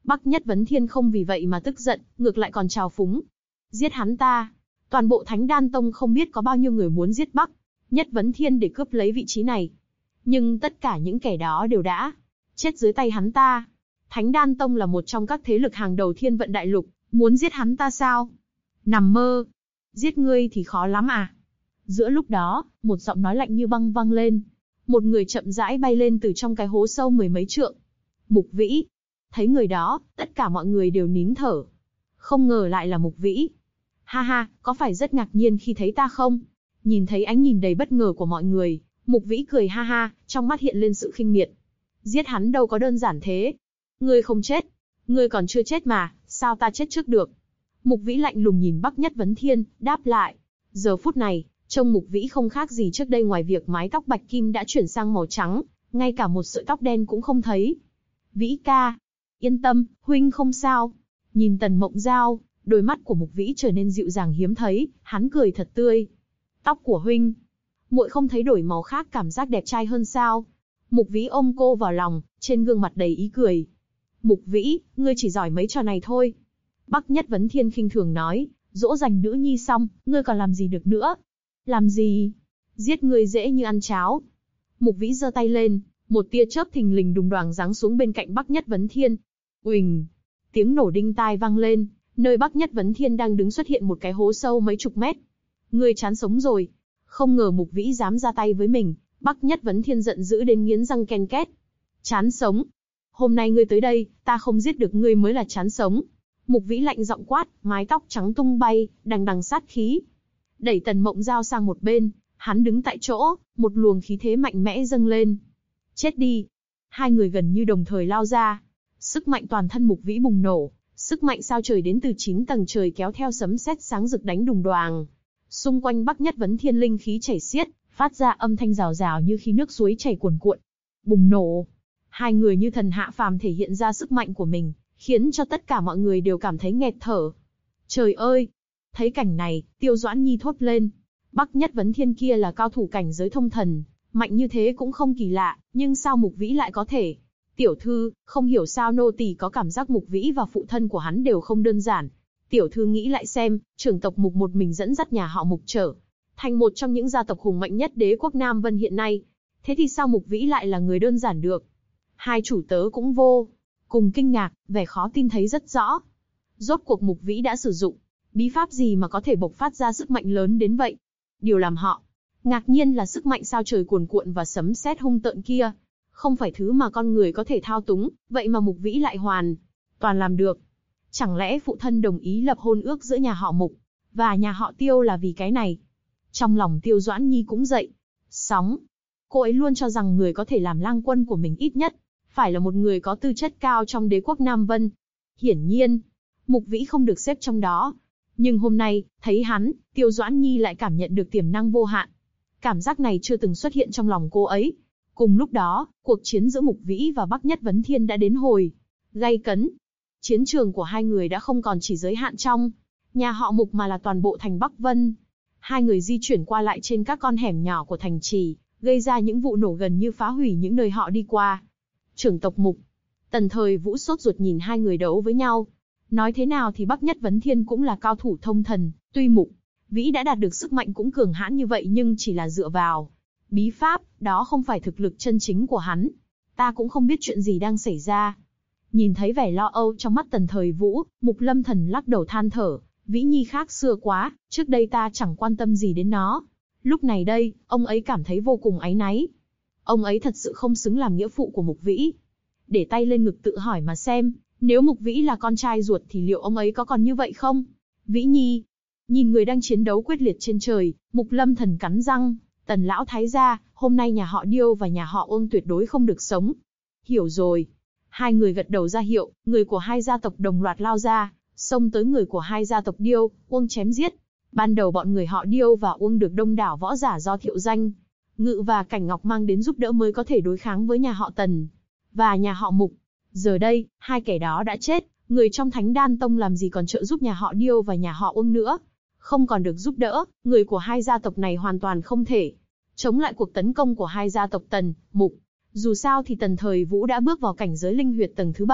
Bắc Nhất Vấn Thiên không vì vậy mà tức giận, ngược lại còn trào phúng. Giết hắn ta. Toàn bộ Thánh Đan Tông không biết có bao nhiêu người muốn giết Bắc Nhất Vấn Thiên để cướp lấy vị trí này. Nhưng tất cả những kẻ đó đều đã chết dưới tay hắn ta. Thánh Đan Tông là một trong các thế lực hàng đầu Thiên Vận Đại Lục, muốn giết hắn ta sao? Nằm mơ. Giết ngươi thì khó lắm à? Giữa lúc đó, một giọng nói lạnh như băng vang lên. Một người chậm rãi bay lên từ trong cái hố sâu mười mấy trượng. Mục Vĩ. Thấy người đó, tất cả mọi người đều nín thở. Không ngờ lại là Mục Vĩ. Ha ha, có phải rất ngạc nhiên khi thấy ta không? Nhìn thấy ánh nhìn đầy bất ngờ của mọi người, Mục Vĩ cười ha ha, trong mắt hiện lên sự khinh miệt. Giết hắn đâu có đơn giản thế. Ngươi không chết. Ngươi còn chưa chết mà, sao ta chết trước được? Mục Vĩ lạnh lùng nhìn Bắc Nhất Vấn Thiên, đáp lại. Giờ phút này, trông Mục Vĩ không khác gì trước đây ngoài việc mái tóc bạch kim đã chuyển sang màu trắng, ngay cả một sợi tóc đen cũng không thấy. Vĩ ca. Yên tâm, huynh không sao. Nhìn Tần Mộng Giao, đôi mắt của Mục Vĩ trở nên dịu dàng hiếm thấy, hắn cười thật tươi. Tóc của huynh. Muội không thấy đổi màu khác cảm giác đẹp trai hơn sao? Mục Vĩ ôm cô vào lòng, trên gương mặt đầy ý cười. Mục Vĩ, ngươi chỉ giỏi mấy trò này thôi. Bắc Nhất Vấn Thiên khinh thường nói, dỗ dành nữ nhi xong, ngươi còn làm gì được nữa? Làm gì? Giết ngươi dễ như ăn cháo. Mục Vĩ giơ tay lên, một tia chớp thình lình đùng đoàng giáng xuống bên cạnh Bắc Nhất Vấn Thiên. Uỳnh! Tiếng nổ đinh tai vang lên, nơi Bắc Nhất Vấn Thiên đang đứng xuất hiện một cái hố sâu mấy chục mét. Ngươi chán sống rồi. Không ngờ Mục Vĩ dám ra tay với mình, Bắc Nhất Vấn Thiên giận dữ đến nghiến răng ken két. Chán sống. Hôm nay ngươi tới đây, ta không giết được ngươi mới là chán sống. Mục Vĩ lạnh giọng quát, mái tóc trắng tung bay, đằng đằng sát khí. Đẩy Tần Mộng Giao sang một bên, hắn đứng tại chỗ, một luồng khí thế mạnh mẽ dâng lên. Chết đi. Hai người gần như đồng thời lao ra. Sức mạnh toàn thân Mục Vĩ bùng nổ, sức mạnh sao trời đến từ 9 tầng trời kéo theo sấm sét sáng rực đánh đùng đoàng. Xung quanh Bắc Nhất Vấn Thiên linh khí chảy xiết, phát ra âm thanh rào rào như khi nước suối chảy cuồn cuộn. Bùng nổ. Hai người như thần hạ phàm thể hiện ra sức mạnh của mình, khiến cho tất cả mọi người đều cảm thấy nghẹt thở. Trời ơi! Thấy cảnh này, Tiêu Doãn Nhi thốt lên. Bắc Nhất Vấn Thiên kia là cao thủ cảnh giới thông thần, mạnh như thế cũng không kỳ lạ, nhưng sao Mục Vĩ lại có thể? Tiểu thư, không hiểu sao nô tỳ có cảm giác Mục Vĩ và phụ thân của hắn đều không đơn giản. Tiểu thư nghĩ lại xem, trưởng tộc Mục một mình dẫn dắt nhà họ Mục trở thành một trong những gia tộc hùng mạnh nhất đế quốc Nam Vân hiện nay. Thế thì sao Mục Vĩ lại là người đơn giản được? Hai chủ tớ cũng vô cùng kinh ngạc, vẻ khó tin thấy rất rõ. Rốt cuộc Mục Vĩ đã sử dụng bí pháp gì mà có thể bộc phát ra sức mạnh lớn đến vậy? Điều làm họ ngạc nhiên là sức mạnh sao trời cuồn cuộn và sấm sét hung tợn kia. Không phải thứ mà con người có thể thao túng, vậy mà Mục Vĩ lại hoàn toàn làm được. Chẳng lẽ phụ thân đồng ý lập hôn ước giữa nhà họ Mục và nhà họ Tiêu là vì cái này? Trong lòng Tiêu Doãn Nhi cũng dậy sóng. Cô ấy luôn cho rằng người có thể làm lang quân của mình ít nhất phải là một người có tư chất cao trong đế quốc Nam Vân. Hiển nhiên, Mục Vĩ không được xếp trong đó. Nhưng hôm nay, thấy hắn, Tiêu Doãn Nhi lại cảm nhận được tiềm năng vô hạn. Cảm giác này chưa từng xuất hiện trong lòng cô ấy. Cùng lúc đó, cuộc chiến giữa Mục Vĩ và Bắc Nhất Vấn Thiên đã đến hồi gay cấn. Chiến trường của hai người đã không còn chỉ giới hạn trong nhà họ Mục mà là toàn bộ thành Bắc Vân. Hai người di chuyển qua lại trên các con hẻm nhỏ của thành trì, gây ra những vụ nổ gần như phá hủy những nơi họ đi qua. Trưởng tộc Mục, Tần Thời Vũ sốt ruột nhìn hai người đấu với nhau. Nói thế nào thì Bắc Nhất Vấn Thiên cũng là cao thủ thông thần, tuy Mục Vĩ đã đạt được sức mạnh cũng cường hãn như vậy nhưng chỉ là dựa vào bí pháp, đó không phải thực lực chân chính của hắn. Ta cũng không biết chuyện gì đang xảy ra. Nhìn thấy vẻ lo âu trong mắt Tần Thời Vũ, Mục Lâm Thần lắc đầu than thở, Vĩ Nhi khác xưa quá, trước đây ta chẳng quan tâm gì đến nó. Lúc này đây, ông ấy cảm thấy vô cùng áy náy. Ông ấy thật sự không xứng làm nghĩa phụ của Mục Vĩ. Để tay lên ngực tự hỏi mà xem, nếu Mục Vĩ là con trai ruột thì liệu ông ấy có còn như vậy không? Vĩ Nhi. Nhìn người đang chiến đấu quyết liệt trên trời, Mục Lâm Thần cắn răng, Tần lão thái gia, hôm nay nhà họ Điêu và nhà họ Uông tuyệt đối không được sống. Hiểu rồi. Hai người gật đầu ra hiệu, người của hai gia tộc đồng loạt lao ra, xông tới người của hai gia tộc Điêu, Uông chém giết. Ban đầu bọn người họ Điêu và Uông được đông đảo võ giả do Thiệu Danh, Ngự và Cảnh Ngọc mang đến giúp đỡ mới có thể đối kháng với nhà họ Tần và nhà họ Mục. Giờ đây, hai kẻ đó đã chết, người trong Thánh Đan Tông làm gì còn trợ giúp nhà họ Điêu và nhà họ Uông nữa. Không còn được giúp đỡ, người của hai gia tộc này hoàn toàn không thể chống lại cuộc tấn công của hai gia tộc Tần, Mục. Dù sao thì Tần Thời Vũ đã bước vào cảnh giới linh huyệt tầng thứ 7,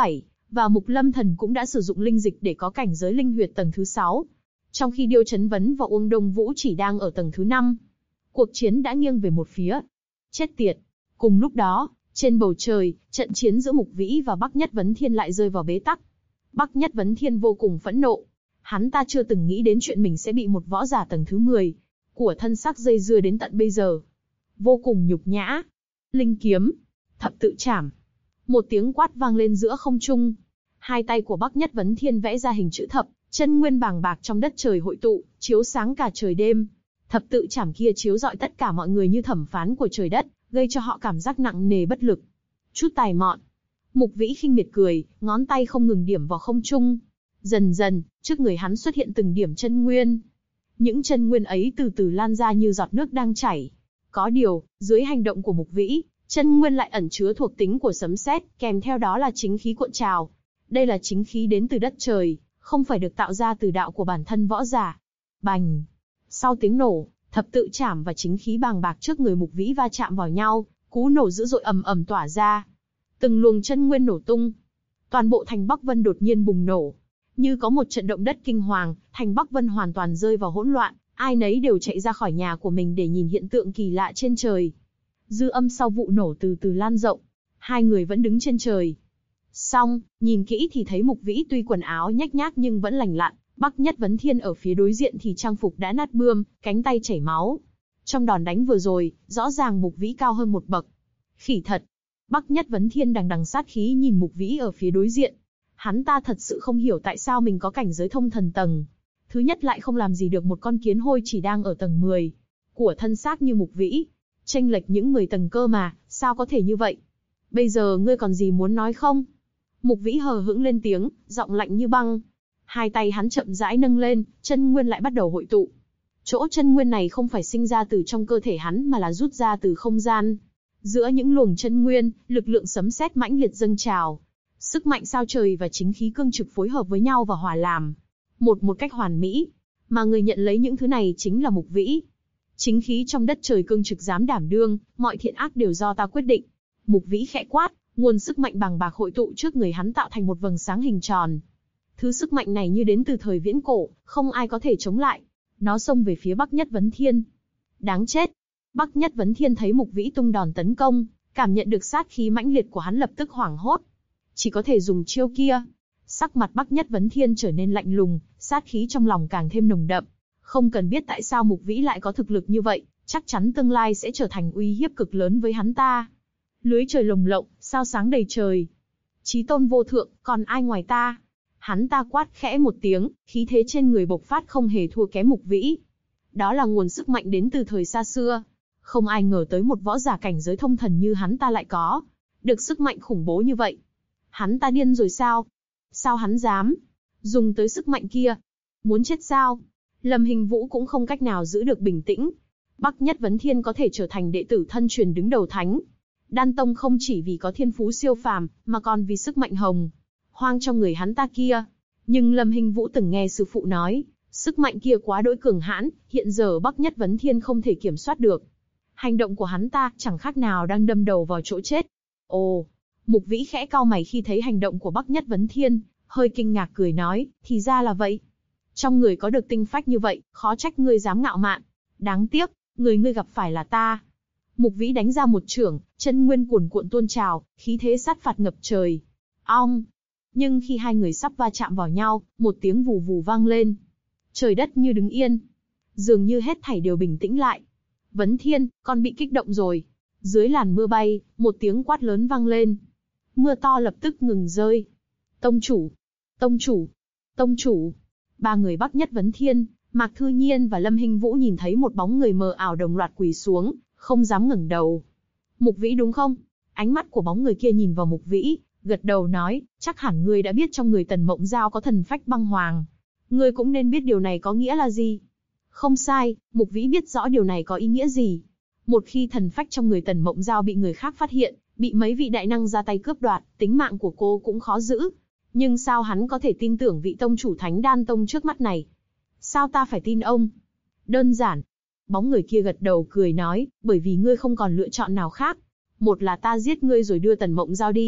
và Mục Lâm Thần cũng đã sử dụng linh dịch để có cảnh giới linh huyệt tầng thứ 6. Trong khi Điêu Chấn Vấn và Uông Đông Vũ chỉ đang ở tầng thứ 5. Cuộc chiến đã nghiêng về một phía. Chết tiệt! Cùng lúc đó, trên bầu trời, trận chiến giữa Mục Vĩ và Bắc Nhất Vấn Thiên lại rơi vào bế tắc. Bắc Nhất Vấn Thiên vô cùng phẫn nộ. Hắn ta chưa từng nghĩ đến chuyện mình sẽ bị một võ giả tầng thứ 10 của thân sắc dây dưa đến tận bây giờ. Vô cùng nhục nhã. Linh kiếm, thập tự trảm. Một tiếng quát vang lên giữa không trung. Hai tay của Bắc Nhất Vấn Thiên vẽ ra hình chữ thập, chân nguyên bàng bạc trong đất trời hội tụ, chiếu sáng cả trời đêm. Thập tự trảm kia chiếu rọi tất cả mọi người như thẩm phán của trời đất, gây cho họ cảm giác nặng nề bất lực. Chút tài mọn. Mục Vĩ khinh miệt cười, ngón tay không ngừng điểm vào không trung. Dần dần, trước người hắn xuất hiện từng điểm chân nguyên. Những chân nguyên ấy từ từ lan ra như giọt nước đang chảy. Có điều, dưới hành động của Mục Vĩ, chân nguyên lại ẩn chứa thuộc tính của sấm sét, kèm theo đó là chính khí cuộn trào. Đây là chính khí đến từ đất trời, không phải được tạo ra từ đạo của bản thân võ giả. Bành! Sau tiếng nổ, thập tự trảm và chính khí bàng bạc trước người Mục Vĩ va chạm vào nhau, cú nổ dữ dội ầm ầm tỏa ra. Từng luồng chân nguyên nổ tung. Toàn bộ thành Bắc Vân đột nhiên bùng nổ. Như có một trận động đất kinh hoàng, thành Bắc Vân hoàn toàn rơi vào hỗn loạn, ai nấy đều chạy ra khỏi nhà của mình để nhìn hiện tượng kỳ lạ trên trời. Dư âm sau vụ nổ từ từ lan rộng. Hai người vẫn đứng trên trời. Xong, nhìn kỹ thì thấy Mục Vĩ tuy quần áo nhách nhác nhưng vẫn lành lặn. Bắc Nhất Vấn Thiên ở phía đối diện thì trang phục đã nát bươm, cánh tay chảy máu. Trong đòn đánh vừa rồi, rõ ràng Mục Vĩ cao hơn một bậc. Khỉ thật! Bắc Nhất Vấn Thiên đằng đằng sát khí nhìn Mục Vĩ ở phía đối diện. Hắn ta thật sự không hiểu tại sao mình có cảnh giới thông thần tầng. Thứ nhất lại không làm gì được một con kiến hôi chỉ đang ở tầng 10 của thân xác như Mục Vĩ. Chênh lệch những 10 tầng cơ mà, sao có thể như vậy? Bây giờ ngươi còn gì muốn nói không? Mục Vĩ hờ hững lên tiếng, giọng lạnh như băng. Hai tay hắn chậm rãi nâng lên, chân nguyên lại bắt đầu hội tụ. Chỗ chân nguyên này không phải sinh ra từ trong cơ thể hắn mà là rút ra từ không gian. Giữa những luồng chân nguyên, lực lượng sấm sét mãnh liệt dâng trào. Sức mạnh sao trời và chính khí cương trực phối hợp với nhau và hòa làm một cách hoàn mỹ. Mà người nhận lấy những thứ này chính là Mục Vĩ. Chính khí trong đất trời cương trực dám đảm đương, mọi thiện ác đều do ta quyết định. Mục Vĩ khẽ quát, nguồn sức mạnh bàng bạc hội tụ trước người hắn tạo thành một vầng sáng hình tròn. Thứ sức mạnh này như đến từ thời viễn cổ, không ai có thể chống lại. Nó xông về phía Bắc Nhất Vấn Thiên. Đáng chết! Bắc Nhất Vấn Thiên thấy Mục Vĩ tung đòn tấn công, cảm nhận được sát khí mãnh liệt của hắn lập tức hoảng hốt. Chỉ có thể dùng chiêu kia. Sắc mặt Bắc Nhất Vấn Thiên trở nên lạnh lùng, sát khí trong lòng càng thêm nồng đậm. Không cần biết tại sao Mục Vĩ lại có thực lực như vậy, chắc chắn tương lai sẽ trở thành uy hiếp cực lớn với hắn ta. Lưới trời lồng lộng, sao sáng đầy trời. Chí tôn vô thượng, còn ai ngoài ta? Hắn ta quát khẽ một tiếng, khí thế trên người bộc phát không hề thua kém Mục Vĩ. Đó là nguồn sức mạnh đến từ thời xa xưa. Không ai ngờ tới một võ giả cảnh giới thông thần như hắn ta lại có được sức mạnh khủng bố như vậy. Hắn ta điên rồi sao? Sao hắn dám dùng tới sức mạnh kia? Muốn chết sao? Lâm Hình Vũ cũng không cách nào giữ được bình tĩnh. Bắc Nhất Vấn Thiên có thể trở thành đệ tử thân truyền đứng đầu thánh Đan Tông không chỉ vì có thiên phú siêu phàm, mà còn vì sức mạnh hồng hoang trong người hắn ta kia. Nhưng Lâm Hình Vũ từng nghe sư phụ nói, sức mạnh kia quá đỗi cường hãn, hiện giờ Bắc Nhất Vấn Thiên không thể kiểm soát được. Hành động của hắn ta chẳng khác nào đang đâm đầu vào chỗ chết. Ồ! Mục Vĩ khẽ cau mày khi thấy hành động của Bắc Nhất Vấn Thiên, hơi kinh ngạc cười nói, thì ra là vậy. Trong người có được tinh phách như vậy, khó trách ngươi dám ngạo mạn. Đáng tiếc, người ngươi gặp phải là ta. Mục Vĩ đánh ra một chưởng, chân nguyên cuồn cuộn tuôn trào, khí thế sát phạt ngập trời. Ong! Nhưng khi hai người sắp va chạm vào nhau, một tiếng vù vù vang lên. Trời đất như đứng yên. Dường như hết thảy đều bình tĩnh lại. Vấn Thiên, con bị kích động rồi. Dưới làn mưa bay, một tiếng quát lớn vang lên. Mưa to lập tức ngừng rơi. Tông chủ! Tông chủ! Tông chủ! Ba người Bắc Nhất Vấn Thiên, Mạc Thư Nhiên và Lâm Hình Vũ nhìn thấy một bóng người mờ ảo đồng loạt quỳ xuống, không dám ngẩng đầu. Mục Vĩ đúng không? Ánh mắt của bóng người kia nhìn vào Mục Vĩ, gật đầu nói, chắc hẳn ngươi đã biết trong người Tần Mộng Giao có thần phách băng hoàng. Ngươi cũng nên biết điều này có nghĩa là gì. Không sai, Mục Vĩ biết rõ điều này có ý nghĩa gì. Một khi thần phách trong người Tần Mộng Giao bị người khác phát hiện, bị mấy vị đại năng ra tay cướp đoạt, tính mạng của cô cũng khó giữ. Nhưng sao hắn có thể tin tưởng vị tông chủ Thánh Đan Tông trước mắt này? Sao ta phải tin ông? Đơn giản. Bóng người kia gật đầu cười nói, bởi vì ngươi không còn lựa chọn nào khác. Một là ta giết ngươi rồi đưa Tần Mộng Giao đi,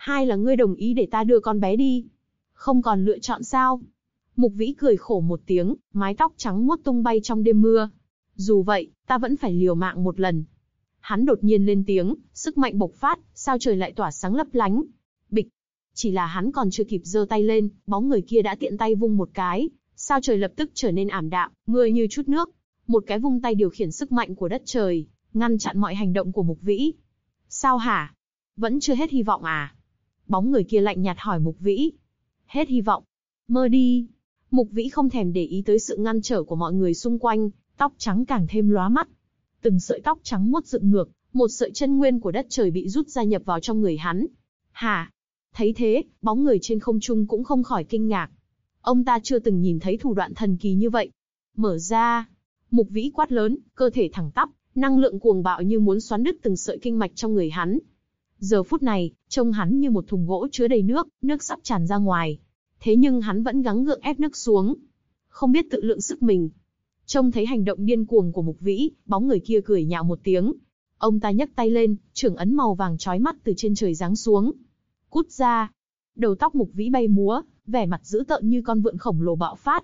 Hai là ngươi đồng ý để ta đưa con bé đi. Không còn lựa chọn sao? Mục Vĩ cười khổ một tiếng, mái tóc trắng muốt tung bay trong đêm mưa. Dù vậy, ta vẫn phải liều mạng một lần. Hắn đột nhiên lên tiếng, sức mạnh bộc phát, sao trời lại tỏa sáng lấp lánh. Bịch. Chỉ là hắn còn chưa kịp giơ tay lên, bóng người kia đã tiện tay vung một cái, sao trời lập tức trở nên ảm đạm, mưa như chút nước. Một cái vung tay điều khiển sức mạnh của đất trời, ngăn chặn mọi hành động của Mục Vĩ. Sao hả? Vẫn chưa hết hy vọng à? Bóng người kia lạnh nhạt hỏi Mục Vĩ. Hết hy vọng? Mơ đi. Mục Vĩ không thèm để ý tới sự ngăn trở của mọi người xung quanh, tóc trắng càng thêm lóa mắt. Từng sợi tóc trắng muốt dựng ngược, một sợi chân nguyên của đất trời bị rút ra nhập vào trong người hắn. Hả? Thấy thế, bóng người trên không trung cũng không khỏi kinh ngạc. Ông ta chưa từng nhìn thấy thủ đoạn thần kỳ như vậy. Mở ra. Mục Vĩ quát lớn, cơ thể thẳng tắp, năng lượng cuồng bạo như muốn xoắn đứt từng sợi kinh mạch trong người hắn. Giờ phút này, trông hắn như một thùng gỗ chứa đầy nước, nước sắp tràn ra ngoài. Thế nhưng hắn vẫn gắng gượng ép nước xuống. Không biết tự lượng sức mình. Trông thấy hành động điên cuồng của Mục Vĩ, bóng người kia cười nhạo một tiếng. Ông ta nhấc tay lên, chưởng ấn màu vàng chói mắt từ trên trời giáng xuống. Cút ra. Đầu tóc Mục Vĩ bay múa, vẻ mặt dữ tợn như con vượn khổng lồ bạo phát.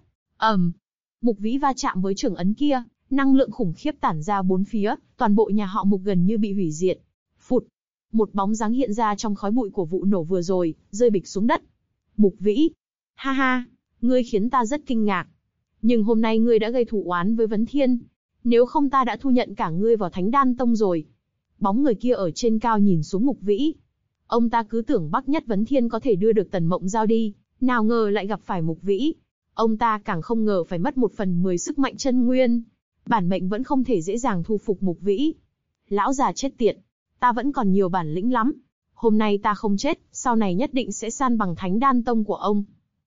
Mục Vĩ va chạm với chưởng ấn kia, năng lượng khủng khiếp tản ra bốn phía, toàn bộ nhà họ Mục gần như bị hủy diệt. Phụt. Một bóng dáng hiện ra trong khói bụi của vụ nổ vừa rồi, rơi bịch xuống đất. Mục Vĩ. Ha ha, ngươi khiến ta rất kinh ngạc. Nhưng hôm nay ngươi đã gây thù oán với Vấn Thiên. Nếu không ta đã thu nhận cả ngươi vào Thánh Đan Tông rồi. Bóng người kia ở trên cao nhìn xuống Mục Vĩ. Ông ta cứ tưởng Bắc Nhất Vấn Thiên có thể đưa được Tần Mộng Giao đi, nào ngờ lại gặp phải Mục Vĩ. Ông ta càng không ngờ phải mất 1/10 sức mạnh chân nguyên. Bản mệnh vẫn không thể dễ dàng thu phục Mục Vĩ. Lão già chết tiệt, ta vẫn còn nhiều bản lĩnh lắm. Hôm nay ta không chết, sau này nhất định sẽ san bằng Thánh Đan Tông của ông.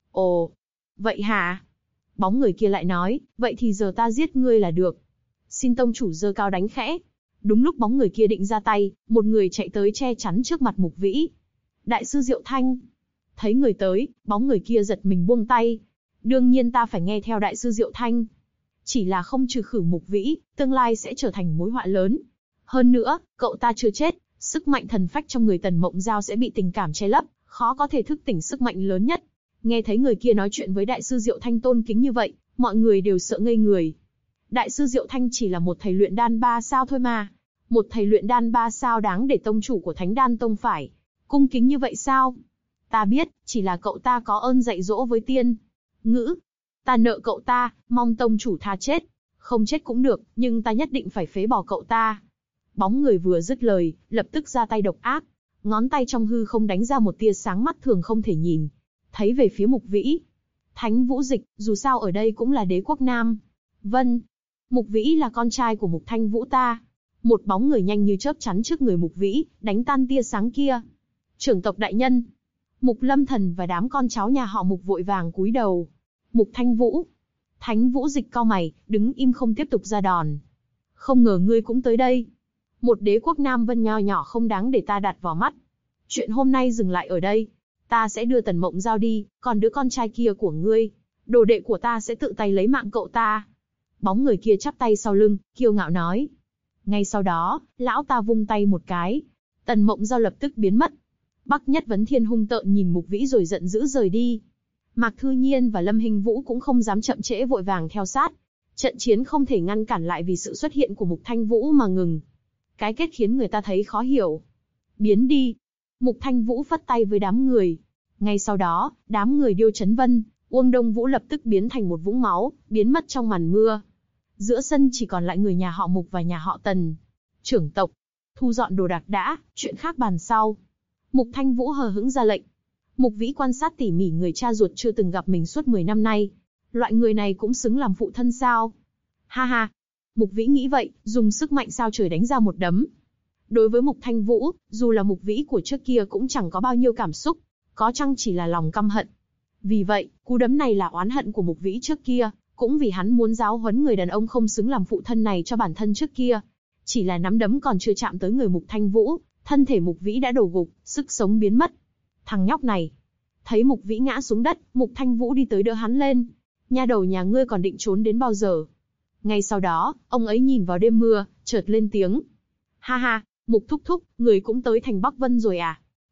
Ồ, vậy hả? Bóng người kia lại nói, vậy thì giờ ta giết ngươi là được. Xin tông chủ giơ cao đánh khẽ. Đúng lúc bóng người kia định ra tay, một người chạy tới che chắn trước mặt Mục Vĩ. Đại sư Diệu Thanh. Thấy người tới, bóng người kia giật mình buông tay. Đương nhiên ta phải nghe theo đại sư Diệu Thanh. Chỉ là không trừ khử Mục Vĩ, tương lai sẽ trở thành mối họa lớn. Hơn nữa, cậu ta chưa chết, sức mạnh thần phách trong người Tần Mộng Giao sẽ bị tình cảm che lấp, khó có thể thức tỉnh sức mạnh lớn nhất. Nghe thấy người kia nói chuyện với đại sư Diệu Thanh tôn kính như vậy, mọi người đều sợ ngây người. Đại sư Diệu Thanh chỉ là một thầy luyện đan 3 sao thôi mà. Một thầy luyện đan 3 sao đáng để tông chủ của Thánh Đan Tông phải cung kính như vậy sao? Ta biết, chỉ là cậu ta có ơn dạy dỗ với tiên ngữ. Ta nợ cậu ta, mong tông chủ tha chết. Không chết cũng được, nhưng ta nhất định phải phế bỏ cậu ta. Bóng người vừa dứt lời, lập tức ra tay độc ác. Ngón tay trong hư không đánh ra một tia sáng mắt thường không thể nhìn. Thấy về phía Mục Vĩ. Thánh Vũ Dịch, dù sao ở đây cũng là đế quốc Nam Vân. Mục Vĩ là con trai của Mục Thanh Vũ ta. Một bóng người nhanh như chớp chắn trước người Mục Vĩ, đánh tan tia sáng kia. Trưởng tộc đại nhân. Mục Lâm Thần và đám con cháu nhà họ Mục vội vàng cúi đầu. Mục Thanh Vũ. Thánh Vũ Dịch cau mày, đứng im không tiếp tục ra đòn. Không ngờ ngươi cũng tới đây. Một đế quốc Nam Vân nho nhỏ không đáng để ta đặt vào mắt. Chuyện hôm nay dừng lại ở đây. Ta sẽ đưa Tần Mộng Giao đi, còn đứa con trai kia của ngươi, đồ đệ của ta sẽ tự tay lấy mạng cậu ta. Bóng người kia chắp tay sau lưng, kiêu ngạo nói. Ngay sau đó, lão ta vung tay một cái. Tần Mộng Giao lập tức biến mất. Bắc Nhất Vấn Thiên hung tợn nhìn Mục Vĩ rồi giận dữ rời đi. Mạc Thư Nhiên và Lâm Hinh Vũ cũng không dám chậm trễ vội vàng theo sát. Trận chiến không thể ngăn cản lại vì sự xuất hiện của Mục Thanh Vũ mà ngừng. Cái kết khiến người ta thấy khó hiểu. Biến đi. Mục Thanh Vũ phất tay với đám người. Ngay sau đó, đám người Điêu Chấn Vân, Uông Đông Vũ lập tức biến thành một vũng máu, biến mất trong màn mưa. Giữa sân chỉ còn lại người nhà họ Mục và nhà họ Tần. Trưởng tộc, thu dọn đồ đạc đã, chuyện khác bàn sau. Mục Thanh Vũ hờ hững ra lệnh. Mục Vĩ quan sát tỉ mỉ người cha ruột chưa từng gặp mình suốt 10 năm nay. Loại người này cũng xứng làm phụ thân sao? Ha ha. Mục Vĩ nghĩ vậy, dùng sức mạnh sao trời đánh ra một đấm. Đối với Mục Thanh Vũ, dù là Mục Vĩ của trước kia cũng chẳng có bao nhiêu cảm xúc, có chăng chỉ là lòng căm hận. Vì vậy, cú đấm này là oán hận của Mục Vĩ trước kia, cũng vì hắn muốn giáo huấn người đàn ông không xứng làm phụ thân này cho bản thân trước kia. Chỉ là nắm đấm còn chưa chạm tới người Mục Thanh Vũ, thân thể Mục Vĩ đã đổ gục, sức sống biến mất. Thằng nhóc này. Thấy Mục Vĩ ngã xuống đất, Mục Thanh Vũ đi tới đỡ hắn lên. Nha đầu nhà ngươi còn định trốn đến bao giờ? Ngay sau đó, ông ấy nhìn vào đêm mưa, chợt lên tiếng. Ha ha, Mục thúc thúc, người cũng tới thành Bắc Vân rồi à?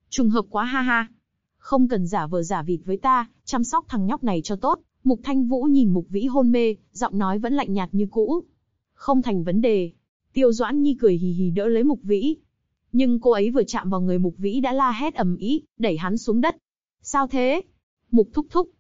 Trùng hợp quá ha ha. Không cần giả vờ giả vịt với ta, chăm sóc thằng nhóc này cho tốt. Mục Thanh Vũ nhìn Mục Vĩ hôn mê, giọng nói vẫn lạnh nhạt như cũ. Không thành vấn đề. Tiêu Doãn Nhi cười hì hì đỡ lấy Mục Vĩ. Nhưng cô ấy vừa chạm vào người Mục Vĩ đã la hét ầm ĩ, đẩy hắn xuống đất. Sao thế? Mục thúc thúc,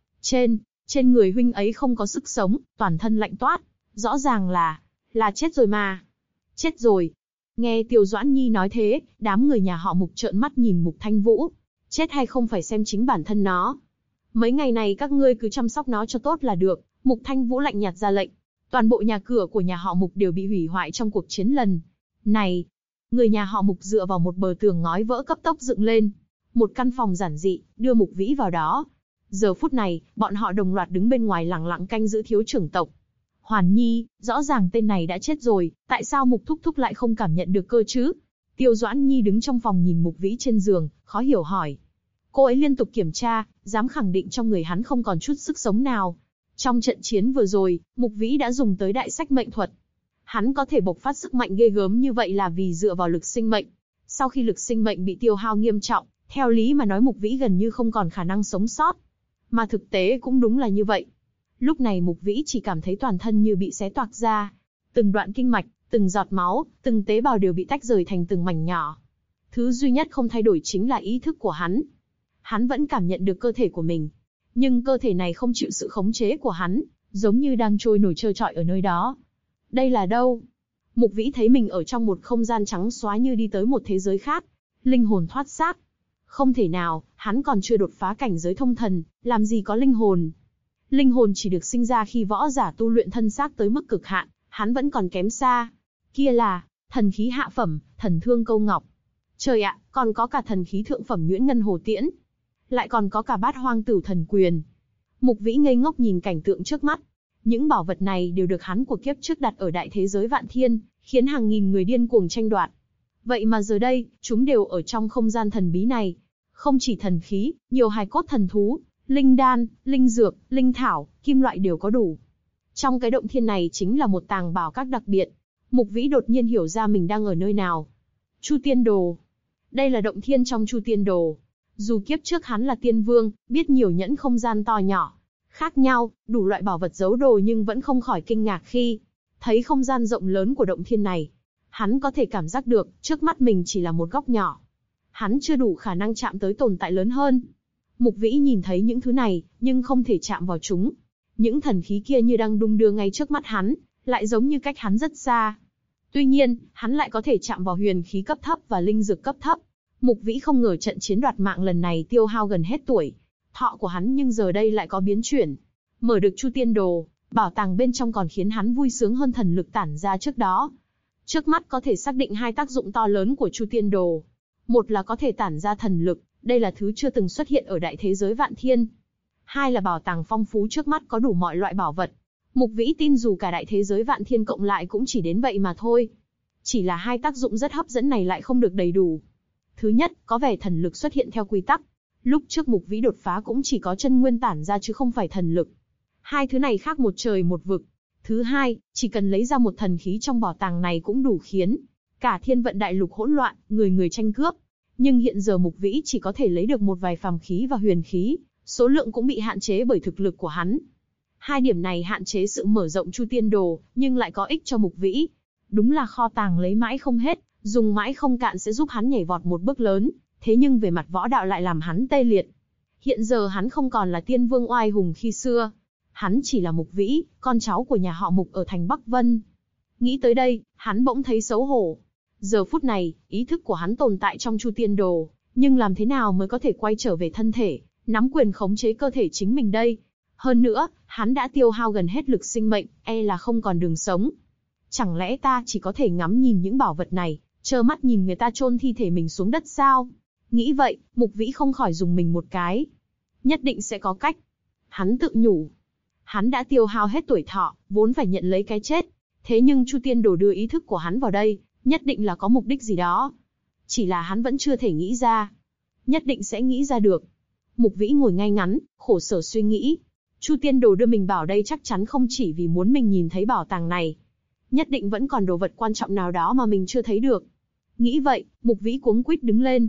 trên người huynh ấy không có sức sống, toàn thân lạnh toát. Rõ ràng là chết rồi mà. Chết rồi. Nghe Tiêu Doãn Nhi nói thế, đám người nhà họ Mục trợn mắt nhìn Mục Thanh Vũ. Chết hay không phải xem chính bản thân nó. Mấy ngày này các ngươi cứ chăm sóc nó cho tốt là được. Mục Thanh Vũ lạnh nhạt ra lệnh. Toàn bộ nhà cửa của nhà họ Mục đều bị hủy hoại trong cuộc chiến lần này. Người nhà họ Mục dựa vào một bờ tường ngói vỡ cấp tốc dựng lên. Một căn phòng giản dị, đưa Mục Vĩ vào đó. Giờ phút này, bọn họ đồng loạt đứng bên ngoài lẳng lặng canh giữ thiếu trưởng tộc. Hoàn Nhi, rõ ràng tên này đã chết rồi, tại sao Mục thúc thúc lại không cảm nhận được cơ chứ? Tiêu Doãn Nhi đứng trong phòng nhìn Mục Vĩ trên giường, khó hiểu hỏi. Cô ấy liên tục kiểm tra, dám khẳng định trong người hắn không còn chút sức sống nào. Trong trận chiến vừa rồi, Mục Vĩ đã dùng tới đại sách mệnh thuật. Hắn có thể bộc phát sức mạnh ghê gớm như vậy là vì dựa vào lực sinh mệnh. Sau khi lực sinh mệnh bị tiêu hao nghiêm trọng, theo lý mà nói Mục Vĩ gần như không còn khả năng sống sót. Mà thực tế cũng đúng là như vậy. Lúc này Mục Vĩ chỉ cảm thấy toàn thân như bị xé toạc ra. Từng đoạn kinh mạch, từng giọt máu, từng tế bào đều bị tách rời thành từng mảnh nhỏ. Thứ duy nhất không thay đổi chính là ý thức của hắn. Hắn vẫn cảm nhận được cơ thể của mình. Nhưng cơ thể này không chịu sự khống chế của hắn, giống như đang trôi nổi trơ trọi ở nơi đó. Đây là đâu? Mục Vĩ thấy mình ở trong một không gian trắng xóa như đi tới một thế giới khác. Linh hồn thoát xác. Không thể nào, hắn còn chưa đột phá cảnh giới thông thần, làm gì có linh hồn. Linh hồn chỉ được sinh ra khi võ giả tu luyện thân xác tới mức cực hạn, hắn vẫn còn kém xa. Kia là thần khí hạ phẩm, thần thương câu ngọc. Trời ạ, còn có cả thần khí thượng phẩm nhuyễn ngân hồ tiễn. Lại còn có cả bát hoang tửu thần quyền. Mục Vĩ ngây ngốc nhìn cảnh tượng trước mắt. Những bảo vật này đều được hắn của kiếp trước đặt ở đại thế giới Vạn Thiên, khiến hàng nghìn người điên cuồng tranh đoạt. Vậy mà giờ đây, chúng đều ở trong không gian thần bí này. Không chỉ thần khí, nhiều hài cốt thần thú, linh đan, linh dược, linh thảo, kim loại đều có đủ. Trong cái động thiên này chính là một tàng bảo các đặc biệt. Mục Vĩ đột nhiên hiểu ra mình đang ở nơi nào. Chu Tiên Đồ. Đây là động thiên trong Chu Tiên Đồ. Dù kiếp trước hắn là tiên vương, biết nhiều nhẫn không gian to nhỏ khác nhau, đủ loại bảo vật giấu đồ nhưng vẫn không khỏi kinh ngạc khi thấy không gian rộng lớn của động thiên này. Hắn có thể cảm giác được, trước mắt mình chỉ là một góc nhỏ. Hắn chưa đủ khả năng chạm tới tồn tại lớn hơn. Mục Vĩ nhìn thấy những thứ này, nhưng không thể chạm vào chúng. Những thần khí kia như đang đung đưa ngay trước mắt hắn, lại giống như cách hắn rất xa. Tuy nhiên, hắn lại có thể chạm vào huyền khí cấp thấp và linh dược cấp thấp. Mục Vĩ không ngờ trận chiến đoạt mạng lần này tiêu hao gần hết tuổi thọ của hắn, nhưng giờ đây lại có biến chuyển. Mở được Chu Tiên Đồ, bảo tàng bên trong còn khiến hắn vui sướng hơn thần lực tản ra trước đó. Trước mắt có thể xác định hai tác dụng to lớn của Chu Tiên Đồ. Một là có thể tản ra thần lực, đây là thứ chưa từng xuất hiện ở đại thế giới Vạn Thiên. Hai là bảo tàng phong phú, trước mắt có đủ mọi loại bảo vật. Mục Vĩ tin dù cả đại thế giới Vạn Thiên cộng lại cũng chỉ đến vậy mà thôi. Chỉ là hai tác dụng rất hấp dẫn này lại không được đầy đủ. Thứ nhất, có vẻ thần lực xuất hiện theo quy tắc. Lúc trước Mục Vĩ đột phá cũng chỉ có chân nguyên tản ra chứ không phải thần lực. Hai thứ này khác một trời một vực. Thứ hai, chỉ cần lấy ra một thần khí trong bảo tàng này cũng đủ khiến cả thiên vận đại lục hỗn loạn, người người tranh cướp. Nhưng hiện giờ Mục Vĩ chỉ có thể lấy được một vài phàm khí và huyền khí, số lượng cũng bị hạn chế bởi thực lực của hắn. Hai điểm này hạn chế sự mở rộng Chu Tiên Đồ, nhưng lại có ích cho Mục Vĩ. Đúng là kho tàng lấy mãi không hết, dùng mãi không cạn sẽ giúp hắn nhảy vọt một bước lớn, thế nhưng về mặt võ đạo lại làm hắn tê liệt. Hiện giờ hắn không còn là tiên vương oai hùng khi xưa. Hắn chỉ là Mục Vĩ, con cháu của nhà họ Mục ở thành Bắc Vân. Nghĩ tới đây, hắn bỗng thấy xấu hổ. Giờ phút này, ý thức của hắn tồn tại trong Chu Tiên Đồ, nhưng làm thế nào mới có thể quay trở về thân thể, nắm quyền khống chế cơ thể chính mình đây? Hơn nữa, hắn đã tiêu hao gần hết lực sinh mệnh, e là không còn đường sống. Chẳng lẽ ta chỉ có thể ngắm nhìn những bảo vật này, trơ mắt nhìn người ta chôn thi thể mình xuống đất sao? Nghĩ vậy, Mục Vĩ không khỏi dùng mình một cái. Nhất định sẽ có cách. Hắn tự nhủ. Hắn đã tiêu hao hết tuổi thọ, vốn phải nhận lấy cái chết. Thế nhưng Chu Tiên Đồ đưa ý thức của hắn vào đây, nhất định là có mục đích gì đó. Chỉ là hắn vẫn chưa thể nghĩ ra. Nhất định sẽ nghĩ ra được. Mục Vĩ ngồi ngay ngắn, khổ sở suy nghĩ. Chu Tiên Đồ đưa mình vào đây chắc chắn không chỉ vì muốn mình nhìn thấy bảo tàng này. Nhất định vẫn còn đồ vật quan trọng nào đó mà mình chưa thấy được. Nghĩ vậy, Mục Vĩ cuống quýt đứng lên.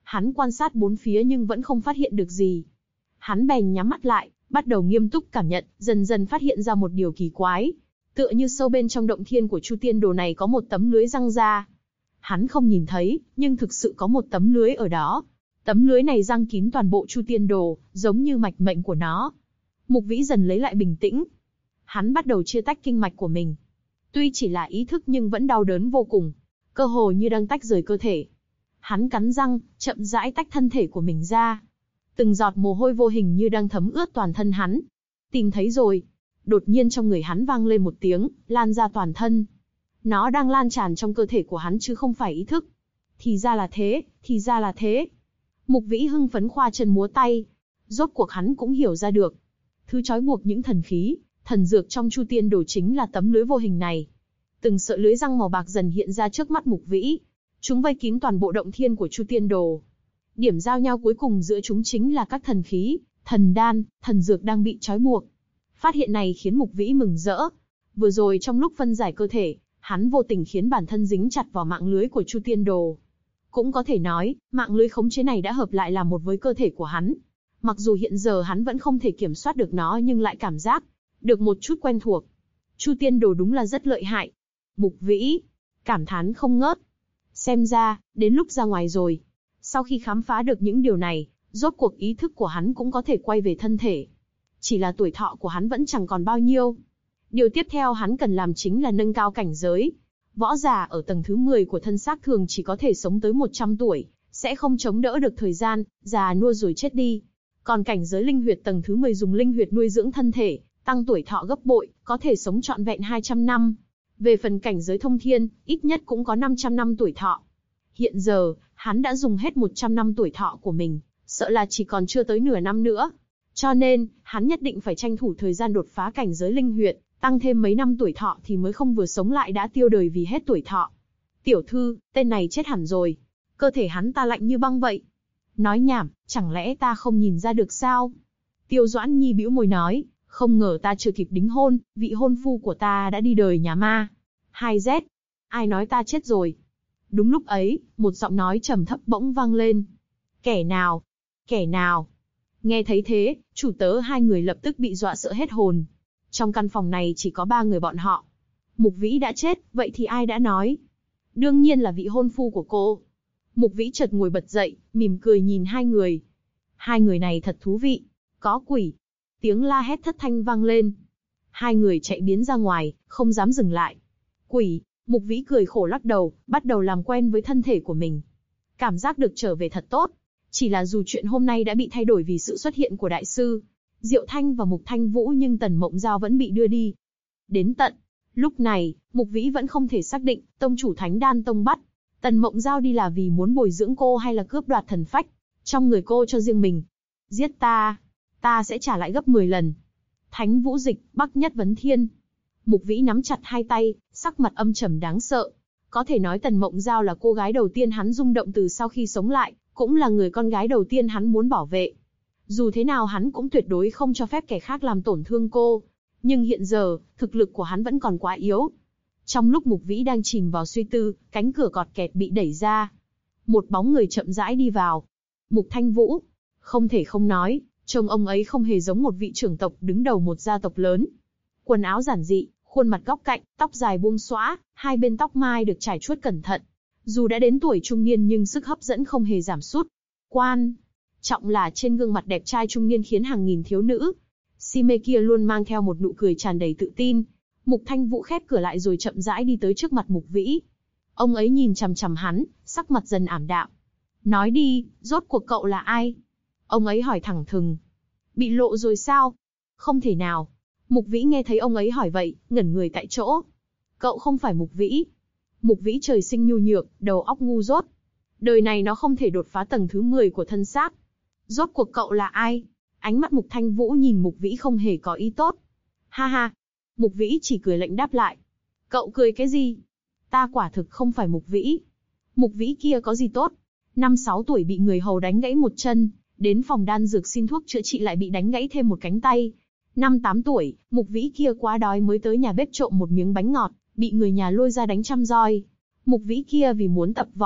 Hắn quan sát bốn phía nhưng vẫn không phát hiện được gì. Hắn bèn nhắm mắt lại, bắt đầu nghiêm túc cảm nhận, dần dần phát hiện ra một điều kỳ quái. Tựa như sâu bên trong động thiên của Chu Tiên Đồ này có một tấm lưới giăng ra. Hắn không nhìn thấy, nhưng thực sự có một tấm lưới ở đó. Tấm lưới này giăng kín toàn bộ Chu Tiên Đồ, giống như mạch mệnh của nó. Mục Vĩ dần lấy lại bình tĩnh. Hắn bắt đầu chia tách kinh mạch của mình. Tuy chỉ là ý thức nhưng vẫn đau đớn vô cùng, cơ hồ như đang tách rời cơ thể. Hắn cắn răng, chậm rãi tách thân thể của mình ra. Từng giọt mồ hôi vô hình như đang thấm ướt toàn thân hắn. Tìm thấy rồi. Đột nhiên trong người hắn vang lên một tiếng, lan ra toàn thân. Nó đang lan tràn trong cơ thể của hắn chứ không phải ý thức. Thì ra là thế, thì ra là thế. Mục Vĩ hưng phấn khoa chân múa tay. Rốt cuộc hắn cũng hiểu ra được. Thứ trói buộc những thần khí, thần dược trong Chu Tiên Đồ chính là tấm lưới vô hình này. Từng sợi lưới răng màu bạc dần hiện ra trước mắt Mục Vĩ. Chúng vây kín toàn bộ động thiên của Chu Tiên Đồ. Điểm giao nhau cuối cùng giữa chúng chính là các thần khí, thần đan, thần dược đang bị trói buộc. Phát hiện này khiến Mục Vĩ mừng rỡ. Vừa rồi trong lúc phân giải cơ thể, hắn vô tình khiến bản thân dính chặt vào mạng lưới của Chu Tiên Đồ. Cũng có thể nói, mạng lưới khống chế này đã hợp lại làm một với cơ thể của hắn. Mặc dù hiện giờ hắn vẫn không thể kiểm soát được nó nhưng lại cảm giác được một chút quen thuộc. Chu Tiên Đồ đúng là rất lợi hại. Mục Vĩ cảm thán không ngớt. Xem ra, đến lúc ra ngoài rồi. Sau khi khám phá được những điều này, rốt cuộc ý thức của hắn cũng có thể quay về thân thể. Chỉ là tuổi thọ của hắn vẫn chẳng còn bao nhiêu. Điều tiếp theo hắn cần làm chính là nâng cao cảnh giới. Võ giả ở tầng thứ 10 của thân xác thường chỉ có thể sống tới 100 tuổi, sẽ không chống đỡ được thời gian, già nua rồi chết đi. Còn cảnh giới linh huyệt tầng thứ 10 dùng linh huyệt nuôi dưỡng thân thể, tăng tuổi thọ gấp bội, có thể sống trọn vẹn 200 năm. Về phần cảnh giới thông thiên, ít nhất cũng có 500 năm tuổi thọ. Hiện giờ, hắn đã dùng hết 100 năm tuổi thọ của mình, sợ là chỉ còn chưa tới nửa năm nữa. Cho nên, hắn nhất định phải tranh thủ thời gian đột phá cảnh giới linh huyệt, tăng thêm mấy năm tuổi thọ thì mới không vừa sống lại đã tiêu đời vì hết tuổi thọ. Tiểu thư, tên này chết hẳn rồi. Cơ thể hắn ta lạnh như băng vậy. Nói nhảm, chẳng lẽ ta không nhìn ra được sao? Tiêu Doãn Nhi bĩu môi nói, không ngờ ta chưa kịp đính hôn, vị hôn phu của ta đã đi đời nhà ma. 2Z. Ai nói ta chết rồi? Đúng lúc ấy, một giọng nói trầm thấp bỗng vang lên. Kẻ nào? Kẻ nào? Nghe thấy thế, chủ tớ hai người lập tức bị dọa sợ hết hồn. Trong căn phòng này chỉ có 3 người bọn họ. Mục Vĩ đã chết, vậy thì ai đã nói? Đương nhiên là vị hôn phu của cô. Mục Vĩ chợt ngồi bật dậy, mỉm cười nhìn hai người. Hai người này thật thú vị. Có quỷ. Tiếng la hét thất thanh vang lên. Hai người chạy biến ra ngoài, không dám dừng lại. Quỷ. Mục Vĩ cười khổ lắc đầu, bắt đầu làm quen với thân thể của mình. Cảm giác được trở về thật tốt. Chỉ là dù chuyện hôm nay đã bị thay đổi vì sự xuất hiện của đại sư Diệu Thanh và Mục Thanh Vũ nhưng Tần Mộng Giao vẫn bị đưa đi. Đến tận lúc này, Mục Vĩ vẫn không thể xác định tông chủ Thánh Đan Tông bắt Tần Mộng Giao đi là vì muốn bồi dưỡng cô hay là cướp đoạt thần phách trong người cô cho riêng mình. Giết ta, ta sẽ trả lại gấp 10 lần. Thánh Vũ Dịch, Bắc Nhất Vấn Thiên. Mục Vĩ nắm chặt hai tay, sắc mặt âm trầm đáng sợ. Có thể nói Tần Mộng Giao là cô gái đầu tiên hắn rung động từ sau khi sống lại, cũng là người con gái đầu tiên hắn muốn bảo vệ. Dù thế nào hắn cũng tuyệt đối không cho phép kẻ khác làm tổn thương cô. Nhưng hiện giờ, thực lực của hắn vẫn còn quá yếu. Trong lúc Mục Vĩ đang chìm vào suy tư, cánh cửa cọt kẹt bị đẩy ra. Một bóng người chậm rãi đi vào. Mục Thanh Vũ. Không thể không nói, trông ông ấy không hề giống một vị trưởng tộc đứng đầu một gia tộc lớn. Quần áo giản dị, khuôn mặt góc cạnh, tóc dài buông xõa, hai bên tóc mai được trải chuốt cẩn thận. Dù đã đến tuổi trung niên nhưng sức hấp dẫn không hề giảm sút. Quan trọng là trên gương mặt đẹp trai trung niên khiến hàng nghìn thiếu nữ si mê kia luôn mang theo một nụ cười tràn đầy tự tin. Mục Thanh Vũ khép cửa lại rồi chậm rãi đi tới trước mặt Mục Vĩ. Ông ấy nhìn chằm chằm hắn, sắc mặt dần ảm đạm. Nói đi, rốt cuộc cậu là ai? Ông ấy hỏi thẳng thừng. Bị lộ rồi sao? Không thể nào. Mục Vĩ nghe thấy ông ấy hỏi vậy, ngẩn người tại chỗ. Cậu không phải Mục Vĩ. Mục Vĩ trời sinh nhu nhược, đầu óc ngu dốt. Đời này nó không thể đột phá tầng thứ 10 của thân xác. Rốt cuộc cậu là ai? Ánh mắt Mục Thanh Vũ nhìn Mục Vĩ không hề có ý tốt. Ha ha. Mục Vĩ chỉ cười lạnh đáp lại. Cậu cười cái gì? Ta quả thực không phải Mục Vĩ. Mục Vĩ kia có gì tốt? 5-6 tuổi bị người hầu đánh gãy một chân, đến phòng đan dược xin thuốc chữa trị lại bị đánh gãy thêm một cánh tay. 5-8 tuổi, Mục Vĩ kia quá đói mới tới nhà bếp trộm một miếng bánh ngọt, bị người nhà lôi ra đánh trăm roi. Mục Vĩ kia vì muốn tập võ,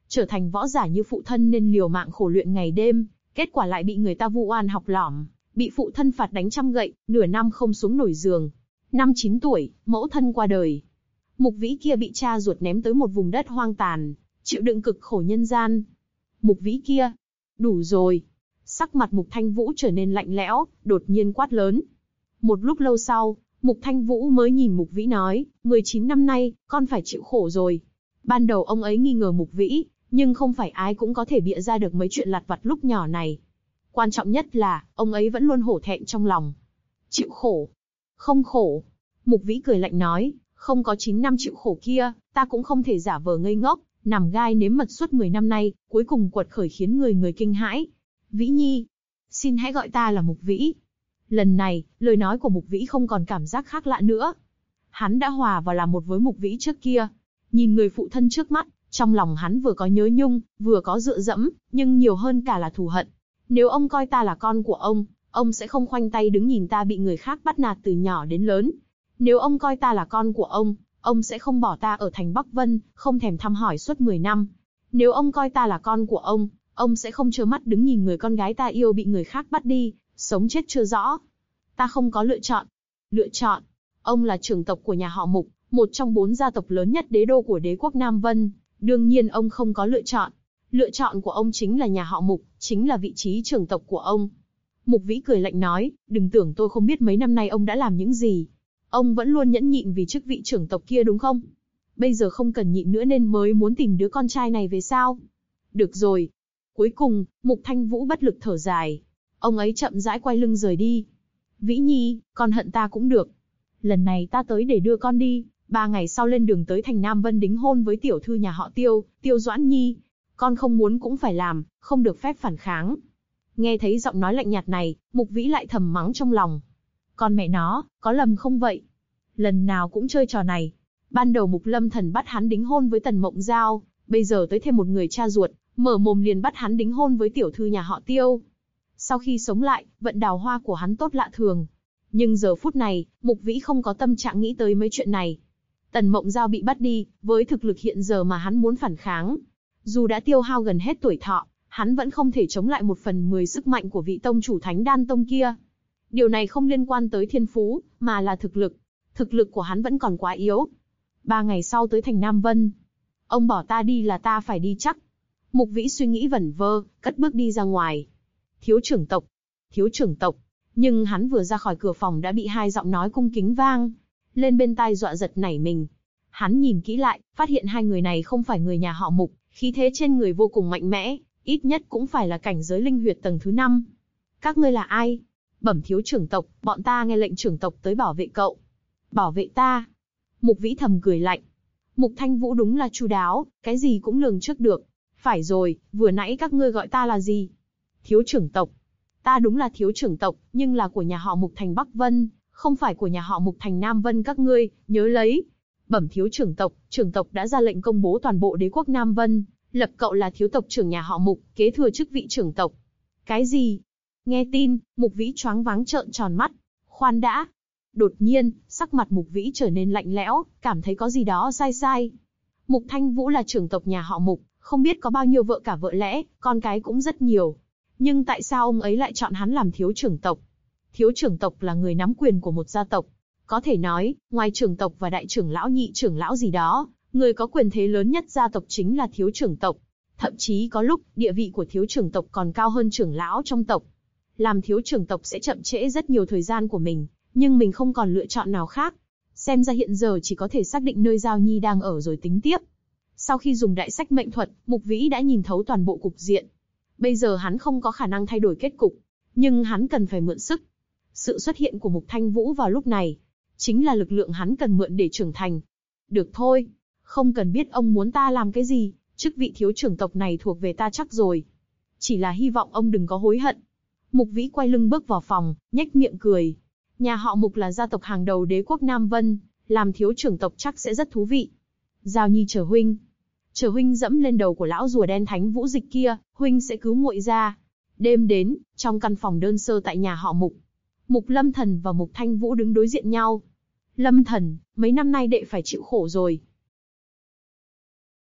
trở thành võ giả như phụ thân nên liều mạng khổ luyện ngày đêm, kết quả lại bị người ta vu oan học lỏm, bị phụ thân phạt đánh trăm gậy, nửa năm không xuống nổi giường. Năm 9 tuổi, mẫu thân qua đời. Mục Vĩ kia bị cha ruột ném tới một vùng đất hoang tàn, chịu đựng cực khổ nhân gian. Mục Vĩ kia, đủ rồi. Sắc mặt Mục Thanh Vũ trở nên lạnh lẽo, đột nhiên quát lớn. Một lúc lâu sau, Mục Thanh Vũ mới nhìn Mục Vĩ nói, 19 năm nay, con phải chịu khổ rồi. Ban đầu ông ấy nghi ngờ Mục Vĩ, nhưng không phải ai cũng có thể bịa ra được mấy chuyện lặt vặt lúc nhỏ này. Quan trọng nhất là, ông ấy vẫn luôn hổ thẹn trong lòng. Chịu khổ? Không khổ. Mục Vĩ cười lạnh nói, không có 9 năm chịu khổ kia, ta cũng không thể giả vờ ngây ngốc, nằm gai nếm mật suốt 10 năm nay, cuối cùng quật khởi khiến người kinh hãi. Vĩ Nhi, xin hãy gọi ta là Mục Vĩ. Lần này, lời nói của Mục Vĩ không còn cảm giác khác lạ nữa. Hắn đã hòa vào làm một với Mục Vĩ trước kia. Nhìn người phụ thân trước mắt, trong lòng hắn vừa có nhớ nhung, vừa có dựa dẫm, nhưng nhiều hơn cả là thù hận. Nếu ông coi ta là con của ông sẽ không khoanh tay đứng nhìn ta bị người khác bắt nạt từ nhỏ đến lớn. Nếu ông coi ta là con của ông sẽ không bỏ ta ở thành Bắc Vân, không thèm thăm hỏi suốt 10 năm. Nếu ông coi ta là con của ông sẽ không trơ mắt đứng nhìn người con gái ta yêu bị người khác bắt đi, sống chết chưa rõ. Ta không có lựa chọn. Lựa chọn? Ông là trưởng tộc của nhà họ Mục, một trong 4 gia tộc lớn nhất đế đô của đế quốc Nam Vân. Đương nhiên ông không có lựa chọn. Lựa chọn của ông chính là nhà họ Mục, chính là vị trí trưởng tộc của ông. Mục Vĩ cười lạnh nói, đừng tưởng tôi không biết mấy năm nay ông đã làm những gì. Ông vẫn luôn nhẫn nhịn vì chức vị trưởng tộc kia đúng không? Bây giờ không cần nhịn nữa nên mới muốn tìm đứa con trai này về sao? Được rồi. Cuối cùng, Mục Thanh Vũ bất lực thở dài. Ông ấy chậm rãi quay lưng rời đi. Vĩ Nhi, con hận ta cũng được. Lần này ta tới để đưa con đi, 3 ngày sau lên đường tới thành Nam Vân đính hôn với tiểu thư nhà họ Tiêu, Tiêu Doãn Nhi. Con không muốn cũng phải làm, không được phép phản kháng. Nghe thấy giọng nói lạnh nhạt này, Mục Vĩ lại thầm mắng trong lòng. Con mẹ nó, có lầm không vậy? Lần nào cũng chơi trò này. Ban đầu Mục Lâm Thần bắt hắn đính hôn với Tần Mộng Giao, bây giờ tới thêm một người cha ruột, mở mồm liền bắt hắn đính hôn với tiểu thư nhà họ Tiêu. Sau khi sống lại, vận đào hoa của hắn tốt lạ thường. Nhưng giờ phút này, Mục Vĩ không có tâm trạng nghĩ tới mấy chuyện này. Tần Mộng Giao bị bắt đi, với thực lực hiện giờ mà hắn muốn phản kháng. Dù đã tiêu hao gần hết tuổi thọ, hắn vẫn không thể chống lại 1/10 sức mạnh của vị tông chủ Thánh Đan Tông kia. Điều này không liên quan tới thiên phú, mà là thực lực. Thực lực của hắn vẫn còn quá yếu. 3 ngày sau tới thành Nam Vân. Ông bỏ ta đi là ta phải đi chắc. Mục Vĩ suy nghĩ vẩn vơ, cất bước đi ra ngoài. Thiếu trưởng tộc. Thiếu trưởng tộc. Nhưng hắn vừa ra khỏi cửa phòng đã bị 2 giọng nói cung kính vang lên bên tai, dọa giật nảy mình. Hắn nhìn kỹ lại, phát hiện 2 người này không phải người nhà họ Mục, khí thế trên người vô cùng mạnh mẽ, ít nhất cũng phải là cảnh giới linh huyệt tầng thứ 5. Các ngươi là ai? Bẩm thiếu trưởng tộc, bọn ta nghe lệnh trưởng tộc tới bảo vệ cậu. Bảo vệ ta? Mục Vĩ thầm cười lạnh. Mục Thanh Vũ đúng là chu đáo, cái gì cũng lường trước được. Phải rồi, vừa nãy các ngươi gọi ta là gì? Thiếu trưởng tộc. Ta đúng là thiếu trưởng tộc, nhưng là của nhà họ Mục thành Bắc Vân, không phải của nhà họ Mục thành Nam Vân các ngươi, nhớ lấy. Bẩm thiếu trưởng tộc đã ra lệnh công bố toàn bộ đế quốc Nam Vân, lập cậu là thiếu tộc trưởng nhà họ Mục, kế thừa chức vị trưởng tộc. Cái gì? Nghe tin, Mục Vĩ choáng váng trợn tròn mắt. Khoan đã. Đột nhiên, sắc mặt Mục Vĩ trở nên lạnh lẽo, cảm thấy có gì đó sai sai. Mục Thanh Vũ là trưởng tộc nhà họ Mục, không biết có bao nhiêu vợ cả vợ lẽ, con cái cũng rất nhiều. Nhưng tại sao ông ấy lại chọn hắn làm thiếu trưởng tộc? Thiếu trưởng tộc là người nắm quyền của một gia tộc. Có thể nói, ngoài trưởng tộc và đại trưởng lão nhị trưởng lão gì đó, người có quyền thế lớn nhất gia tộc chính là thiếu trưởng tộc. Thậm chí có lúc, địa vị của thiếu trưởng tộc còn cao hơn trưởng lão trong tộc. Làm thiếu trưởng tộc sẽ chậm trễ rất nhiều thời gian của mình, nhưng mình không còn lựa chọn nào khác. Xem ra hiện giờ chỉ có thể xác định nơi Giao Nhi đang ở rồi tính tiếp. Sau khi dùng đại sách mệnh thuật, Mục Vĩ đã nhìn thấu toàn bộ cục diện. Bây giờ hắn không có khả năng thay đổi kết cục, nhưng hắn cần phải mượn sức. Sự xuất hiện của Mục Thanh Vũ vào lúc này, chính là lực lượng hắn cần mượn để trưởng thành. Được thôi, không cần biết ông muốn ta làm cái gì, chức vị thiếu trưởng tộc này thuộc về ta chắc rồi. Chỉ là hy vọng ông đừng có hối hận. Mục Vĩ quay lưng bước vào phòng, nhếch miệng cười. Nhà họ Mục là gia tộc hàng đầu đế quốc Nam Vân, làm thiếu trưởng tộc chắc sẽ rất thú vị. Giao Nhi chờ huynh. Chờ huynh dẫm lên đầu của lão rùa đen Thánh Vũ Dịch kia, huynh sẽ cứu muội ra. Đêm đến, trong căn phòng đơn sơ tại nhà họ Mục, Mục Lâm Thần và Mục Thanh Vũ đứng đối diện nhau. Lâm Thần, mấy năm nay đệ phải chịu khổ rồi.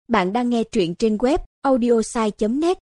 Bạn đang nghe truyện trên web audiosai.net.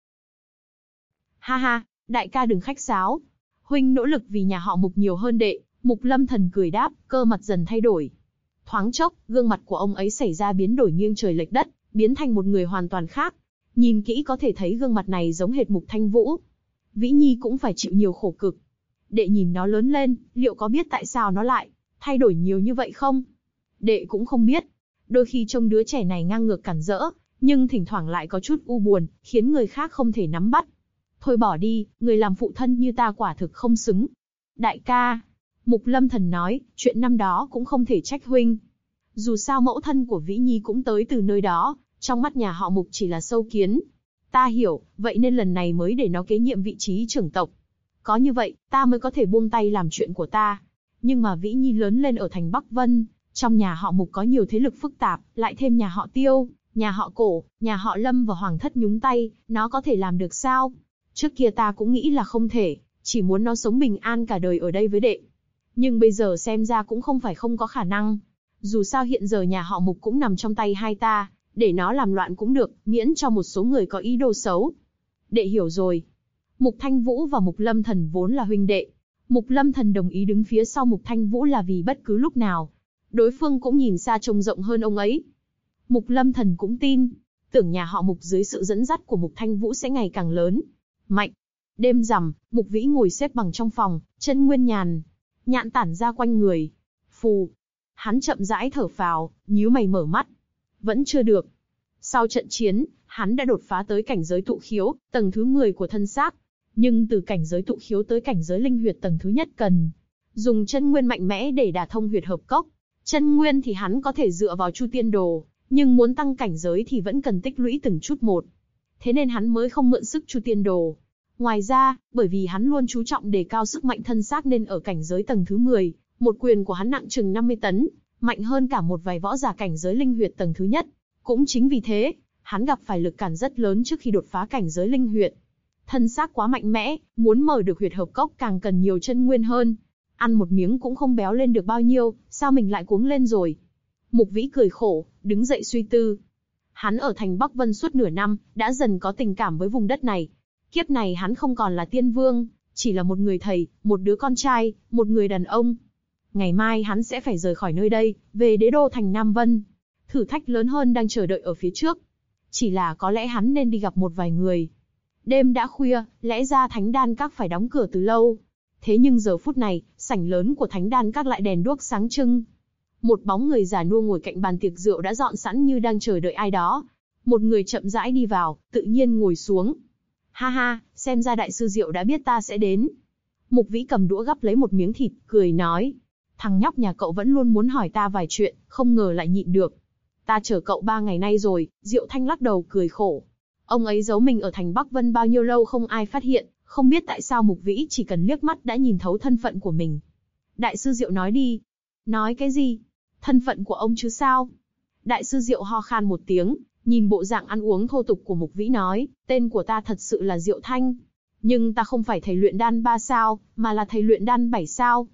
Ha ha, đại ca đừng khách sáo. Huynh nỗ lực vì nhà họ Mục nhiều hơn đệ. Mục Lâm Thần cười đáp, cơ mặt dần thay đổi. Thoáng chốc, gương mặt của ông ấy xảy ra biến đổi nghiêng trời lệch đất, biến thành một người hoàn toàn khác. Nhìn kỹ có thể thấy gương mặt này giống hệt Mục Thanh Vũ. Vĩ Nhi cũng phải chịu nhiều khổ cực. Đệ nhìn nó lớn lên, liệu có biết tại sao nó lại thay đổi nhiều như vậy không? Đệ cũng không biết. Đôi khi trông đứa trẻ này ngang ngược cản rỡ, nhưng thỉnh thoảng lại có chút u buồn, khiến người khác không thể nắm bắt. Thôi bỏ đi, người làm phụ thân như ta quả thực không xứng. Đại ca, Mục Lâm Thần nói, chuyện năm đó cũng không thể trách huynh. Dù sao mẫu thân của Vĩ Nhi cũng tới từ nơi đó, trong mắt nhà họ Mục chỉ là sâu kiến. Ta hiểu, vậy nên lần này mới để nó kế nhiệm vị trí trưởng tộc. Có như vậy, ta mới có thể buông tay làm chuyện của ta. Nhưng mà Vĩ Nhi lớn lên ở thành Bắc Vân, trong nhà họ Mục có nhiều thế lực phức tạp, lại thêm nhà họ Tiêu, nhà họ Cổ, nhà họ Lâm và Hoàng thất nhúng tay, nó có thể làm được sao? Trước kia ta cũng nghĩ là không thể, chỉ muốn nó sống bình an cả đời ở đây với đệ. Nhưng bây giờ xem ra cũng không phải không có khả năng. Dù sao hiện giờ nhà họ Mục cũng nằm trong tay hai ta, để nó làm loạn cũng được, miễn cho một số người có ý đồ xấu. Đệ hiểu rồi. Mục Thanh Vũ và Mục Lâm Thần vốn là huynh đệ. Mục Lâm Thần đồng ý đứng phía sau Mục Thanh Vũ là vì bất cứ lúc nào, đối phương cũng nhìn xa trông rộng hơn ông ấy. Mục Lâm Thần cũng tin, tưởng nhà họ Mục dưới sự dẫn dắt của Mục Thanh Vũ sẽ ngày càng lớn, mạnh. Đêm rằm, Mục Vĩ ngồi xếp bằng trong phòng, chân nguyên nhàn nhạn tản ra quanh người. Phù. Hắn chậm rãi thở phào, nhíu mày mở mắt. Vẫn chưa được. Sau trận chiến, hắn đã đột phá tới cảnh giới tụ khiếu, tầng thứ 10 của thân xác. Nhưng từ cảnh giới tụ khiếu tới cảnh giới linh huyệt tầng thứ nhất cần dùng chân nguyên mạnh mẽ để đả thông huyệt hợp cốc. Chân nguyên thì hắn có thể dựa vào Chu Tiên Đồ, nhưng muốn tăng cảnh giới thì vẫn cần tích lũy từng chút một. Thế nên hắn mới không mượn sức Chu Tiên Đồ. Ngoài ra, bởi vì hắn luôn chú trọng đề cao sức mạnh thân xác nên ở cảnh giới tầng thứ 10, một quyền của hắn nặng chừng 50 tấn, mạnh hơn cả một vài võ giả cảnh giới linh huyệt tầng thứ nhất. Cũng chính vì thế, hắn gặp phải lực cản rất lớn trước khi đột phá cảnh giới linh huyệt. Thân xác quá mạnh mẽ, muốn mở được huyệt hợp cốc càng cần nhiều chân nguyên hơn. Ăn một miếng cũng không béo lên được bao nhiêu, sao mình lại cuống lên rồi? Mục Vĩ cười khổ, đứng dậy suy tư. Hắn ở thành Bắc Vân suốt nửa năm, đã dần có tình cảm với vùng đất này. Kiếp này hắn không còn là tiên vương, chỉ là một người thầy, một đứa con trai, một người đàn ông. Ngày mai hắn sẽ phải rời khỏi nơi đây, về đế đô thành Nam Vân. Thử thách lớn hơn đang chờ đợi ở phía trước. Chỉ là có lẽ hắn nên đi gặp một vài người. Đêm đã khuya, lẽ ra Thánh Đan Các phải đóng cửa từ lâu. Thế nhưng giờ phút này, sảnh lớn của Thánh Đan Các lại đèn đuốc sáng trưng. Một bóng người già nua ngồi cạnh bàn tiệc rượu đã dọn sẵn như đang chờ đợi ai đó. Một người chậm rãi đi vào, tự nhiên ngồi xuống. Ha ha, xem ra đại sư Diệu đã biết ta sẽ đến. Mục Vĩ cầm đũa gắp lấy một miếng thịt, cười nói. Thằng nhóc nhà cậu vẫn luôn muốn hỏi ta vài chuyện, không ngờ lại nhịn được. Ta chờ cậu 3 ngày nay rồi. Diệu Thanh lắc đầu cười khổ. Ông ấy giấu mình ở thành Bắc Vân bao nhiêu lâu không ai phát hiện, không biết tại sao Mục Vĩ chỉ cần liếc mắt đã nhìn thấu thân phận của mình. Đại sư Diệu nói đi. Nói cái gì? Thân phận của ông chứ sao? Đại sư Diệu ho khan một tiếng, nhìn bộ dạng ăn uống thô tục của Mục Vĩ nói, tên của ta thật sự là Diệu Thanh. Nhưng ta không phải thầy luyện đan 3 sao, mà là thầy luyện đan 7 sao.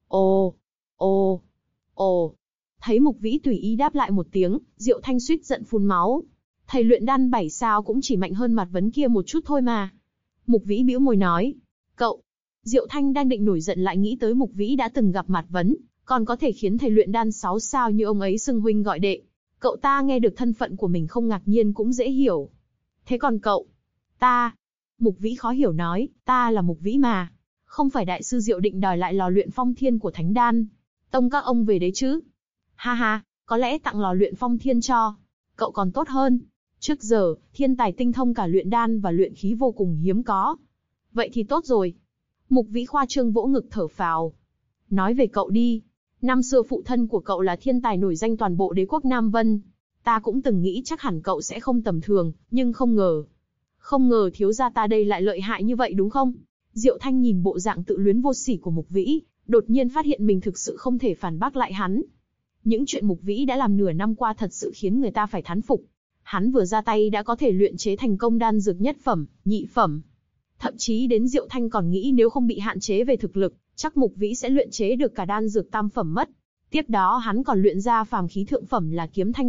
Ồ, ồ, ồ. Thấy Mục Vĩ tùy ý đáp lại một tiếng, Diệu Thanh suýt giận phun máu. Thầy luyện đan 7 sao cũng chỉ mạnh hơn Mạt Vấn kia một chút thôi mà. Mục Vĩ bĩu môi nói, cậu. Diệu Thanh đang định nổi giận lại nghĩ tới Mục Vĩ đã từng gặp Mạt Vấn, còn có thể khiến thầy luyện đan 6 sao như ông ấy xưng huynh gọi đệ. Cậu ta nghe được thân phận của mình không ngạc nhiên cũng dễ hiểu. Thế còn cậu? Ta. Mục Vĩ khó hiểu nói, ta là Mục Vĩ mà. Không phải đại sư Diệu định đòi lại lò luyện phong thiên của Thánh Đan Tông các ông về đấy chứ? Ha ha, có lẽ tặng lò luyện phong thiên cho cậu còn tốt hơn. Trước giờ, thiên tài tinh thông cả luyện đan và luyện khí vô cùng hiếm có. Vậy thì tốt rồi. Mục Vĩ khoa trương vỗ ngực thở phào. Nói về cậu đi. Năm xưa phụ thân của cậu là thiên tài nổi danh toàn bộ đế quốc Nam Vân. Ta cũng từng nghĩ chắc hẳn cậu sẽ không tầm thường, nhưng không ngờ thiếu gia ta đây lại lợi hại như vậy đúng không? Diệu Thanh nhìn bộ dạng tự luyến vô sỉ của Mục Vĩ, đột nhiên phát hiện mình thực sự không thể phản bác lại hắn. Những chuyện Mục Vĩ đã làm nửa năm qua thật sự khiến người ta phải thán phục. Hắn vừa ra tay đã có thể luyện chế thành công đan dược nhất phẩm, nhị phẩm. Thậm chí đến Diệu Thanh còn nghĩ nếu không bị hạn chế về thực lực, chắc Mục Vĩ sẽ luyện chế được cả đan dược tam phẩm mất. Tiếp đó hắn còn luyện ra phàm khí thượng phẩm là kiếm thanh khuyết,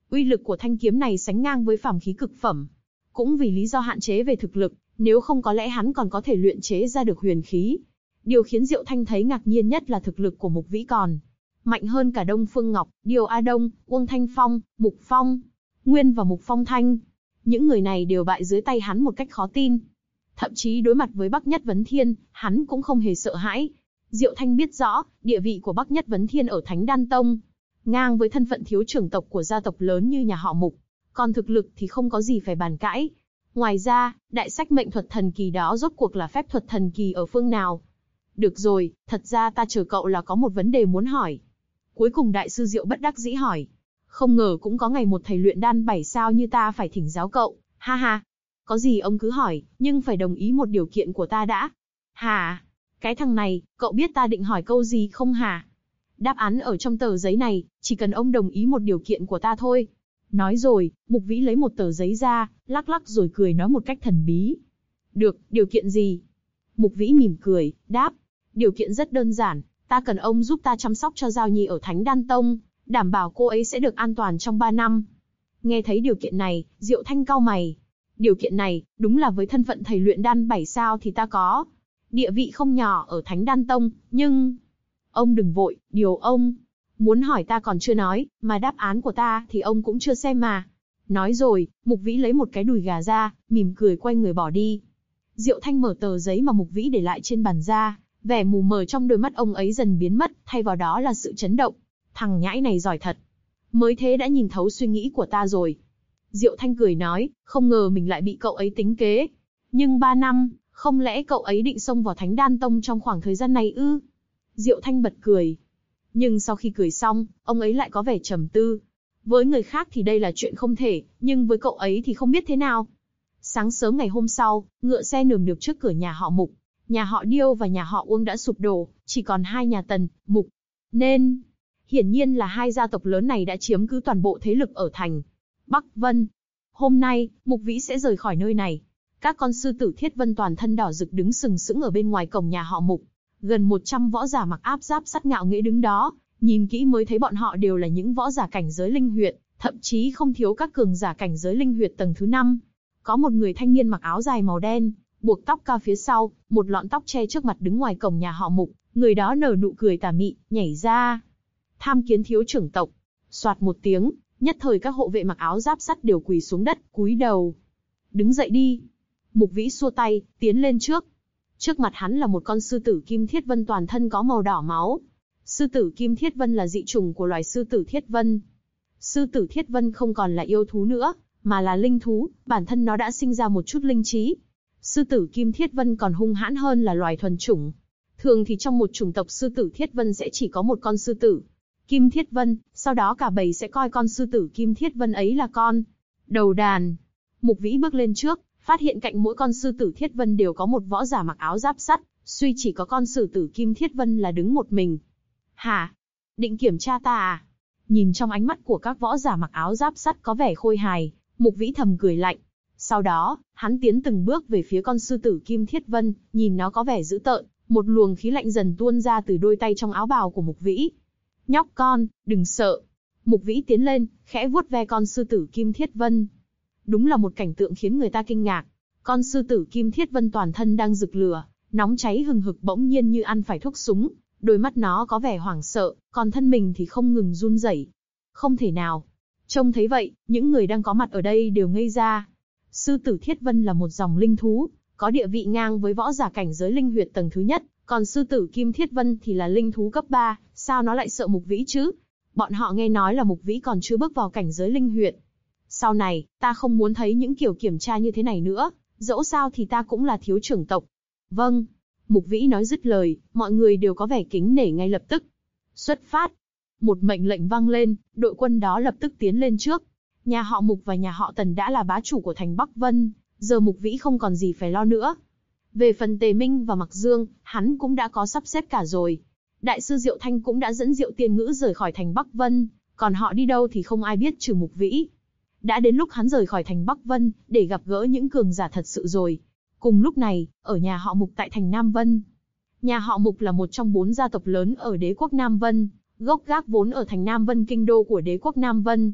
Uy lực của thanh kiếm này sánh ngang với phàm khí cực phẩm. Cũng vì lý do hạn chế về thực lực, nếu không có lẽ hắn còn có thể luyện chế ra được huyền khí. Điều khiến Diệu Thanh thấy ngạc nhiên nhất là thực lực của Mục Vĩ còn mạnh hơn cả Đông Phương Ngọc, Điều A Đông, Uông Thanh Phong, Mục Phong, Nguyên và Mục Phong Thanh. Những người này đều bại dưới tay hắn một cách khó tin. Thậm chí đối mặt với Bắc Nhất Vấn Thiên, hắn cũng không hề sợ hãi. Diệu Thanh biết rõ, địa vị của Bắc Nhất Vấn Thiên ở Thánh Đan Tông, ngang với thân phận thiếu trưởng tộc của gia tộc lớn như nhà họ Mục. Còn thực lực thì không có gì phải bàn cãi. Ngoài ra, đại sách mệnh thuật thần kỳ đó rốt cuộc là phép thuật thần kỳ ở phương nào? Được rồi, thật ra ta chờ cậu là có một vấn đề muốn hỏi. Cuối cùng đại sư Diệu bất đắc dĩ hỏi. Không ngờ cũng có ngày một thầy luyện đan 7 sao như ta phải thỉnh giáo cậu, ha ha. Có gì ông cứ hỏi, nhưng phải đồng ý một điều kiện của ta đã. Hả? Cái thằng này, cậu biết ta định hỏi câu gì không hả? Đáp án ở trong tờ giấy này, chỉ cần ông đồng ý một điều kiện của ta thôi. Nói rồi, Mục Vĩ lấy một tờ giấy ra, lắc lắc rồi cười nói một cách thần bí. Được, điều kiện gì? Mục Vĩ mỉm cười, đáp. Điều kiện rất đơn giản, ta cần ông giúp ta chăm sóc cho Giao Nhi ở Thánh Đan Tông, đảm bảo cô ấy sẽ được an toàn trong 3 năm. Nghe thấy điều kiện này, Diệu Thanh cau mày. Điều kiện này, đúng là với thân phận thầy luyện đan 7 sao thì ta có địa vị không nhỏ ở Thánh Đan Tông, nhưng... Ông đừng vội, điều ông muốn hỏi ta còn chưa nói, mà đáp án của ta thì ông cũng chưa xem mà. Nói rồi, Mục Vĩ lấy một cái đùi gà ra, mỉm cười quay người bỏ đi. Diệu Thanh mở tờ giấy mà Mục Vĩ để lại trên bàn ra, vẻ mù mờ trong đôi mắt ông ấy dần biến mất, thay vào đó là sự chấn động. Thằng nhãi này giỏi thật. Mới thế đã nhìn thấu suy nghĩ của ta rồi. Diệu Thanh cười nói, không ngờ mình lại bị cậu ấy tính kế. Nhưng 3 năm, không lẽ cậu ấy định xông vào Thánh Đan Tông trong khoảng thời gian này ư? Diệu Thanh bật cười. Nhưng sau khi cười xong, ông ấy lại có vẻ trầm tư. Với người khác thì đây là chuyện không thể, nhưng với cậu ấy thì không biết thế nào. Sáng sớm ngày hôm sau, ngựa xe nườm nượp trước cửa nhà họ Mục. Nhà họ Điêu và nhà họ Uông đã sụp đổ, chỉ còn hai nhà Tần, Mục. Nên, hiển nhiên là hai gia tộc lớn này đã chiếm cứ toàn bộ thế lực ở thành Bắc Vân. Hôm nay, Mục Vĩ sẽ rời khỏi nơi này. Các con sư tử Thiết Vân toàn thân đỏ rực đứng sừng sững ở bên ngoài cổng nhà họ Mục. Gần 100 võ giả mặc áp giáp sắt ngạo nghễ đứng đó, nhìn kỹ mới thấy bọn họ đều là những võ giả cảnh giới linh huyệt, thậm chí không thiếu các cường giả cảnh giới linh huyệt tầng thứ 5. Có một người thanh niên mặc áo dài màu đen, buộc tóc cao phía sau, một lọn tóc che trước mặt đứng ngoài cổng nhà họ Mục, người đó nở nụ cười tà mị, nhảy ra. Tham kiến thiếu trưởng tộc. Soạt một tiếng, nhất thời các hộ vệ mặc áo giáp sắt đều quỳ xuống đất, cúi đầu. Đứng dậy đi. Mục Vĩ xua tay, tiến lên trước. Trước mặt hắn là một con sư tử Kim Thiết Vân toàn thân có màu đỏ máu. Sư tử Kim Thiết Vân là dị chủng của loài sư tử Thiết Vân. Sư tử Thiết Vân không còn là yêu thú nữa, mà là linh thú, bản thân nó đã sinh ra một chút linh trí. Sư tử Kim Thiết Vân còn hung hãn hơn là loài thuần chủng. Thường thì trong một chủng tộc sư tử Thiết Vân sẽ chỉ có một con sư tử Kim Thiết Vân, sau đó cả bầy sẽ coi con sư tử Kim Thiết Vân ấy là con đầu đàn. Mục Vĩ bước lên trước, phát hiện cạnh mỗi con sư tử Thiết Vân đều có một võ giả mặc áo giáp sắt, duy chỉ có con sư tử Kim Thiết Vân là đứng một mình. Hả? Định kiểm tra ta à? Nhìn trong ánh mắt của các võ giả mặc áo giáp sắt có vẻ khôi hài, Mục Vĩ thầm cười lạnh. Sau đó, hắn tiến từng bước về phía con sư tử Kim Thiết Vân, nhìn nó có vẻ dữ tợn, một luồng khí lạnh dần tuôn ra từ đôi tay trong áo bào của Mục Vĩ. Nhóc con, đừng sợ. Mục Vĩ tiến lên, khẽ vuốt ve con sư tử Kim Thiết Vân. Đúng là một cảnh tượng khiến người ta kinh ngạc. Con sư tử Kim Thiết Vân toàn thân đang rực lửa, nóng cháy hừng hực bỗng nhiên như ăn phải thuốc súng. Đôi mắt nó có vẻ hoảng sợ, còn thân mình thì không ngừng run rẩy. Không thể nào. Trông thấy vậy, những người đang có mặt ở đây đều ngây ra. Sư tử Thiết Vân là một dòng linh thú, có địa vị ngang với võ giả cảnh giới linh huyệt tầng thứ nhất, còn sư tử Kim Thiết Vân thì là linh thú cấp 3, sao nó lại sợ Mục Vĩ chứ? Bọn họ nghe nói là Mục Vĩ còn chưa bước vào cảnh giới linh huyệt. Sau này, ta không muốn thấy những kiểu kiểm tra như thế này nữa, dẫu sao thì ta cũng là thiếu trưởng tộc. Vâng. Mục Vĩ nói dứt lời, mọi người đều có vẻ kính nể ngay lập tức. Xuất phát. Một mệnh lệnh vang lên, đội quân đó lập tức tiến lên trước. Nhà họ Mục và nhà họ Tần đã là bá chủ của thành Bắc Vân, giờ Mục Vĩ không còn gì phải lo nữa. Về phần Tề Minh và Mặc Dương, hắn cũng đã có sắp xếp cả rồi. Đại sư Diệu Thanh cũng đã dẫn Diệu Tiên Ngữ rời khỏi thành Bắc Vân, còn họ đi đâu thì không ai biết trừ Mục Vĩ. Đã đến lúc hắn rời khỏi thành Bắc Vân, để gặp gỡ những cường giả thật sự rồi. Cùng lúc này, ở nhà họ Mục tại thành Nam Vân. Nhà họ Mục là một trong 4 gia tộc lớn ở đế quốc Nam Vân, gốc gác vốn ở thành Nam Vân kinh đô của đế quốc Nam Vân.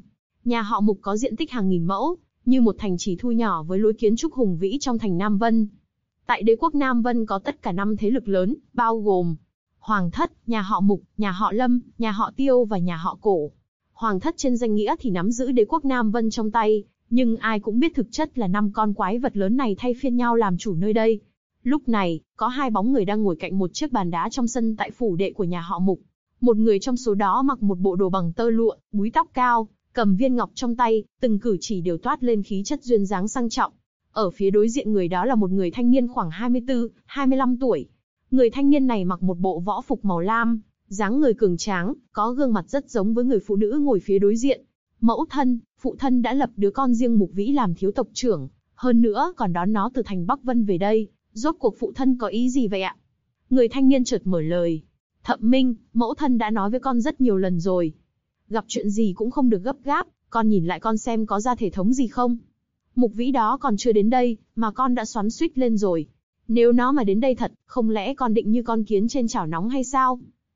Nhà họ Mục có diện tích hàng nghìn mẫu, như một thành trì thu nhỏ với lối kiến trúc hùng vĩ trong thành Nam Vân. Tại đế quốc Nam Vân có tất cả 5 thế lực lớn, bao gồm Hoàng thất, nhà họ Mục, nhà họ Lâm, nhà họ Tiêu và nhà họ Cổ. Hoàng thất trên danh nghĩa thì nắm giữ đế quốc Nam Vân trong tay, nhưng ai cũng biết thực chất là 5 con quái vật lớn này thay phiên nhau làm chủ nơi đây. Lúc này, có 2 bóng người đang ngồi cạnh một chiếc bàn đá trong sân tại phủ đệ của nhà họ Mục. Một người trong số đó mặc một bộ đồ bằng tơ lụa, búi tóc cao, cầm viên ngọc trong tay, từng cử chỉ đều toát lên khí chất duyên dáng sang trọng. Ở phía đối diện người đó là một người thanh niên khoảng 24, 25 tuổi. Người thanh niên này mặc một bộ võ phục màu lam, dáng người cường tráng, có gương mặt rất giống với người phụ nữ ngồi phía đối diện. Mẫu thân, phụ thân đã lập đứa con riêng Mục Vĩ làm thiếu tộc trưởng, hơn nữa còn đón nó từ thành Bắc Vân về đây. Rốt cuộc phụ thân có ý gì vậy ạ? Người thanh niên chợt mở lời. Thẩm Minh, mẫu thân đã nói với con rất nhiều lần rồi. Gặp chuyện gì cũng không được gấp gáp, con nhìn lại con xem có ra thể thống gì không. Mục Vĩ đó còn chưa đến đây, mà con đã xoắn xuýt lên rồi. Nếu nó mà đến đây thật, không lẽ con định như con kiến trên chảo nóng hay sao?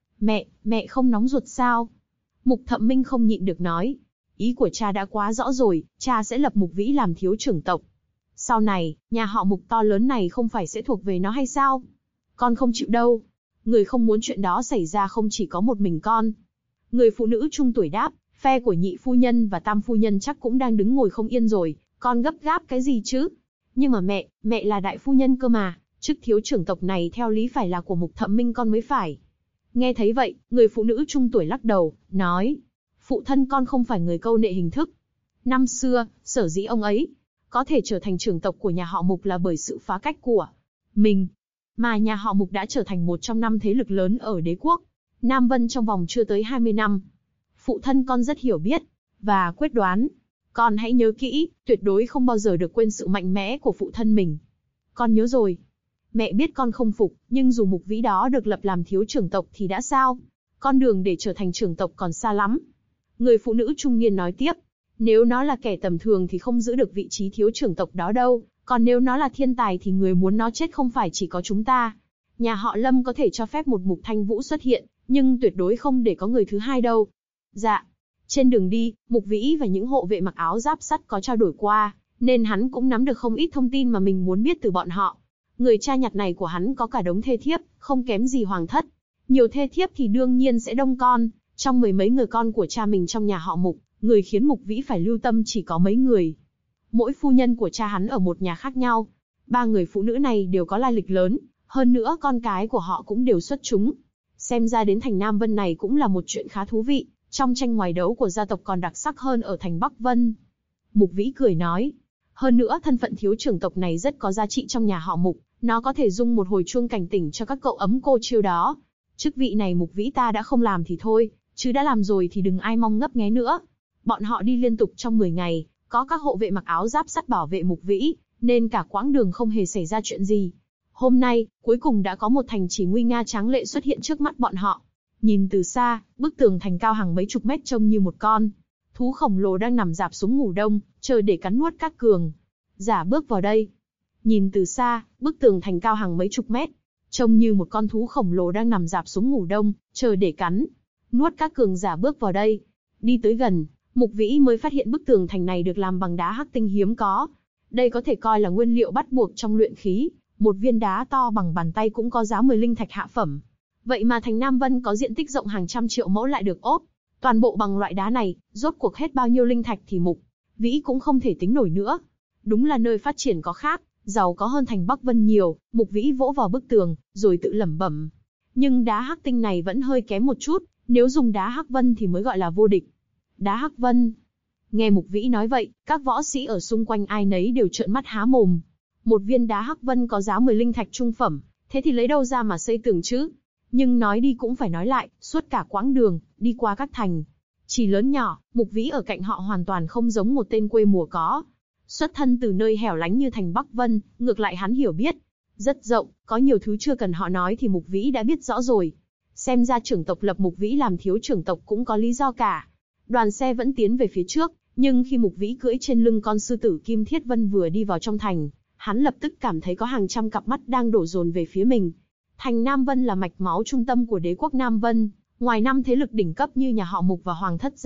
Mẹ không nóng ruột sao? Mục Thẩm Minh không nhịn được nói. Ý của cha đã quá rõ rồi, cha sẽ lập Mục Vĩ làm thiếu trưởng tộc. Sau này, nhà họ Mục to lớn này không phải sẽ thuộc về nó hay sao? Con không chịu đâu. Người không muốn chuyện đó xảy ra không chỉ có một mình con. Người phụ nữ trung tuổi đáp, phe của nhị phu nhân và tam phu nhân chắc cũng đang đứng ngồi không yên rồi, con gấp gáp cái gì chứ? Nhưng mà mẹ là đại phu nhân cơ mà, chức thiếu trưởng tộc này theo lý phải là của Mục Thẩm Minh con mới phải. Nghe thấy vậy, người phụ nữ trung tuổi lắc đầu, nói, phụ thân con không phải người câu nệ hình thức. Năm xưa, sở dĩ ông ấy có thể trở thành trưởng tộc của nhà họ Mục là bởi sự phá cách của mình. Mà nhà họ Mục đã trở thành một trong 5 thế lực lớn ở đế quốc Nam Vân trong vòng chưa tới 20 năm. Phụ thân con rất hiểu biết và quyết đoán. Con hãy nhớ kỹ, tuyệt đối không bao giờ được quên sự mạnh mẽ của phụ thân mình. Con nhớ rồi. Mẹ biết con không phục, nhưng dù Mục Vĩ đó được lập làm thiếu trưởng tộc thì đã sao? Con đường để trở thành trưởng tộc còn xa lắm. Người phụ nữ trung niên nói tiếp. Nếu nó là kẻ tầm thường thì không giữ được vị trí thiếu trưởng tộc đó đâu. Còn nếu nó là thiên tài thì người muốn nó chết không phải chỉ có chúng ta. Nhà họ Lâm có thể cho phép một Mục Thanh Vũ xuất hiện, nhưng tuyệt đối không để có người thứ hai đâu. Dạ. Trên đường đi, Mục Vĩ và những hộ vệ mặc áo giáp sắt có trao đổi qua, nên hắn cũng nắm được không ít thông tin mà mình muốn biết từ bọn họ. Người cha nhặt này của hắn có cả đống thê thiếp, không kém gì Hoàng thất. Nhiều thê thiếp thì đương nhiên sẽ đông con, trong 10 mấy người con của cha mình trong nhà họ Mục, người khiến Mục Vĩ phải lưu tâm chỉ có mấy người. Mỗi phu nhân của cha hắn ở một nhà khác nhau. 3 người phụ nữ này đều có lai lịch lớn, hơn nữa con cái của họ cũng đều xuất chúng. Xem ra đến thành Nam Vân này cũng là một chuyện khá thú vị, trong tranh ngoài đấu của gia tộc còn đặc sắc hơn ở thành Bắc Vân. Mục Vĩ cười nói, hơn nữa thân phận thiếu trưởng tộc này rất có giá trị trong nhà họ Mục, nó có thể rung một hồi chuông cảnh tỉnh cho các cậu ấm cô chiêu đó. Chức vị này Mục Vĩ ta đã không làm thì thôi, chứ đã làm rồi thì đừng ai mong ngấp nghé nữa. Bọn họ đi liên tục trong 10 ngày, có các hộ vệ mặc áo giáp sắt bảo vệ Mục Vĩ, nên cả quãng đường không hề xảy ra chuyện gì. Hôm nay, cuối cùng đã có một thành trì nguy nga tráng lệ xuất hiện trước mắt bọn họ. Nhìn từ xa, bức tường thành cao hàng mấy chục mét trông như một con thú khổng lồ đang nằm rạp xuống ngủ đông, chờ để cắn nuốt các cường giả bước vào đây. Nhìn từ xa, bức tường thành cao hàng mấy chục mét, trông như một con thú khổng lồ đang nằm rạp xuống ngủ đông, chờ để cắn nuốt các cường giả bước vào đây. Đi tới gần, Mục Vĩ mới phát hiện bức tường thành này được làm bằng đá hắc tinh hiếm có. Đây có thể coi là nguyên liệu bắt buộc trong luyện khí, một viên đá to bằng bàn tay cũng có giá 10 linh thạch hạ phẩm. Vậy mà thành Nam Vân có diện tích rộng hàng trăm triệu mẫu lại được ốp toàn bộ bằng loại đá này, rốt cuộc hết bao nhiêu linh thạch thì Mục Vĩ cũng không thể tính nổi nữa. Đúng là nơi phát triển có khác, giàu có hơn thành Bắc Vân nhiều. Mục Vĩ vỗ vào bức tường, rồi tự lẩm bẩm. Nhưng đá hắc tinh này vẫn hơi kém một chút, nếu dùng đá hắc vân thì mới gọi là vô địch. Đá hắc vân. Nghe Mục Vĩ nói vậy, các võ sĩ ở xung quanh ai nấy đều trợn mắt há mồm. Một viên đá hắc vân có giá 10 linh thạch trung phẩm, thế thì lấy đâu ra mà xây tường chứ? Nhưng nói đi cũng phải nói lại, suốt cả quãng đường, đi qua các thành chỉ lớn nhỏ, Mục Vĩ ở cạnh họ hoàn toàn không giống một tên quê mùa có xuất thân từ nơi hẻo lánh như thành Bắc Vân, ngược lại hắn hiểu biết rất rộng, có nhiều thứ chưa cần họ nói thì Mục Vĩ đã biết rõ rồi. Xem ra trưởng tộc lập Mục Vĩ làm thiếu trưởng tộc cũng có lý do cả. Đoàn xe vẫn tiến về phía trước, nhưng khi Mục Vĩ cưỡi trên lưng con sư tử Kim Thiết Vân vừa đi vào trong thành, hắn lập tức cảm thấy có hàng trăm cặp mắt đang đổ dồn về phía mình. Thành Nam Vân là mạch máu trung tâm của đế quốc Nam Vân, ngoài 5 thế lực đỉnh cấp như nhà họ Mục và Hoàng thất ra,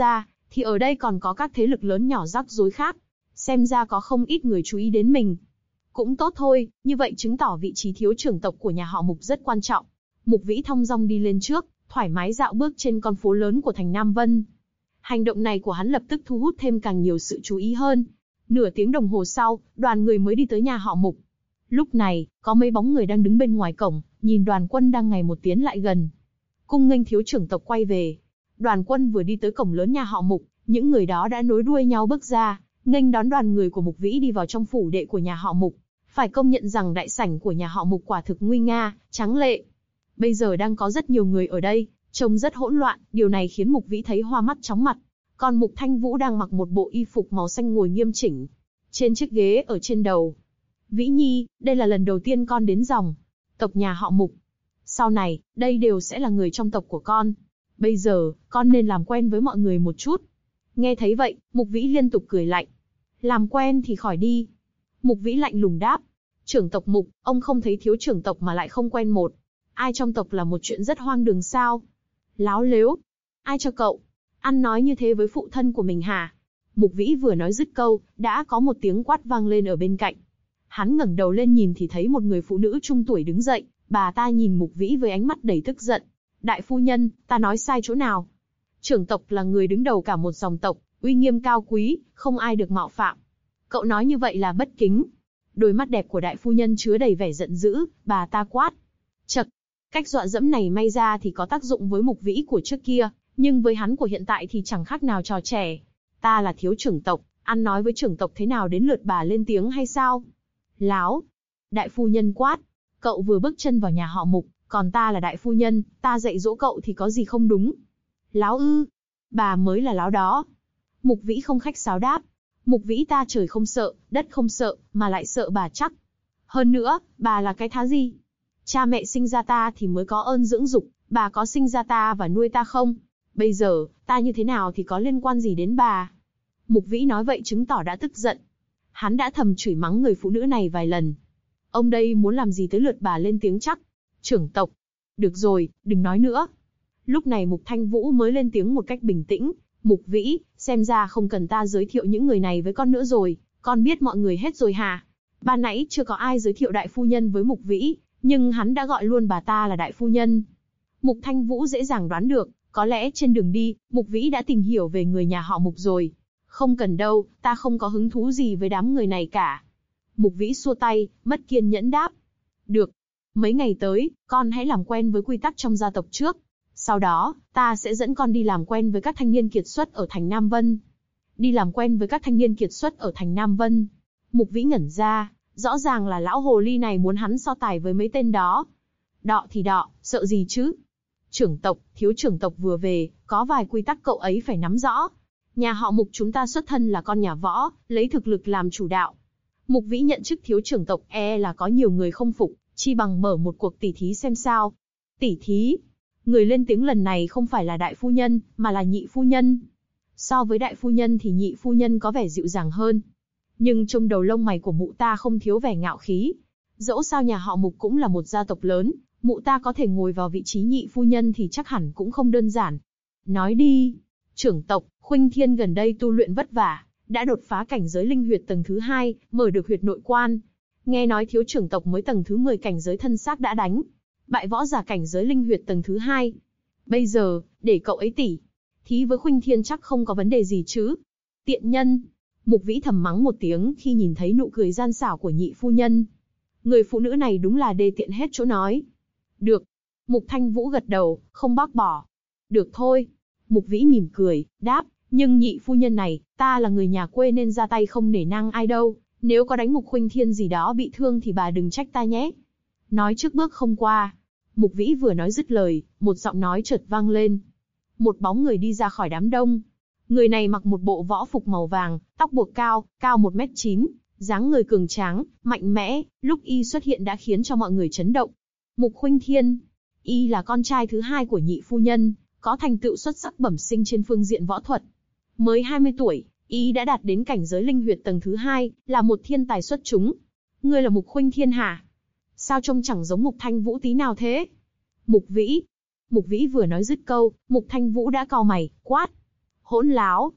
thì ở đây còn có các thế lực lớn nhỏ rắc rối khác. Xem ra có không ít người chú ý đến mình. Cũng tốt thôi, như vậy chứng tỏ vị trí thiếu trưởng tộc của nhà họ Mục rất quan trọng. Mục Vĩ thong dong đi lên trước, thoải mái dạo bước trên con phố lớn của thành Nam Vân. Hành động này của hắn lập tức thu hút thêm càng nhiều sự chú ý hơn. Nửa tiếng đồng hồ sau, đoàn người mới đi tới nhà họ Mục. Lúc này, có mấy bóng người đang đứng bên ngoài cổng, nhìn đoàn quân đang ngày một tiến lại gần. Cung nghênh thiếu trưởng tộc quay về. Đoàn quân vừa đi tới cổng lớn nhà họ Mục, những người đó đã nối đuôi nhau bước ra, nghênh đón đoàn người của Mục Vĩ đi vào trong phủ đệ của nhà họ Mục. Phải công nhận rằng đại sảnh của nhà họ Mục quả thực nguy nga, tráng lệ. Bây giờ đang có rất nhiều người ở đây, trông rất hỗn loạn, điều này khiến Mục Vĩ thấy hoa mắt chóng mặt. Còn Mục Thanh Vũ đang mặc một bộ y phục màu xanh ngồi nghiêm chỉnh trên chiếc ghế ở trên đầu. Vĩ Nhi, đây là lần đầu tiên con đến dòng tộc nhà họ Mục. Sau này, đây đều sẽ là người trong tộc của con. Bây giờ, con nên làm quen với mọi người một chút. Nghe thấy vậy, Mục Vĩ liên tục cười lạnh. Làm quen thì khỏi đi. Mục Vĩ lạnh lùng đáp. Trưởng tộc Mục, ông không thấy thiếu trưởng tộc mà lại không quen một ai trong tộc là một chuyện rất hoang đường sao? Láo lếu. Ai cho cậu ăn nói như thế với phụ thân của mình hả? Mục Vĩ vừa nói dứt câu, đã có một tiếng quát vang lên ở bên cạnh. Hắn ngẩng đầu lên nhìn thì thấy một người phụ nữ trung tuổi đứng dậy, bà ta nhìn Mục Vĩ với ánh mắt đầy tức giận. Đại phu nhân, ta nói sai chỗ nào? Trưởng tộc là người đứng đầu cả một dòng tộc, uy nghiêm cao quý, không ai được mạo phạm. Cậu nói như vậy là bất kính. Đôi mắt đẹp của đại phu nhân chứa đầy vẻ giận dữ, bà ta quát. Chậc, cách dọa dẫm này may ra thì có tác dụng với Mục Vĩ của trước kia, nhưng với hắn của hiện tại thì chẳng khác nào trò trẻ. Ta là thiếu trưởng tộc, ăn nói với trưởng tộc thế nào đến lượt bà lên tiếng hay sao? Láo. Đại phu nhân quát. Cậu vừa bước chân vào nhà họ Mục, còn ta là đại phu nhân, ta dạy dỗ cậu thì có gì không đúng? Láo ư? Bà mới là láo đó. Mục Vĩ không khách sáo đáp. Mục Vĩ ta trời không sợ, đất không sợ, mà lại sợ bà chắc. Hơn nữa, bà là cái thá gì? Cha mẹ sinh ra ta thì mới có ơn dưỡng dục, bà có sinh ra ta và nuôi ta không? Bây giờ, ta như thế nào thì có liên quan gì đến bà? Mục Vĩ nói vậy chứng tỏ đã tức giận. Hắn đã thầm chửi mắng người phụ nữ này vài lần. Ông đây muốn làm gì tới lượt bà lên tiếng chắc? Trưởng tộc. Được rồi, đừng nói nữa. Lúc này Mục Thanh Vũ mới lên tiếng một cách bình tĩnh. Mục Vĩ, xem ra không cần ta giới thiệu những người này với con nữa rồi, con biết mọi người hết rồi hả? Ban nãy chưa có ai giới thiệu đại phu nhân với Mục Vĩ, nhưng hắn đã gọi luôn bà ta là đại phu nhân. Mục Thanh Vũ dễ dàng đoán được, có lẽ trên đường đi, Mục Vĩ đã tìm hiểu về người nhà họ Mục rồi. Không cần đâu, ta không có hứng thú gì với đám người này cả. Mục Vĩ xua tay, mất kiên nhẫn đáp. Được. Mấy ngày tới, con hãy làm quen với quy tắc trong gia tộc trước. Sau đó, ta sẽ dẫn con đi làm quen với các thanh niên kiệt xuất ở thành Nam Vân. Đi làm quen với các thanh niên kiệt xuất ở thành Nam Vân. Mục Vĩ ngẩn ra, rõ ràng là lão hồ ly này muốn hắn so tài với mấy tên đó. Đọ thì đọ, sợ gì chứ? Trưởng tộc, thiếu trưởng tộc vừa về, có vài quy tắc cậu ấy phải nắm rõ. Nhà họ Mục chúng ta xuất thân là con nhà võ, lấy thực lực làm chủ đạo. Mục Vĩ nhận chức thiếu trưởng tộc là có nhiều người không phục, chi bằng mở một cuộc tỉ thí xem sao. Tỉ thí? Người lên tiếng lần này không phải là đại phu nhân, mà là nhị phu nhân. So với đại phu nhân thì nhị phu nhân có vẻ dịu dàng hơn. Nhưng trong đầu lông mày của mụ ta không thiếu vẻ ngạo khí. Dẫu sao nhà họ Mục cũng là một gia tộc lớn, mụ ta có thể ngồi vào vị trí nhị phu nhân thì chắc hẳn cũng không đơn giản. Nói đi. Trưởng tộc, Khuynh Thiên gần đây tu luyện vất vả, đã đột phá cảnh giới linh huyệt tầng thứ 2, mở được huyệt nội quan. Nghe nói thiếu trưởng tộc mới tầng thứ 10 cảnh giới thân xác đã đánh bại võ giả cảnh giới linh huyệt tầng thứ 2. Bây giờ, để cậu ấy tỉ thí với Khuynh Thiên chắc không có vấn đề gì chứ. Tiện nhân. Mục Vĩ thầm mắng một tiếng khi nhìn thấy nụ cười gian xảo của nhị phu nhân. Người phụ nữ này đúng là đê tiện hết chỗ nói. Được. Mục Thanh Vũ gật đầu, không bác bỏ. Được thôi. Mục Vĩ mỉm cười, đáp, nhưng nhị phu nhân này, ta là người nhà quê nên ra tay không nể nang ai đâu. Nếu có đánh Mục Khuynh Thiên gì đó bị thương thì bà đừng trách ta nhé. Nói trước bước không qua. Mục Vĩ vừa nói dứt lời, một giọng nói chợt vang lên. Một bóng người đi ra khỏi đám đông. Người này mặc một bộ võ phục màu vàng, tóc buộc cao, cao 1m9, dáng người cường tráng, mạnh mẽ, lúc y xuất hiện đã khiến cho mọi người chấn động. Mục Khuynh Thiên, y là con trai thứ 2 của nhị phu nhân, có thành tựu xuất sắc bẩm sinh trên phương diện võ thuật. Mới 20 tuổi, y đã đạt đến cảnh giới linh huyệt tầng thứ 2, là một thiên tài xuất chúng. Ngươi là Mục Khuynh Thiên hả? Sao trông chẳng giống Mục Thanh Vũ tí nào thế? Mục Vĩ. Mục Vĩ vừa nói dứt câu, Mục Thanh Vũ đã cau mày, quát. Hỗn láo,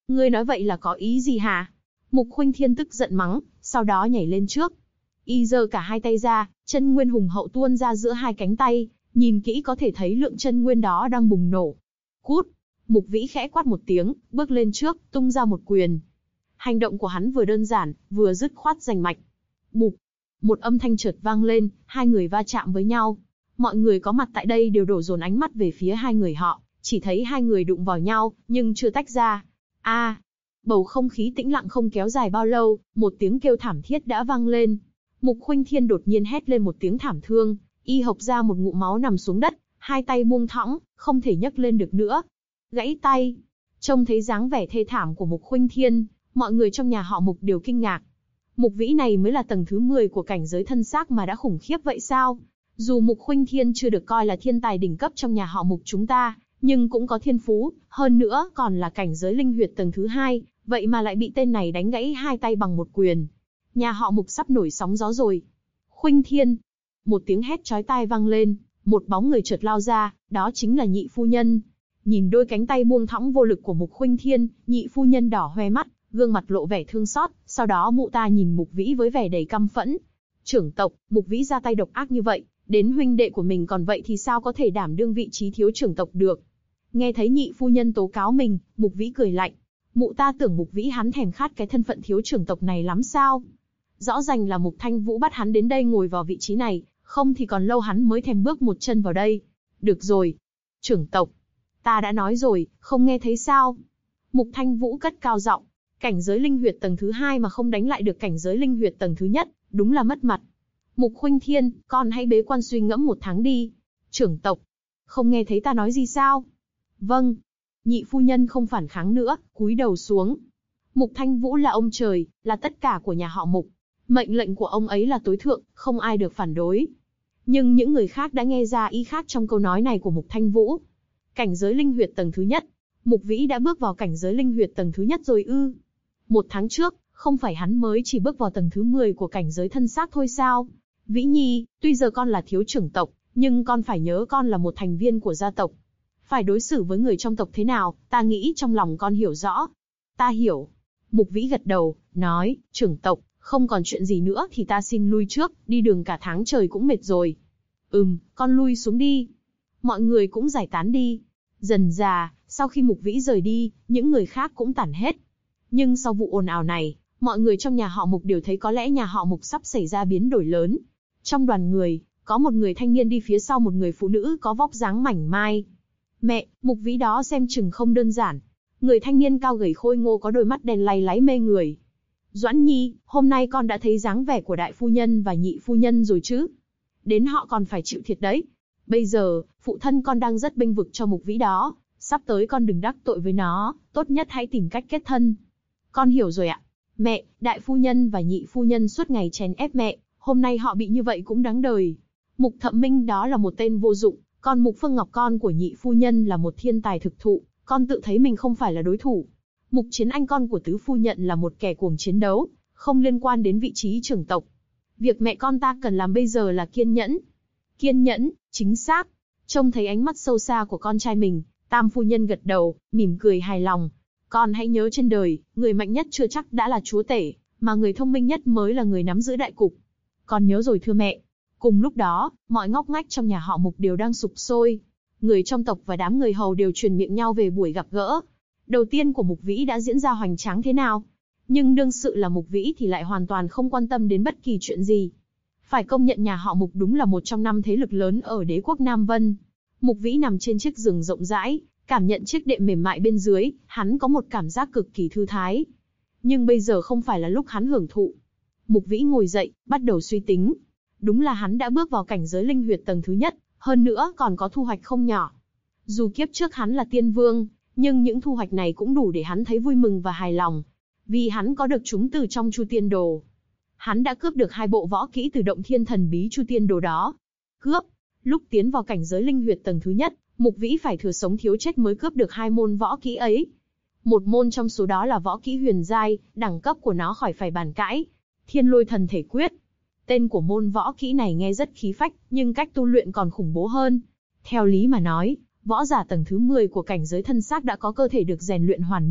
Ngươi nói vậy là có ý gì hả? Mục Khuynh Thiên tức giận mắng, sau đó nhảy lên trước. Y giơ cả hai tay ra, chân nguyên hùng hậu tuôn ra giữa hai cánh tay, nhìn kỹ có thể thấy lượng chân nguyên đó đang bùng nổ. Cút! Mục Vĩ khẽ quát một tiếng, bước lên trước, tung ra một quyền. Hành động của hắn vừa đơn giản, vừa dứt khoát rành mạch. Bụp! Một âm thanh chợt vang lên, hai người va chạm với nhau. Mọi người có mặt tại đây đều đổ dồn ánh mắt về phía hai người họ, chỉ thấy hai người đụng vào nhau, nhưng chưa tách ra. Bầu không khí tĩnh lặng không kéo dài bao lâu, một tiếng kêu thảm thiết đã vang lên. Mục Khuynh Thiên đột nhiên hét lên một tiếng thảm thương, y hộc ra một ngụm máu nằm xuống đất, hai tay buông thõng, không thể nhấc lên được nữa. Gãy tay. Trông thấy dáng vẻ thê thảm của Mục Khuynh Thiên, mọi người trong nhà họ Mục đều kinh ngạc. Mục Vĩ này mới là tầng thứ 10 của cảnh giới thân xác mà đã khủng khiếp vậy sao? Dù Mục Khuynh Thiên chưa được coi là thiên tài đỉnh cấp trong nhà họ Mục chúng ta, nhưng cũng có thiên phú, hơn nữa còn là cảnh giới linh huyệt tầng thứ 2, vậy mà lại bị tên này đánh gãy hai tay bằng một quyền. Nhà họ Mục sắp nổi sóng gió rồi. Khuynh Thiên! Một tiếng hét chói tai vang lên, một bóng người chợt lao ra, đó chính là Nhị phu nhân. Nhìn đôi cánh tay buông thõng vô lực của Mục Khuynh Thiên, Nhị phu nhân đỏ hoe mắt, gương mặt lộ vẻ thương xót, sau đó mụ ta nhìn Mục Vĩ với vẻ đầy căm phẫn. Trưởng tộc, Mục Vĩ ra tay độc ác như vậy, đến huynh đệ của mình còn vậy thì sao có thể đảm đương vị trí thiếu trưởng tộc được. Nghe thấy Nhị phu nhân tố cáo mình, Mục Vĩ cười lạnh. Mụ ta tưởng Mục Vĩ hắn thèm khát cái thân phận thiếu trưởng tộc này lắm sao? Rõ ràng là Mục Thanh Vũ bắt hắn đến đây ngồi vào vị trí này, không thì còn lâu hắn mới thèm bước một chân vào đây. Được rồi. Trưởng tộc. Ta đã nói rồi, không nghe thấy sao? Mục Thanh Vũ cất cao giọng. Cảnh giới linh huyệt tầng thứ 2 mà không đánh lại được cảnh giới linh huyệt tầng thứ nhất, đúng là mất mặt. Mục Khuynh Thiên, con hãy bế quan suy ngẫm 1 tháng đi. Trưởng tộc. Không nghe thấy ta nói gì sao? Vâng. Nhị phu nhân không phản kháng nữa, cúi đầu xuống. Mục Thanh Vũ là ông trời, là tất cả của nhà họ Mục. Mệnh lệnh của ông ấy là tối thượng, không ai được phản đối. Nhưng những người khác đã nghe ra ý khác trong câu nói này của Mục Thanh Vũ. Cảnh giới linh huyệt tầng thứ nhất. Mục Vĩ đã bước vào cảnh giới linh huyệt tầng thứ nhất rồi ư? 1 tháng trước, không phải hắn mới chỉ bước vào tầng thứ 10 của cảnh giới thân xác thôi sao? Vĩ Nhi, tuy giờ con là thiếu trưởng tộc, nhưng con phải nhớ con là một thành viên của gia tộc. Phải đối xử với người trong tộc thế nào, ta nghĩ trong lòng con hiểu rõ. Ta hiểu. Mục Vĩ gật đầu, nói, trưởng tộc, không còn chuyện gì nữa thì ta xin lui trước, đi đường cả tháng trời cũng mệt rồi. Con lui xuống đi. Mọi người cũng giải tán đi. Dần dà, sau khi Mục Vĩ rời đi, những người khác cũng tản hết. Nhưng sau vụ ồn ào này, mọi người trong nhà họ Mục đều thấy có lẽ nhà họ Mục sắp xảy ra biến đổi lớn. Trong đoàn người, có một người thanh niên đi phía sau một người phụ nữ có vóc dáng mảnh mai. Mẹ, Mục Vĩ đó xem chừng không đơn giản. Người thanh niên cao gầy khôi ngô có đôi mắt đen láy láy mê người. Doãn Nhi, hôm nay con đã thấy dáng vẻ của đại phu nhân và nhị phu nhân rồi chứ? Đến họ còn phải chịu thiệt đấy. Bây giờ, phụ thân con đang rất bênh vực cho Mục Vĩ đó. Sắp tới con đừng đắc tội với nó, tốt nhất hãy tìm cách kết thân. Con hiểu rồi ạ. Mẹ, đại phu nhân và nhị phu nhân suốt ngày chèn ép mẹ, hôm nay họ bị như vậy cũng đáng đời. Mục Thậm Minh đó là một tên vô dụng, còn Mục Phương Ngọc con của nhị phu nhân là một thiên tài thực thụ, con tự thấy mình không phải là đối thủ. Mục Chiến Anh con của tứ phu nhận là một kẻ cuồng chiến đấu, không liên quan đến vị trí trưởng tộc. Việc mẹ con ta cần làm bây giờ là kiên nhẫn. Kiên nhẫn, chính xác. Trông thấy ánh mắt sâu xa của con trai mình, Tam phu nhân gật đầu, mỉm cười hài lòng. Con hãy nhớ trên đời, người mạnh nhất chưa chắc đã là chúa tể, mà người thông minh nhất mới là người nắm giữ đại cục. Con nhớ rồi thưa mẹ. Cùng lúc đó, mọi ngóc ngách trong nhà họ Mục đều đang sục sôi. Người trong tộc và đám người hầu đều truyền miệng nhau về buổi gặp gỡ. Đầu tiên của Mục Vĩ đã diễn ra hoành tráng thế nào. Nhưng đương sự là Mục Vĩ thì lại hoàn toàn không quan tâm đến bất kỳ chuyện gì. Phải công nhận nhà họ Mục đúng là một trong 5 thế lực lớn ở đế quốc Nam Vân. Mục Vĩ nằm trên chiếc giường rộng rãi, cảm nhận chiếc đệm mềm mại bên dưới, hắn có một cảm giác cực kỳ thư thái. Nhưng bây giờ không phải là lúc hắn hưởng thụ. Mục Vĩ ngồi dậy, bắt đầu suy tính. Đúng là hắn đã bước vào cảnh giới linh huyệt tầng thứ nhất, hơn nữa còn có thu hoạch không nhỏ. Dù kiếp trước hắn là tiên vương, nhưng những thu hoạch này cũng đủ để hắn thấy vui mừng và hài lòng. Vì hắn có được chúng từ trong Chu Tiên Đồ. Hắn đã cướp được 2 bộ võ kỹ từ động thiên thần bí Chu Tiên Đồ đó. Cướp. Lúc tiến vào cảnh giới linh huyệt tầng thứ nhất, Mục Vĩ phải thừa sống thiếu chết mới cướp được 2 môn võ kỹ ấy. Một môn trong số đó là võ kỹ huyền giai, đẳng cấp của nó khỏi phải bàn cãi. Thiên Lôi Thần Thể Quyết. Tên của môn võ kỹ này nghe rất khí phách, nhưng cách tu luyện còn khủng bố hơn. Theo lý mà nói, võ giả tầng thứ 10 của cảnh giới thân xác đã có cơ thể được rèn luyện hoàn mỹ,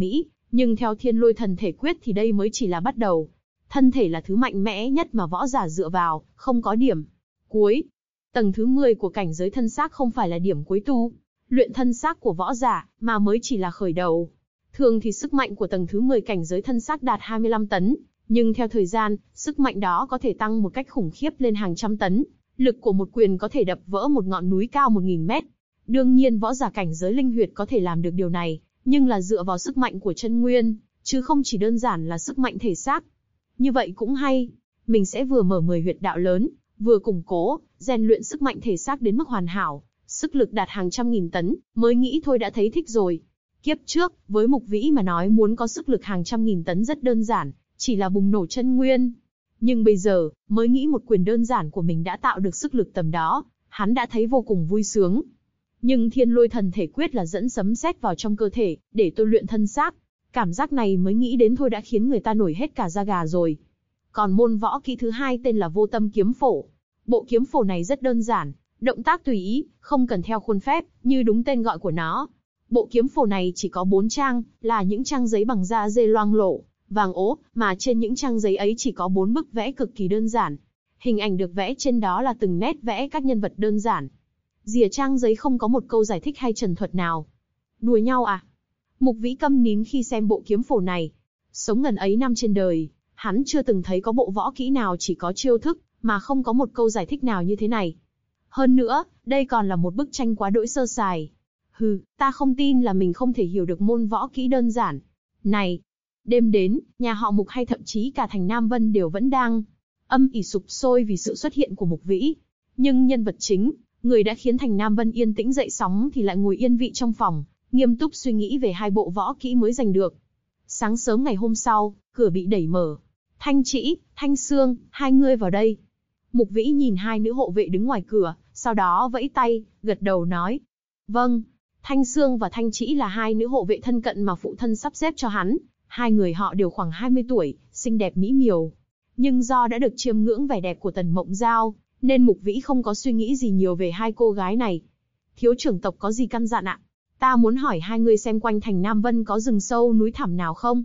Nhưng theo Thiên Lôi Thần Thể Quyết thì đây mới chỉ là bắt đầu. Thân thể là thứ mạnh mẽ nhất mà võ giả dựa vào, không có điểm cuối. Tầng thứ 10 của cảnh giới thân xác không phải là điểm cuối tu luyện thân xác của võ giả, mà mới chỉ là khởi đầu. Thường thì sức mạnh của tầng thứ 10 cảnh giới thân xác đạt 25 tấn, nhưng theo thời gian, sức mạnh đó có thể tăng một cách khủng khiếp lên hàng trăm tấn. Lực của một quyền có thể đập vỡ một ngọn núi cao 1000 mét. Đương nhiên võ giả cảnh giới linh huyệt có thể làm được điều này, nhưng là dựa vào sức mạnh của chân nguyên, chứ không chỉ đơn giản là sức mạnh thể xác. Như vậy cũng hay, mình sẽ vừa mở 10 huyệt đạo lớn, vừa củng cố, rèn luyện sức mạnh thể xác đến mức hoàn hảo, sức lực đạt hàng trăm nghìn tấn, mới nghĩ thôi đã thấy thích rồi. Kiếp trước, với Mục Vĩ mà nói muốn có sức lực hàng trăm nghìn tấn rất đơn giản, chỉ là bùng nổ chân nguyên. Nhưng bây giờ, mới nghĩ một quyền đơn giản của mình đã tạo được sức lực tầm đó, hắn đã thấy vô cùng vui sướng. Nhưng Thiên Lôi Thần Thể Quyết là dẫn sấm sét vào trong cơ thể, để tôi luyện thân xác. Cảm giác này mới nghĩ đến thôi đã khiến người ta nổi hết cả da gà rồi. Còn môn võ kỹ thứ hai tên là Vô Tâm Kiếm Phổ. Bộ kiếm phổ này rất đơn giản, động tác tùy ý, không cần theo khuôn phép, như đúng tên gọi của nó. Bộ kiếm phổ này chỉ có 4 trang, là những trang giấy bằng da dê loang lổ, vàng ố, mà trên những trang giấy ấy chỉ có 4 bức vẽ cực kỳ đơn giản. Hình ảnh được vẽ trên đó là từng nét vẽ các nhân vật đơn giản. Rìa trang giấy không có một câu giải thích hay trần thuật nào. Đùa nhau à? Mục Vĩ câm nín khi xem bộ kiếm phổ này. Sống ngần ấy năm trên đời, hắn chưa từng thấy có bộ võ kỹ nào chỉ có chiêu thức, mà không có một câu giải thích nào như thế này. Hơn nữa, đây còn là một bức tranh quá đỗi sơ sài. Ta không tin là mình không thể hiểu được môn võ kỹ đơn giản này. Đêm đến, nhà họ Mục hay thậm chí cả thành Nam Vân đều vẫn đang âm ỉ sục sôi vì sự xuất hiện của Mục Vĩ. Nhưng nhân vật chính, người đã khiến thành Nam Vân yên tĩnh dậy sóng thì lại ngồi yên vị trong phòng, nghiêm túc suy nghĩ về hai bộ võ kỹ mới giành được. Sáng sớm ngày hôm sau, cửa bị đẩy mở. Thanh Trĩ, Thanh Sương, hai người vào đây. Mục Vĩ nhìn hai nữ hộ vệ đứng ngoài cửa, sau đó vẫy tay, gật đầu nói. Vâng. Thanh Sương và Thanh Trĩ là hai nữ hộ vệ thân cận mà phụ thân sắp xếp cho hắn. Hai người họ đều khoảng 20 tuổi, xinh đẹp mỹ miều. Nhưng do đã được chiêm ngưỡng vẻ đẹp của Tần Mộng Giao, nên Mục Vĩ không có suy nghĩ gì nhiều về hai cô gái này. Thiếu trưởng tộc có gì căn dặn ạ? Ta muốn hỏi hai người xem quanh thành Nam Vân có rừng sâu núi thẳm nào không?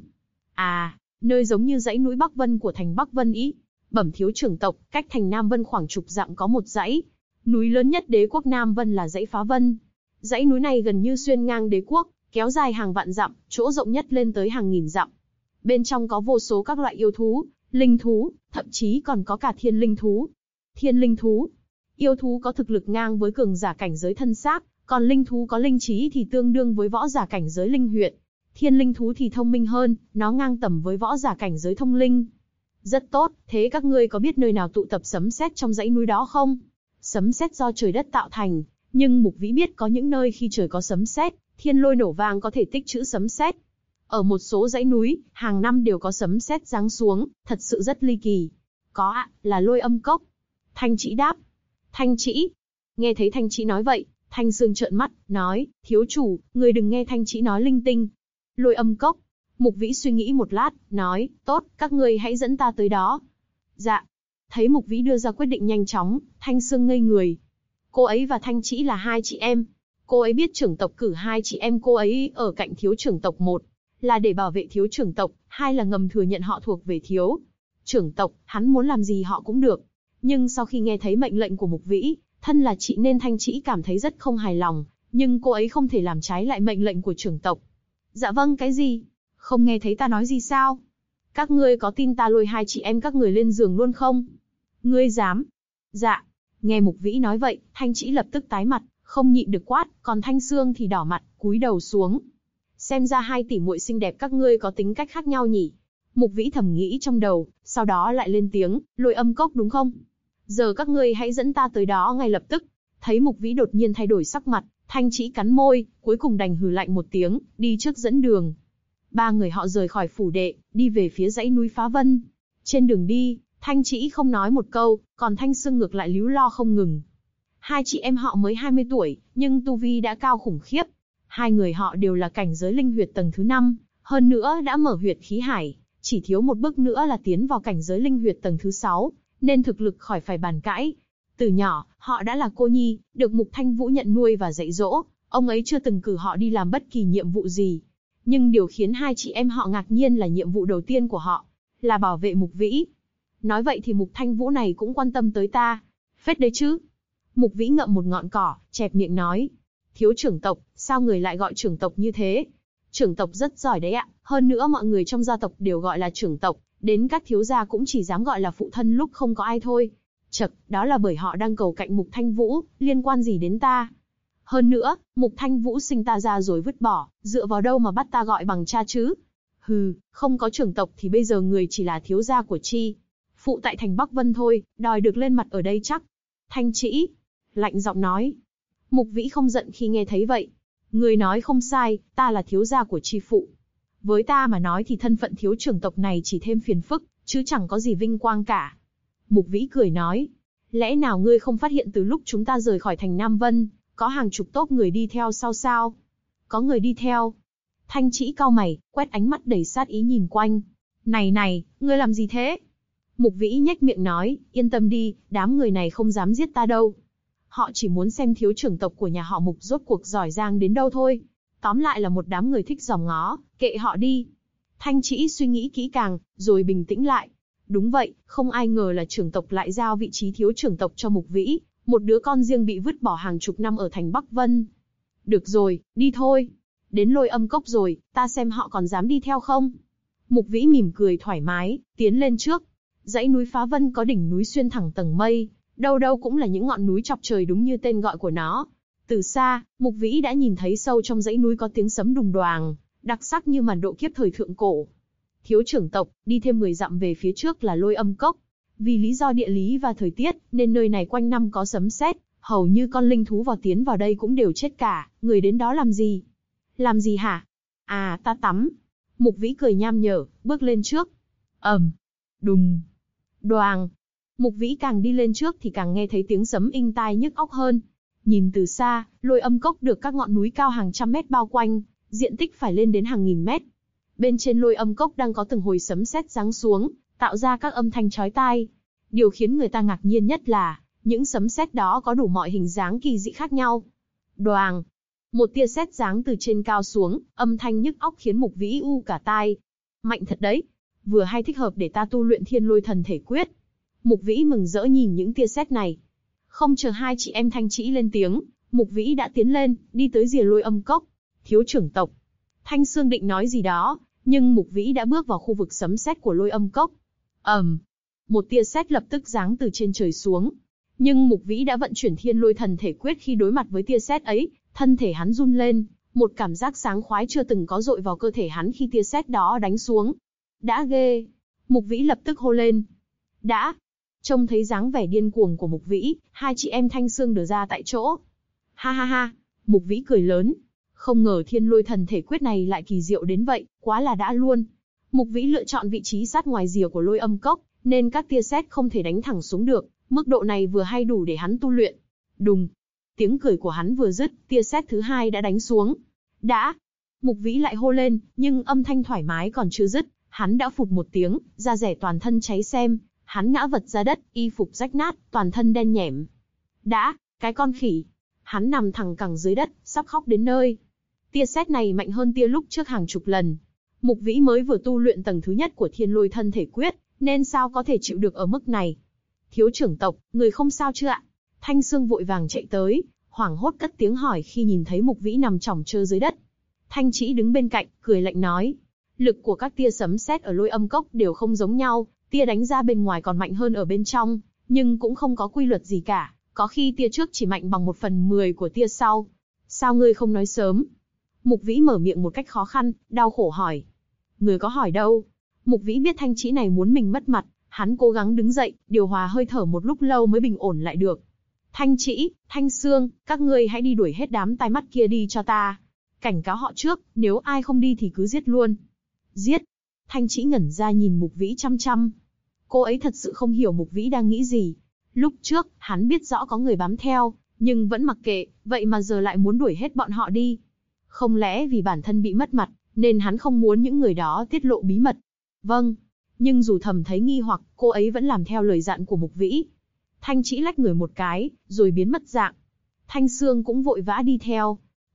À, nơi giống như dãy núi Bắc Vân của thành Bắc Vân ý. Bẩm thiếu trưởng tộc, cách thành Nam Vân khoảng chục dặm có một dãy núi lớn nhất đế quốc Nam Vân là dãy Phá Vân. Dãy núi này gần như xuyên ngang đế quốc, kéo dài hàng vạn dặm, chỗ rộng nhất lên tới hàng nghìn dặm. Bên trong có vô số các loại yêu thú, linh thú, thậm chí còn có cả thiên linh thú. Thiên linh thú, yêu thú có thực lực ngang với cường giả cảnh giới thân xác, còn linh thú có linh trí thì tương đương với võ giả cảnh giới linh huyệt. Thiên linh thú thì thông minh hơn, nó ngang tầm với võ giả cảnh giới thông linh. Rất tốt, thế các ngươi có biết nơi nào tụ tập sấm sét trong dãy núi đó không? Sấm sét do trời đất tạo thành, nhưng Mục Vĩ biết có những nơi khi trời có sấm sét, thiên lôi nổ vang có thể tích trữ sấm sét. Ở một số dãy núi, hàng năm đều có sấm sét giáng xuống, thật sự rất ly kỳ. Có ạ, là Lôi Âm Cốc. Thanh Trĩ đáp. Thanh Trĩ. Nghe thấy Thanh Trĩ nói vậy, Thanh Sương trợn mắt, nói, thiếu chủ, người đừng nghe Thanh Trĩ nói linh tinh. Lôi Âm Cốc. Mục Vĩ suy nghĩ một lát, nói, tốt, các ngươi hãy dẫn ta tới đó. Dạ. Thấy Mục Vĩ đưa ra quyết định nhanh chóng, Thanh Sương ngây người. Cô ấy và Thanh Trĩ là hai chị em. Cô ấy biết trưởng tộc cử hai chị em cô ấy ở cạnh thiếu trưởng tộc, một là để bảo vệ thiếu trưởng tộc, hai là ngầm thừa nhận họ thuộc về thiếu trưởng tộc, hắn muốn làm gì họ cũng được. Nhưng sau khi nghe thấy mệnh lệnh của Mục Vĩ, thân là chị nên Thanh Trĩ cảm thấy rất không hài lòng, nhưng cô ấy không thể làm trái lại mệnh lệnh của trưởng tộc. Dạ vâng, cái gì? Không nghe thấy ta nói gì sao? Các ngươi có tin ta lôi hai chị em các người lên giường luôn không? Ngươi dám? Dạ. Nghe Mục Vĩ nói vậy, Thanh Trĩ lập tức tái mặt, không nhịn được quát, còn Thanh Sương thì đỏ mặt, cúi đầu xuống. Xem ra hai tỷ muội xinh đẹp các ngươi có tính cách khác nhau nhỉ? Mục Vĩ thầm nghĩ trong đầu, sau đó lại lên tiếng, Lôi Âm Cốc đúng không? Giờ các ngươi hãy dẫn ta tới đó ngay lập tức. Thấy Mục Vĩ đột nhiên thay đổi sắc mặt, Thanh Trĩ cắn môi, cuối cùng đành hừ lạnh một tiếng, đi trước dẫn đường. Ba người họ rời khỏi phủ đệ, đi về phía dãy núi Phá Vân. Trên đường đi, Thanh Trĩ không nói một câu, còn Thanh Sương ngược lại líu lo không ngừng. Hai chị em họ mới 20 tuổi, nhưng tu vi đã cao khủng khiếp. Hai người họ đều là cảnh giới linh huyệt tầng thứ 5, hơn nữa đã mở huyệt khí hải, chỉ thiếu một bước nữa là tiến vào cảnh giới linh huyệt tầng thứ 6, nên thực lực khỏi phải bàn cãi. Từ nhỏ, họ đã là cô nhi, được Mục Thanh Vũ nhận nuôi và dạy dỗ, ông ấy chưa từng cử họ đi làm bất kỳ nhiệm vụ gì. Nhưng điều khiến hai chị em họ ngạc nhiên là nhiệm vụ đầu tiên của họ là bảo vệ Mục Vĩ. Nói vậy thì Mục Thanh Vũ này cũng quan tâm tới ta. Phết đấy chứ. Mục Vĩ ngậm một ngọn cỏ, chẹp miệng nói. Thiếu trưởng tộc, sao người lại gọi trưởng tộc như thế? Trưởng tộc rất giỏi đấy ạ, hơn nữa mọi người trong gia tộc đều gọi là trưởng tộc, đến các thiếu gia cũng chỉ dám gọi là phụ thân lúc không có ai thôi. Chậc, đó là bởi họ đang cầu cạnh Mục Thanh Vũ, liên quan gì đến ta? Hơn nữa, Mục Thanh Vũ sinh ta ra rồi vứt bỏ, dựa vào đâu mà bắt ta gọi bằng cha chứ? Hừ, không có trưởng tộc thì bây giờ người chỉ là thiếu gia của Chi phụ tại thành Bắc Vân thôi, đòi được lên mặt ở đây chắc. Thanh Trĩ lạnh giọng nói. Mục Vĩ không giận khi nghe thấy vậy. Người nói không sai, ta là thiếu gia của Chi phụ. Với ta mà nói thì thân phận thiếu trưởng tộc này chỉ thêm phiền phức, chứ chẳng có gì vinh quang cả. Mục Vĩ cười nói. Lẽ nào ngươi không phát hiện từ lúc chúng ta rời khỏi thành Nam Vân, có hàng chục tốp người đi theo sau sao? Có người đi theo. Thanh Trĩ cau mày, quét ánh mắt đầy sát ý nhìn quanh. Này, ngươi làm gì thế? Mục Vĩ nhếch miệng nói, yên tâm đi, đám người này không dám giết ta đâu. Họ chỉ muốn xem thiếu trưởng tộc của nhà họ Mục rốt cuộc giỏi giang đến đâu thôi. Tóm lại là một đám người thích giòm ngó, kệ họ đi. Thanh Trĩ suy nghĩ kỹ càng, rồi bình tĩnh lại. Đúng vậy, không ai ngờ là trưởng tộc lại giao vị trí thiếu trưởng tộc cho Mục Vĩ, một đứa con riêng bị vứt bỏ hàng chục năm ở thành Bắc Vân. Được rồi, đi thôi. Đến Lôi Âm Cốc rồi, ta xem họ còn dám đi theo không? Mục Vĩ mỉm cười thoải mái, tiến lên trước. Dãy núi Phá Vân có đỉnh núi xuyên thẳng tầng mây, đâu đâu cũng là những ngọn núi chọc trời đúng như tên gọi của nó. Từ xa, Mục Vĩ đã nhìn thấy sâu trong dãy núi có tiếng sấm đùng đoàng, đặc sắc như màn độ kiếp thời thượng cổ. Thiếu trưởng tộc, đi thêm 10 dặm về phía trước là Lôi Âm Cốc. Vì lý do địa lý và thời tiết, nên nơi này quanh năm có sấm sét, hầu như con linh thú tiến vào đây cũng đều chết cả. Người đến đó làm gì? Làm gì hả? À, ta tắm. Mục Vĩ cười nham nhở, bước lên trước. Đùng, đoàng. Mục Vĩ càng đi lên trước thì càng nghe thấy tiếng sấm inh tai nhức óc hơn. Nhìn từ xa, Lôi Âm Cốc được các ngọn núi cao hàng trăm mét bao quanh, diện tích phải lên đến hàng nghìn mét. Bên trên Lôi Âm Cốc đang có từng hồi sấm sét giáng xuống, tạo ra các âm thanh chói tai. Điều khiến người ta ngạc nhiên nhất là, những sấm sét đó có đủ mọi hình dáng kỳ dị khác nhau. Đoàng. Một tia sét giáng từ trên cao xuống, âm thanh nhức óc khiến Mục Vĩ u cả tai. Mạnh thật đấy. Vừa hay thích hợp để ta tu luyện Thiên Lôi Thần Thể Quyết. Mục Vĩ mừng rỡ nhìn những tia sét này. Không chờ hai chị em Thanh Trĩ lên tiếng, Mục Vĩ đã tiến lên, đi tới rìa Lôi Âm Cốc. Thiếu trưởng tộc. Thanh Sương định nói gì đó, nhưng Mục Vĩ đã bước vào khu vực sấm sét của Lôi Âm Cốc. Một tia sét lập tức giáng từ trên trời xuống. Nhưng Mục Vĩ đã vận chuyển Thiên Lôi Thần Thể Quyết, khi đối mặt với tia sét ấy, thân thể hắn run lên, một cảm giác sáng khoái chưa từng có dội vào cơ thể hắn khi tia sét đó đánh xuống. Đã ghê. Mục Vĩ lập tức hô lên. Đã. Trông thấy dáng vẻ điên cuồng của Mục Vĩ, hai chị em Thanh Sương đờ ra tại chỗ. Ha ha ha. Mục Vĩ cười lớn. Không ngờ Thiên Lôi Thần Thể Quyết này lại kỳ diệu đến vậy, quá là đã luôn. Mục Vĩ lựa chọn vị trí sát ngoài rìa của Lôi Âm Cốc, nên các tia sét không thể đánh thẳng xuống được, mức độ này vừa hay đủ để hắn tu luyện. Đùng. Tiếng cười của hắn vừa dứt, tia sét thứ hai đã đánh xuống. Đã. Mục Vĩ lại hô lên, nhưng âm thanh thoải mái còn chưa dứt, hắn đã phụt một tiếng, da rẻ toàn thân cháy xém, hắn ngã vật ra đất, y phục rách nát, toàn thân đen nhẻm. Đã, cái con khỉ. Hắn nằm thẳng cẳng dưới đất, sắp khóc đến nơi. Tia sét này mạnh hơn tia lúc trước hàng chục lần. Mục Vĩ mới vừa tu luyện tầng thứ nhất của Thiên Lôi Thân Thể Quyết, nên sao có thể chịu được ở mức này. Thiếu trưởng tộc, người không sao chứ ạ? Thanh Sương vội vàng chạy tới, hoảng hốt cất tiếng hỏi khi nhìn thấy Mục Vĩ nằm chỏng trơ dưới đất. Thanh Trĩ đứng bên cạnh, cười lạnh nói. Lực của các tia sấm sét ở Lôi Âm Cốc đều không giống nhau, tia đánh ra bên ngoài còn mạnh hơn ở bên trong, nhưng cũng không có quy luật gì cả, có khi tia trước chỉ mạnh bằng 1/10 của tia sau. Sao ngươi không nói sớm? Mục Vĩ mở miệng một cách khó khăn, đau khổ hỏi. Người có hỏi đâu? Mục Vĩ biết Thanh Trĩ này muốn mình mất mặt, hắn cố gắng đứng dậy, điều hòa hơi thở một lúc lâu mới bình ổn lại được. Thanh Trĩ, Thanh Sương, các ngươi hãy đi đuổi hết đám tai mắt kia đi cho ta. Cảnh cáo họ trước, nếu ai không đi thì cứ giết luôn. Giết? Thanh Trĩ ngẩn ra nhìn Mục Vĩ chăm chăm. Cô ấy thật sự không hiểu Mục Vĩ đang nghĩ gì. Lúc trước, hắn biết rõ có người bám theo, nhưng vẫn mặc kệ, vậy mà giờ lại muốn đuổi hết bọn họ đi. Không lẽ vì bản thân bị mất mặt, nên hắn không muốn những người đó tiết lộ bí mật? Vâng. Nhưng dù thầm thấy nghi hoặc, cô ấy vẫn làm theo lời dặn của Mục Vĩ. Thanh Trĩ lách người một cái, rồi biến mất dạng. Thanh Sương cũng vội vã đi theo.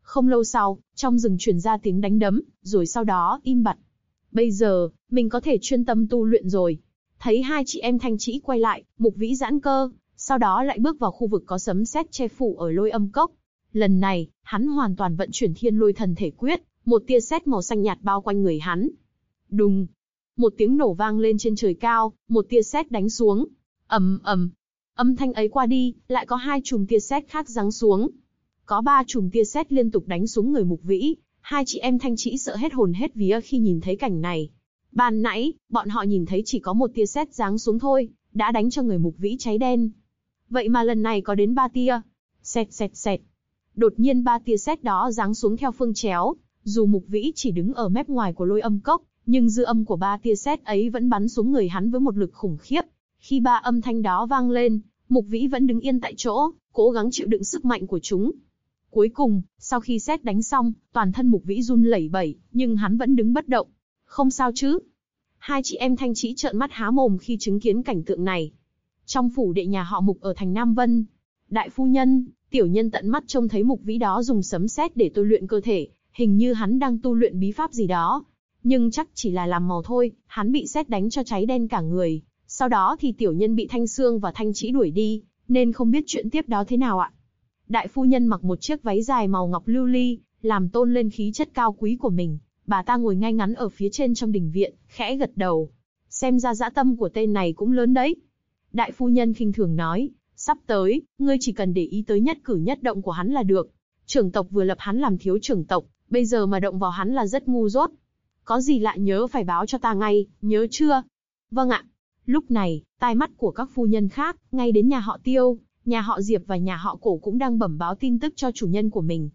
Không lâu sau, trong rừng truyền ra tiếng đánh đấm, rồi sau đó im bặt. Bây giờ, mình có thể chuyên tâm tu luyện rồi. Thấy hai chị em Thanh Trĩ quay lại, Mục Vĩ giãn cơ, sau đó lại bước vào khu vực có sấm sét che phủ ở Lôi Âm Cốc. Lần này, hắn hoàn toàn vận chuyển Thiên Lôi Thần Thể Quyết, một tia sét màu xanh nhạt bao quanh người hắn. Đùng, một tiếng nổ vang lên trên trời cao, một tia sét đánh xuống. Ầm ầm. Âm thanh ấy qua đi, lại có hai chùm tia sét khác giáng xuống. Có 3 chùm tia sét liên tục đánh xuống người Mục Vĩ, hai chị em Thanh Trĩ sợ hết hồn hết vía khi nhìn thấy cảnh này. Ban nãy, bọn họ nhìn thấy chỉ có một tia sét giáng xuống thôi, đã đánh cho người Mục Vĩ cháy đen. Vậy mà lần này có đến 3 tia. Xẹt xẹt xẹt. Đột nhiên 3 tia sét đó giáng xuống theo phương chéo, dù Mục Vĩ chỉ đứng ở mép ngoài của Lôi Âm Cốc, nhưng dư âm của 3 tia sét ấy vẫn bắn xuống người hắn với một lực khủng khiếp. Khi 3 âm thanh đó vang lên, Mục Vĩ vẫn đứng yên tại chỗ, cố gắng chịu đựng sức mạnh của chúng. Cuối cùng, sau khi sét đánh xong, toàn thân Mục Vĩ run lẩy bẩy, nhưng hắn vẫn đứng bất động. Không sao chứ? Hai chị em Thanh Trĩ trợn mắt há mồm khi chứng kiến cảnh tượng này. Trong phủ đệ nhà họ Mục ở thành Nam Vân, đại phu nhân, tiểu nhân tận mắt trông thấy Mục Vĩ đó dùng sấm sét để tôi luyện cơ thể, hình như hắn đang tu luyện bí pháp gì đó. Nhưng chắc chỉ là làm màu thôi, hắn bị sét đánh cho cháy đen cả người. Sau đó thì tiểu nhân bị Thanh Sương và Thanh Trĩ đuổi đi, nên không biết chuyện tiếp đó thế nào ạ. Đại phu nhân mặc một chiếc váy dài màu ngọc lưu ly, làm tôn lên khí chất cao quý của mình. Bà ta ngồi ngay ngắn ở phía trên trong đình viện, khẽ gật đầu. Xem ra dã tâm của tên này cũng lớn đấy. Đại phu nhân khinh thường nói, sắp tới, ngươi chỉ cần để ý tới nhất cử nhất động của hắn là được. Trưởng tộc vừa lập hắn làm thiếu trưởng tộc, bây giờ mà động vào hắn là rất ngu dốt. Có gì lạ nhớ phải báo cho ta ngay, nhớ chưa? Vâng ạ. Lúc này, tai mắt của các phu nhân khác, ngay đến nhà họ Tiêu, nhà họ Diệp và nhà họ Cổ cũng đang bẩm báo tin tức cho chủ nhân của mình.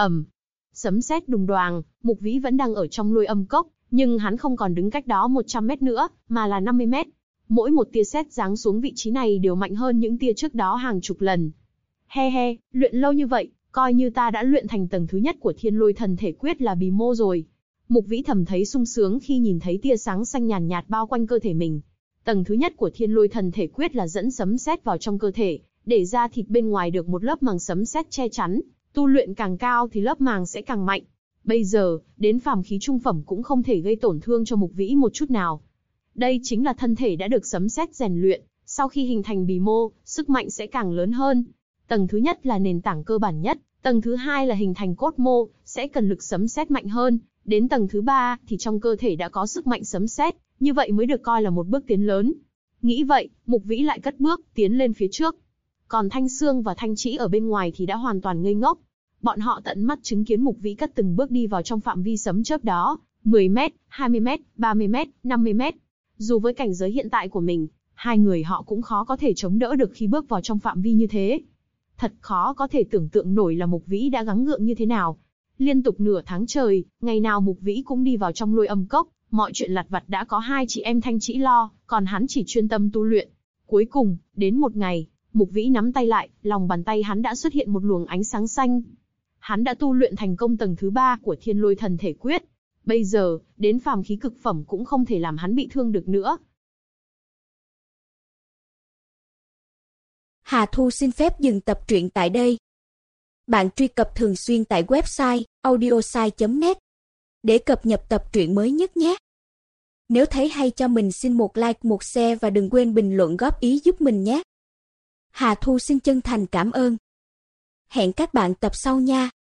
Sấm sét đùng đoàng, Mục Vĩ vẫn đang ở trong Lôi Âm Cốc, nhưng hắn không còn đứng cách đó 100 mét nữa, mà là 50 mét. Mỗi một tia sét giáng xuống vị trí này đều mạnh hơn những tia trước đó hàng chục lần. He he, luyện lâu như vậy, coi như ta đã luyện thành tầng thứ nhất của Thiên Lôi Thần Thể Quyết là bì mô rồi. Mục Vĩ thầm thấy sung sướng khi nhìn thấy tia sáng xanh nhàn nhạt bao quanh cơ thể mình. Tầng thứ nhất của Thiên Lôi Thần Thể Quyết là dẫn sấm sét vào trong cơ thể, để da thịt bên ngoài được một lớp màng sấm sét che chắn. Tu luyện càng cao thì lớp màng sẽ càng mạnh. Bây giờ, đến phàm khí trung phẩm cũng không thể gây tổn thương cho Mục Vĩ một chút nào. Đây chính là thân thể đã được sấm sét rèn luyện, sau khi hình thành bì mô, sức mạnh sẽ càng lớn hơn. Tầng thứ nhất là nền tảng cơ bản nhất, tầng thứ hai là hình thành cốt mô, sẽ cần lực sấm sét mạnh hơn. Đến tầng thứ ba thì trong cơ thể đã có sức mạnh sấm sét, như vậy mới được coi là một bước tiến lớn. Nghĩ vậy, Mục Vĩ lại cất bước, tiến lên phía trước. Còn Thanh Sương và Thanh Trĩ ở bên ngoài thì đã hoàn toàn ngây ngốc. Bọn họ tận mắt chứng kiến Mục Vĩ cất từng bước đi vào trong phạm vi sấm chớp đó, 10 mét, 20 mét, 30 mét, 50 mét. Dù với cảnh giới hiện tại của mình, hai người họ cũng khó có thể chống đỡ được khi bước vào trong phạm vi như thế. Thật khó có thể tưởng tượng nổi là Mục Vĩ đã gắng gượng như thế nào. Liên tục nửa tháng trời, ngày nào Mục Vĩ cũng đi vào trong Lôi Âm Cốc, mọi chuyện lặt vặt đã có hai chị em Thanh Trĩ lo, còn hắn chỉ chuyên tâm tu luyện. Cuối cùng, đến một ngày, Mục Vĩ nắm tay lại, lòng bàn tay hắn đã xuất hiện một luồng ánh sáng xanh. Hắn đã tu luyện thành công tầng thứ 3 của Thiên Lôi Thần Thể Quyết. Bây giờ, đến phàm khí cực phẩm cũng không thể làm hắn bị thương được nữa. Hà Thu xin phép dừng tập truyện tại đây. Bạn truy cập thường xuyên tại website audiosai.net để cập nhật tập truyện mới nhất nhé. Nếu thấy hay cho mình xin một like, một share và đừng quên bình luận góp ý giúp mình nhé. Hà Thu xin chân thành cảm ơn. Hẹn các bạn tập sau nha.